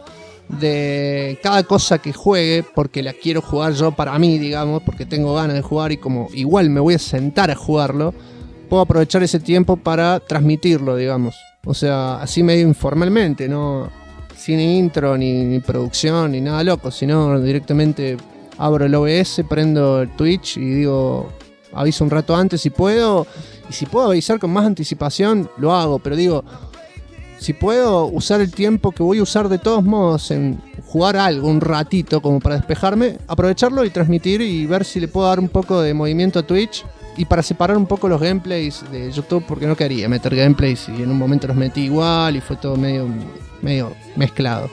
de cada cosa que juegue, porque la quiero jugar yo para mí, digamos, porque tengo ganas de jugar y como igual me voy a sentar a jugarlo, puedo aprovechar ese tiempo para transmitirlo, digamos. O sea, así medio informalmente, no sin intro, ni producción, ni nada loco, sino directamente abro el OBS, prendo el Twitch y digo, aviso un rato antes si puedo, y si puedo avisar con más anticipación, lo hago, pero digo, si puedo usar el tiempo que voy a usar de todos modos en jugar algo un ratito como para despejarme, aprovecharlo y transmitir y ver si le puedo dar un poco de movimiento a Twitch. Y para separar un poco los gameplays de YouTube, porque no quería meter gameplays y en un momento los metí igual y fue todo medio mezclado.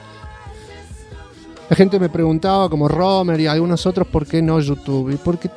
La gente me preguntaba, como Romer y algunos otros, ¿por qué no YouTube? Y porque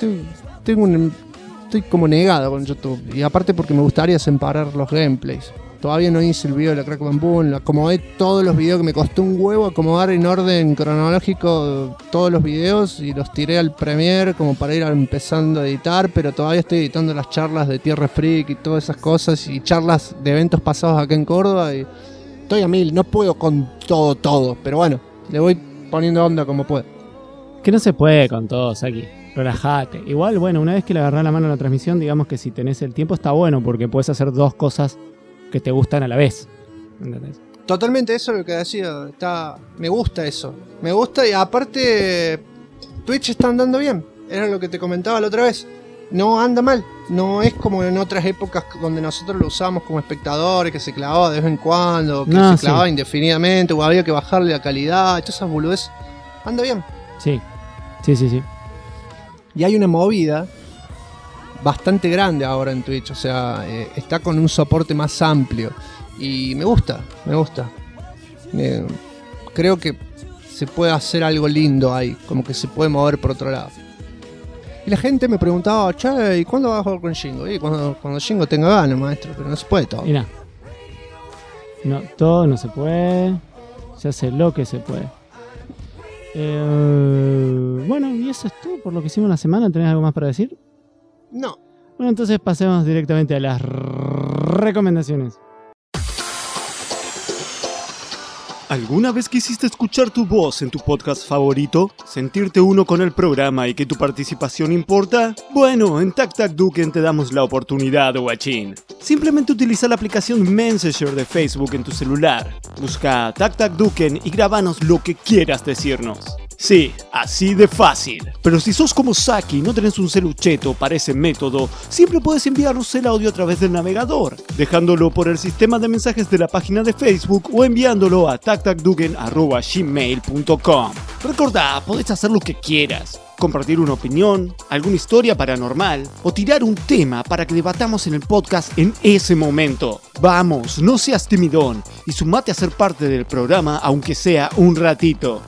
estoy como negado con YouTube. Y aparte porque me gustaría separar los gameplays. Todavía no hice el video de la Crack Bamboo, acomodé todos los videos que me costó un huevo acomodar en orden cronológico todos los videos y los tiré al Premiere como para ir empezando a editar, pero todavía estoy editando las charlas de Tierra Freak y todas esas cosas y charlas de eventos pasados acá en Córdoba y estoy a mil, no puedo con todo, pero bueno, le voy poniendo onda como puedo. Que no se puede con todo, Saki. Relajate. Igual, bueno, una vez que le agarrás la mano a la transmisión, digamos que si tenés el tiempo está bueno porque puedes hacer 2 cosas que te gustan a la vez. ¿Entendés? Totalmente, eso es lo que decía. Me gusta eso. Me gusta y aparte Twitch está andando bien. Era lo que te comentaba la otra vez. No anda mal. No es como en otras épocas donde nosotros lo usábamos como espectadores, que se clavaba de vez en cuando, que se clavaba indefinidamente, o había que bajarle la calidad, y todas esas boludeces. Anda bien. Sí. Y hay una movida bastante grande ahora en Twitch, o sea, está con un soporte más amplio y me gusta. Creo que se puede hacer algo lindo ahí, como que se puede mover por otro lado. Y la gente me preguntaba, che, ¿y cuándo vas a jugar con Shingo? Y cuando Shingo tenga ganas, maestro, pero no se puede todo. Mira, no, todo no se puede, se hace lo que se puede. Bueno, y eso es todo por lo que hicimos la semana. ¿Tenés algo más para decir? No. Bueno, entonces pasemos directamente a las recomendaciones. ¿Alguna vez quisiste escuchar tu voz en tu podcast favorito? ¿Sentirte uno con el programa y que tu participación importa? Bueno, en Tac Tac Duken te damos la oportunidad, guachín. Simplemente utiliza la aplicación Messenger de Facebook en tu celular. Busca Tac Tac Duken y grábanos lo que quieras decirnos. Sí, así de fácil. Pero si sos como Saki y no tenés un celucheto para ese método, siempre puedes enviarnos el audio a través del navegador, dejándolo por el sistema de mensajes de la página de Facebook o enviándolo a tactacduken@gmail.com. Recordá, podés hacer lo que quieras. Compartir una opinión, alguna historia paranormal o tirar un tema para que debatamos en el podcast en ese momento. Vamos, no seas timidón y sumate a ser parte del programa aunque sea un ratito.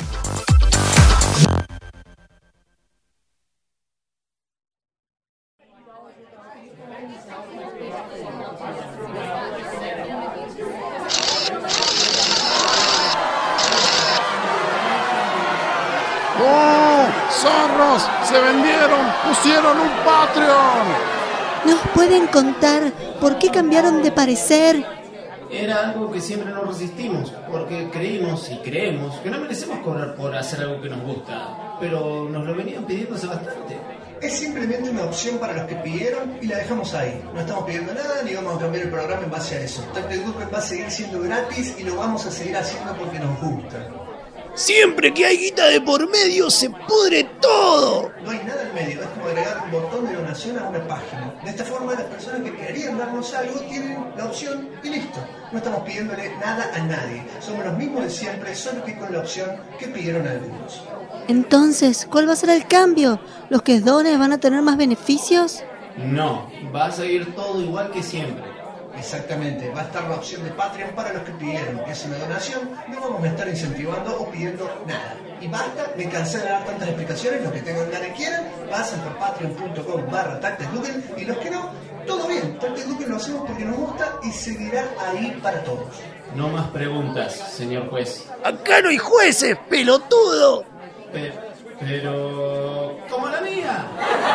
¡Zorros! ¡Se vendieron! ¡Pusieron un Patreon! ¿Nos pueden contar por qué cambiaron de parecer? Era algo que siempre nos resistimos, porque creímos y creemos que no merecemos cobrar por hacer algo que nos gusta, pero nos lo venían pidiendo hace bastante. Es simplemente una opción para los que pidieron y la dejamos ahí. No estamos pidiendo nada ni vamos a cambiar el programa en base a eso. Tactic Duken va a seguir siendo gratis y lo vamos a seguir haciendo porque nos gusta. Siempre que hay guita de por medio se pudre todo. No hay nada en medio, es como agregar un botón de donación a una página. De esta forma las personas que querían darnos algo tienen la opción y listo. No estamos pidiéndole nada a nadie. Somos los mismos de siempre, solo que con la opción que pidieron algunos. Entonces, ¿cuál va a ser el cambio? ¿Los que donen van a tener más beneficios? No, va a seguir todo igual que siempre. Exactamente, va a estar la opción de Patreon para los que pidieron. Es una donación, no vamos a estar incentivando o pidiendo nada. Y basta, me cansé de dar tantas explicaciones. Los que tengan ganas y quieran, pasen por patreon.com/tacticduken y los que no, todo bien. Tactic Duken lo hacemos porque nos gusta y seguirá ahí para todos. No más preguntas, señor juez. Acá no hay jueces, pelotudo. Pero... ¡como la mía!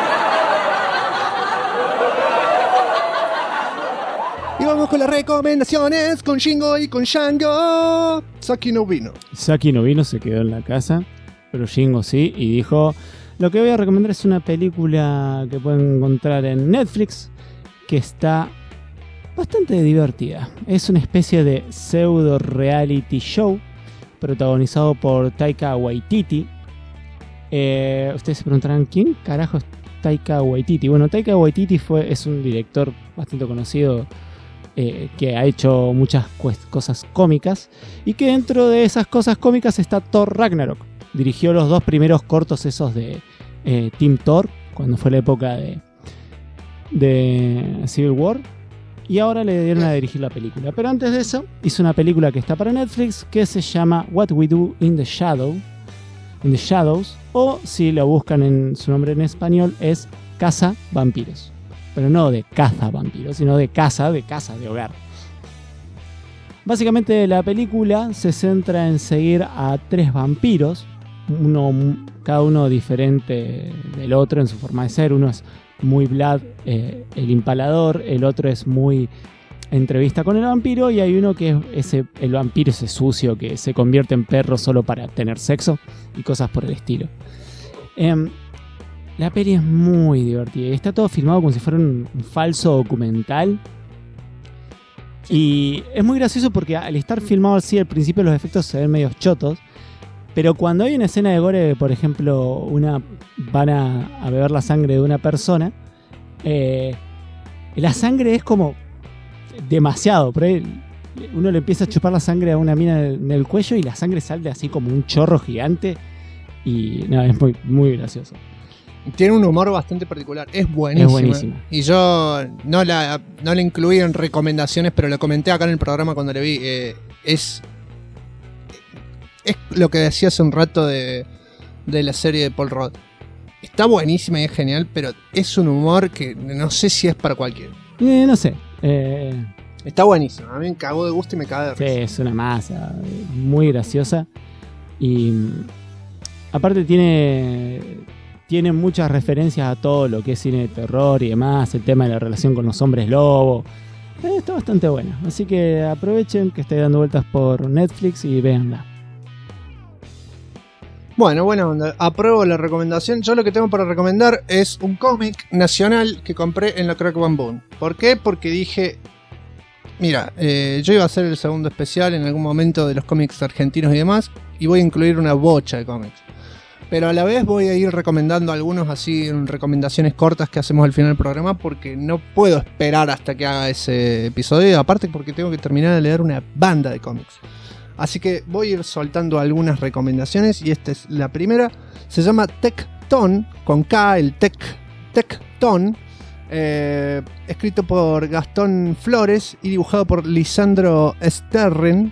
Y vamos con las recomendaciones con Shingo y con Shango. Saki no vino. Saki no vino, se quedó en la casa, pero Shingo sí, y dijo: lo que voy a recomendar es una película que pueden encontrar en Netflix, que está bastante divertida. Es una especie de pseudo reality show protagonizado por Taika Waititi. Ustedes se preguntarán, ¿quién carajo es Taika Waititi? Bueno, Taika Waititi es un director bastante conocido, que ha hecho muchas cosas cómicas, y que dentro de esas cosas cómicas está Thor Ragnarok. Dirigió los 2 primeros cortos esos de Team Thor, cuando fue la época de Civil War, y ahora le dieron a dirigir la película. Pero antes de eso hizo una película que está para Netflix que se llama What We Do in the Shadows, o si lo buscan en su nombre en español es Caza Vampiros. Pero no de caza vampiros, sino de casa de hogar. Básicamente la película se centra en seguir a 3 vampiros, cada uno diferente del otro en su forma de ser. Uno es muy Vlad, el Impalador, el otro es muy entrevista con el vampiro, y hay uno que es el vampiro ese sucio que se convierte en perro solo para tener sexo y cosas por el estilo. La peli es muy divertida y está todo filmado como si fuera un falso documental. Y es muy gracioso porque al estar filmado así, al principio los efectos se ven medio chotos, pero cuando hay una escena de gore, por ejemplo, van a beber la sangre de una persona, la sangre es como demasiado. Por ahí uno le empieza a chupar la sangre a una mina en el cuello y la sangre sale así como un chorro gigante. Y no, es muy, muy gracioso. Tiene un humor bastante particular. Es buenísima. Y yo no la incluí en recomendaciones, pero lo comenté acá en el programa cuando la vi. Es lo que decía hace un rato de la serie de Paul Rudd. Está buenísima y es genial, pero es un humor que no sé si es para cualquiera. No sé. Está buenísimo. A mí me cagó de gusto y me caga de risa. Sí, es una masa. Muy graciosa. Y aparte tiene muchas referencias a todo lo que es cine de terror y demás. El tema de la relación con los hombres lobo. Está bastante buena. Así que aprovechen que estáis dando vueltas por Netflix y véanla. Bueno, apruebo la recomendación. Yo lo que tengo para recomendar es un cómic nacional que compré en la Crack Bamboo. ¿Por qué? Porque dije, mira, yo iba a hacer el segundo especial en algún momento de los cómics argentinos y demás, y voy a incluir una bocha de cómics. Pero a la vez voy a ir recomendando algunos así en recomendaciones cortas que hacemos al final del programa porque no puedo esperar hasta que haga ese episodio, aparte porque tengo que terminar de leer una banda de cómics. Así que voy a ir soltando algunas recomendaciones y esta es la primera. Se llama Tecton, con K, el Tecton, escrito por Gastón Flores y dibujado por Lisandro Sterren.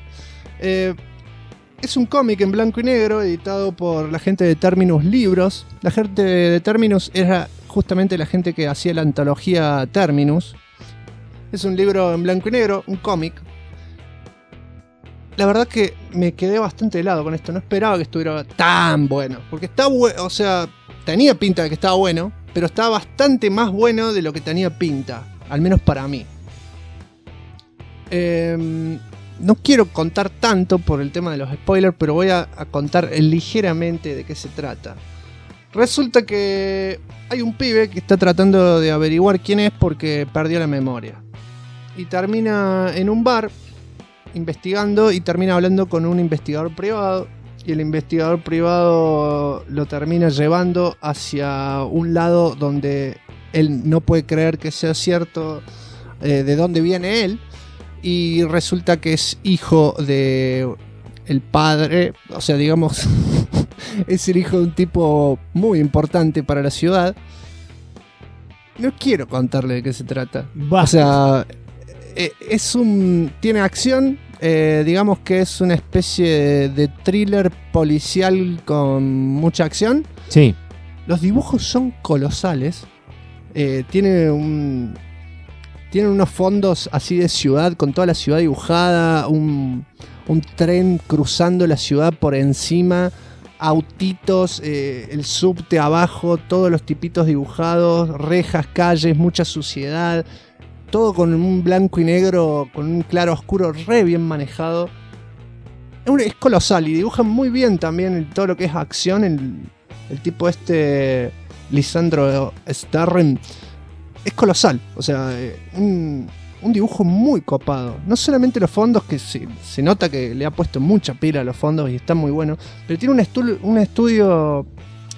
Es un cómic en blanco y negro editado por la gente de Terminus Libros. La gente de Terminus era justamente la gente que hacía la antología Terminus. Es un libro en blanco y negro, un cómic. La verdad que me quedé bastante helado con esto. No esperaba que estuviera tan bueno. Porque está bueno, o sea, tenía pinta de que estaba bueno, pero estaba bastante más bueno de lo que tenía pinta. Al menos para mí. No quiero contar tanto por el tema de los spoilers, pero voy a contar ligeramente de qué se trata. Resulta que hay un pibe que está tratando de averiguar quién es porque perdió la memoria. Y termina en un bar investigando y termina hablando con un investigador privado. Y el investigador privado lo termina llevando hacia un lado donde él no puede creer que sea cierto de dónde viene él. Y resulta que es hijo de el padre, o sea, digamos, es el hijo de un tipo muy importante para la ciudad. No quiero contarle de qué se trata. O sea, tiene acción, digamos que es una especie de thriller policial con mucha acción. Sí. Los dibujos son colosales. Tienen unos fondos así de ciudad, con toda la ciudad dibujada, un tren cruzando la ciudad por encima, autitos, el subte abajo, todos los tipitos dibujados, rejas, calles, mucha suciedad, todo con un blanco y negro, con un claro oscuro re bien manejado. Es colosal y dibujan muy bien también todo lo que es acción. El tipo Lisandro Sterren, es colosal, o sea, un dibujo muy copado. No solamente los fondos, que se nota que le ha puesto mucha pila a los fondos y está muy bueno, pero tiene un estilo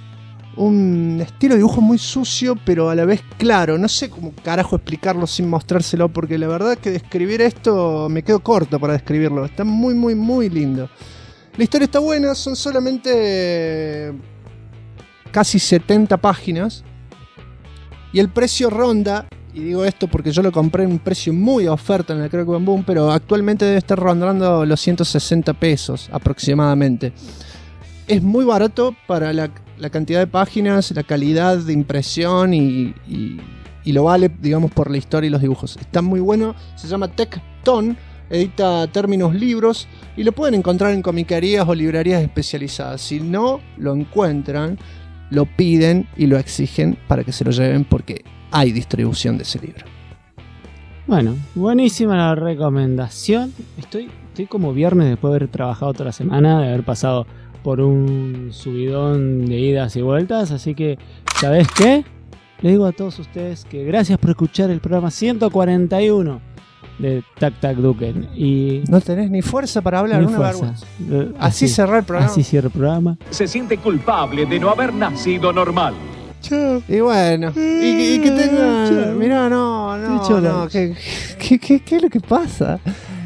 de dibujo muy sucio, pero a la vez claro. No sé cómo carajo explicarlo sin mostrárselo, porque la verdad que describir esto me quedo corto para describirlo. Está muy, muy, muy lindo. La historia está buena, son solamente casi 70 páginas. Y el precio ronda, y digo esto porque yo lo compré en un precio muy a oferta en el Crack Bam Boom, pero actualmente debe estar rondando los 160 pesos aproximadamente. Es muy barato para la cantidad de páginas, la calidad de impresión y lo vale, digamos, por la historia y los dibujos. Está muy bueno, se llama Tecton, edita Terminus Libros y lo pueden encontrar en comiquerías o librerías especializadas. Si no lo encuentran, lo piden y lo exigen para que se lo lleven porque hay distribución de ese libro. Bueno, buenísima la recomendación. Estoy como viernes después de haber trabajado toda la semana, de haber pasado por un subidón de idas y vueltas, así que, ¿sabés qué? Les digo a todos ustedes que gracias por escuchar el programa 141 de Tac Tac Duken. Y no tenés ni fuerza para hablar, una vergüenza. Así cerrar el programa. Así cierra el programa. Se siente culpable de no haber nacido normal. Chao. Y bueno, y que tenga. Mirá, no. ¿Qué es lo que pasa?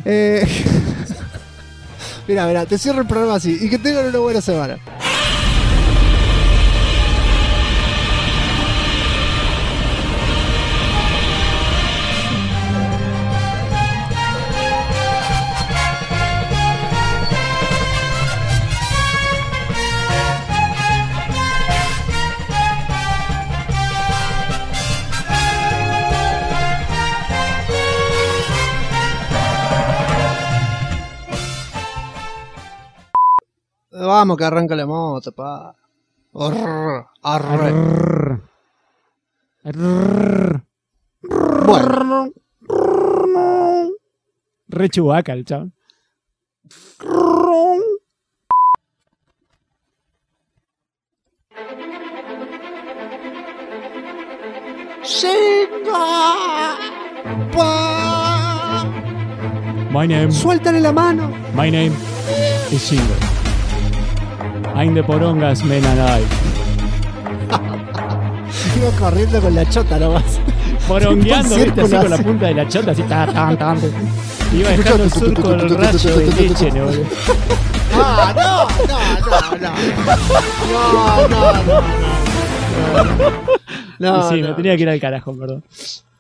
Mirá, te cierro el programa así. Y que tengan una buena semana. Vamos que arranca la moto, pa. Arre. Bueno. Re Chewbacca el chabón. My name. Suéltale la mano. My name is Shingo. I'm the porongas, men alive. Iba corriendo con la chota nomás. Porongueando, viste, así con la punta de la chota, así tan. Iba dejando el surco del rayo de leche, ¿no? No. Sí, me tenía que ir al carajo, perdón.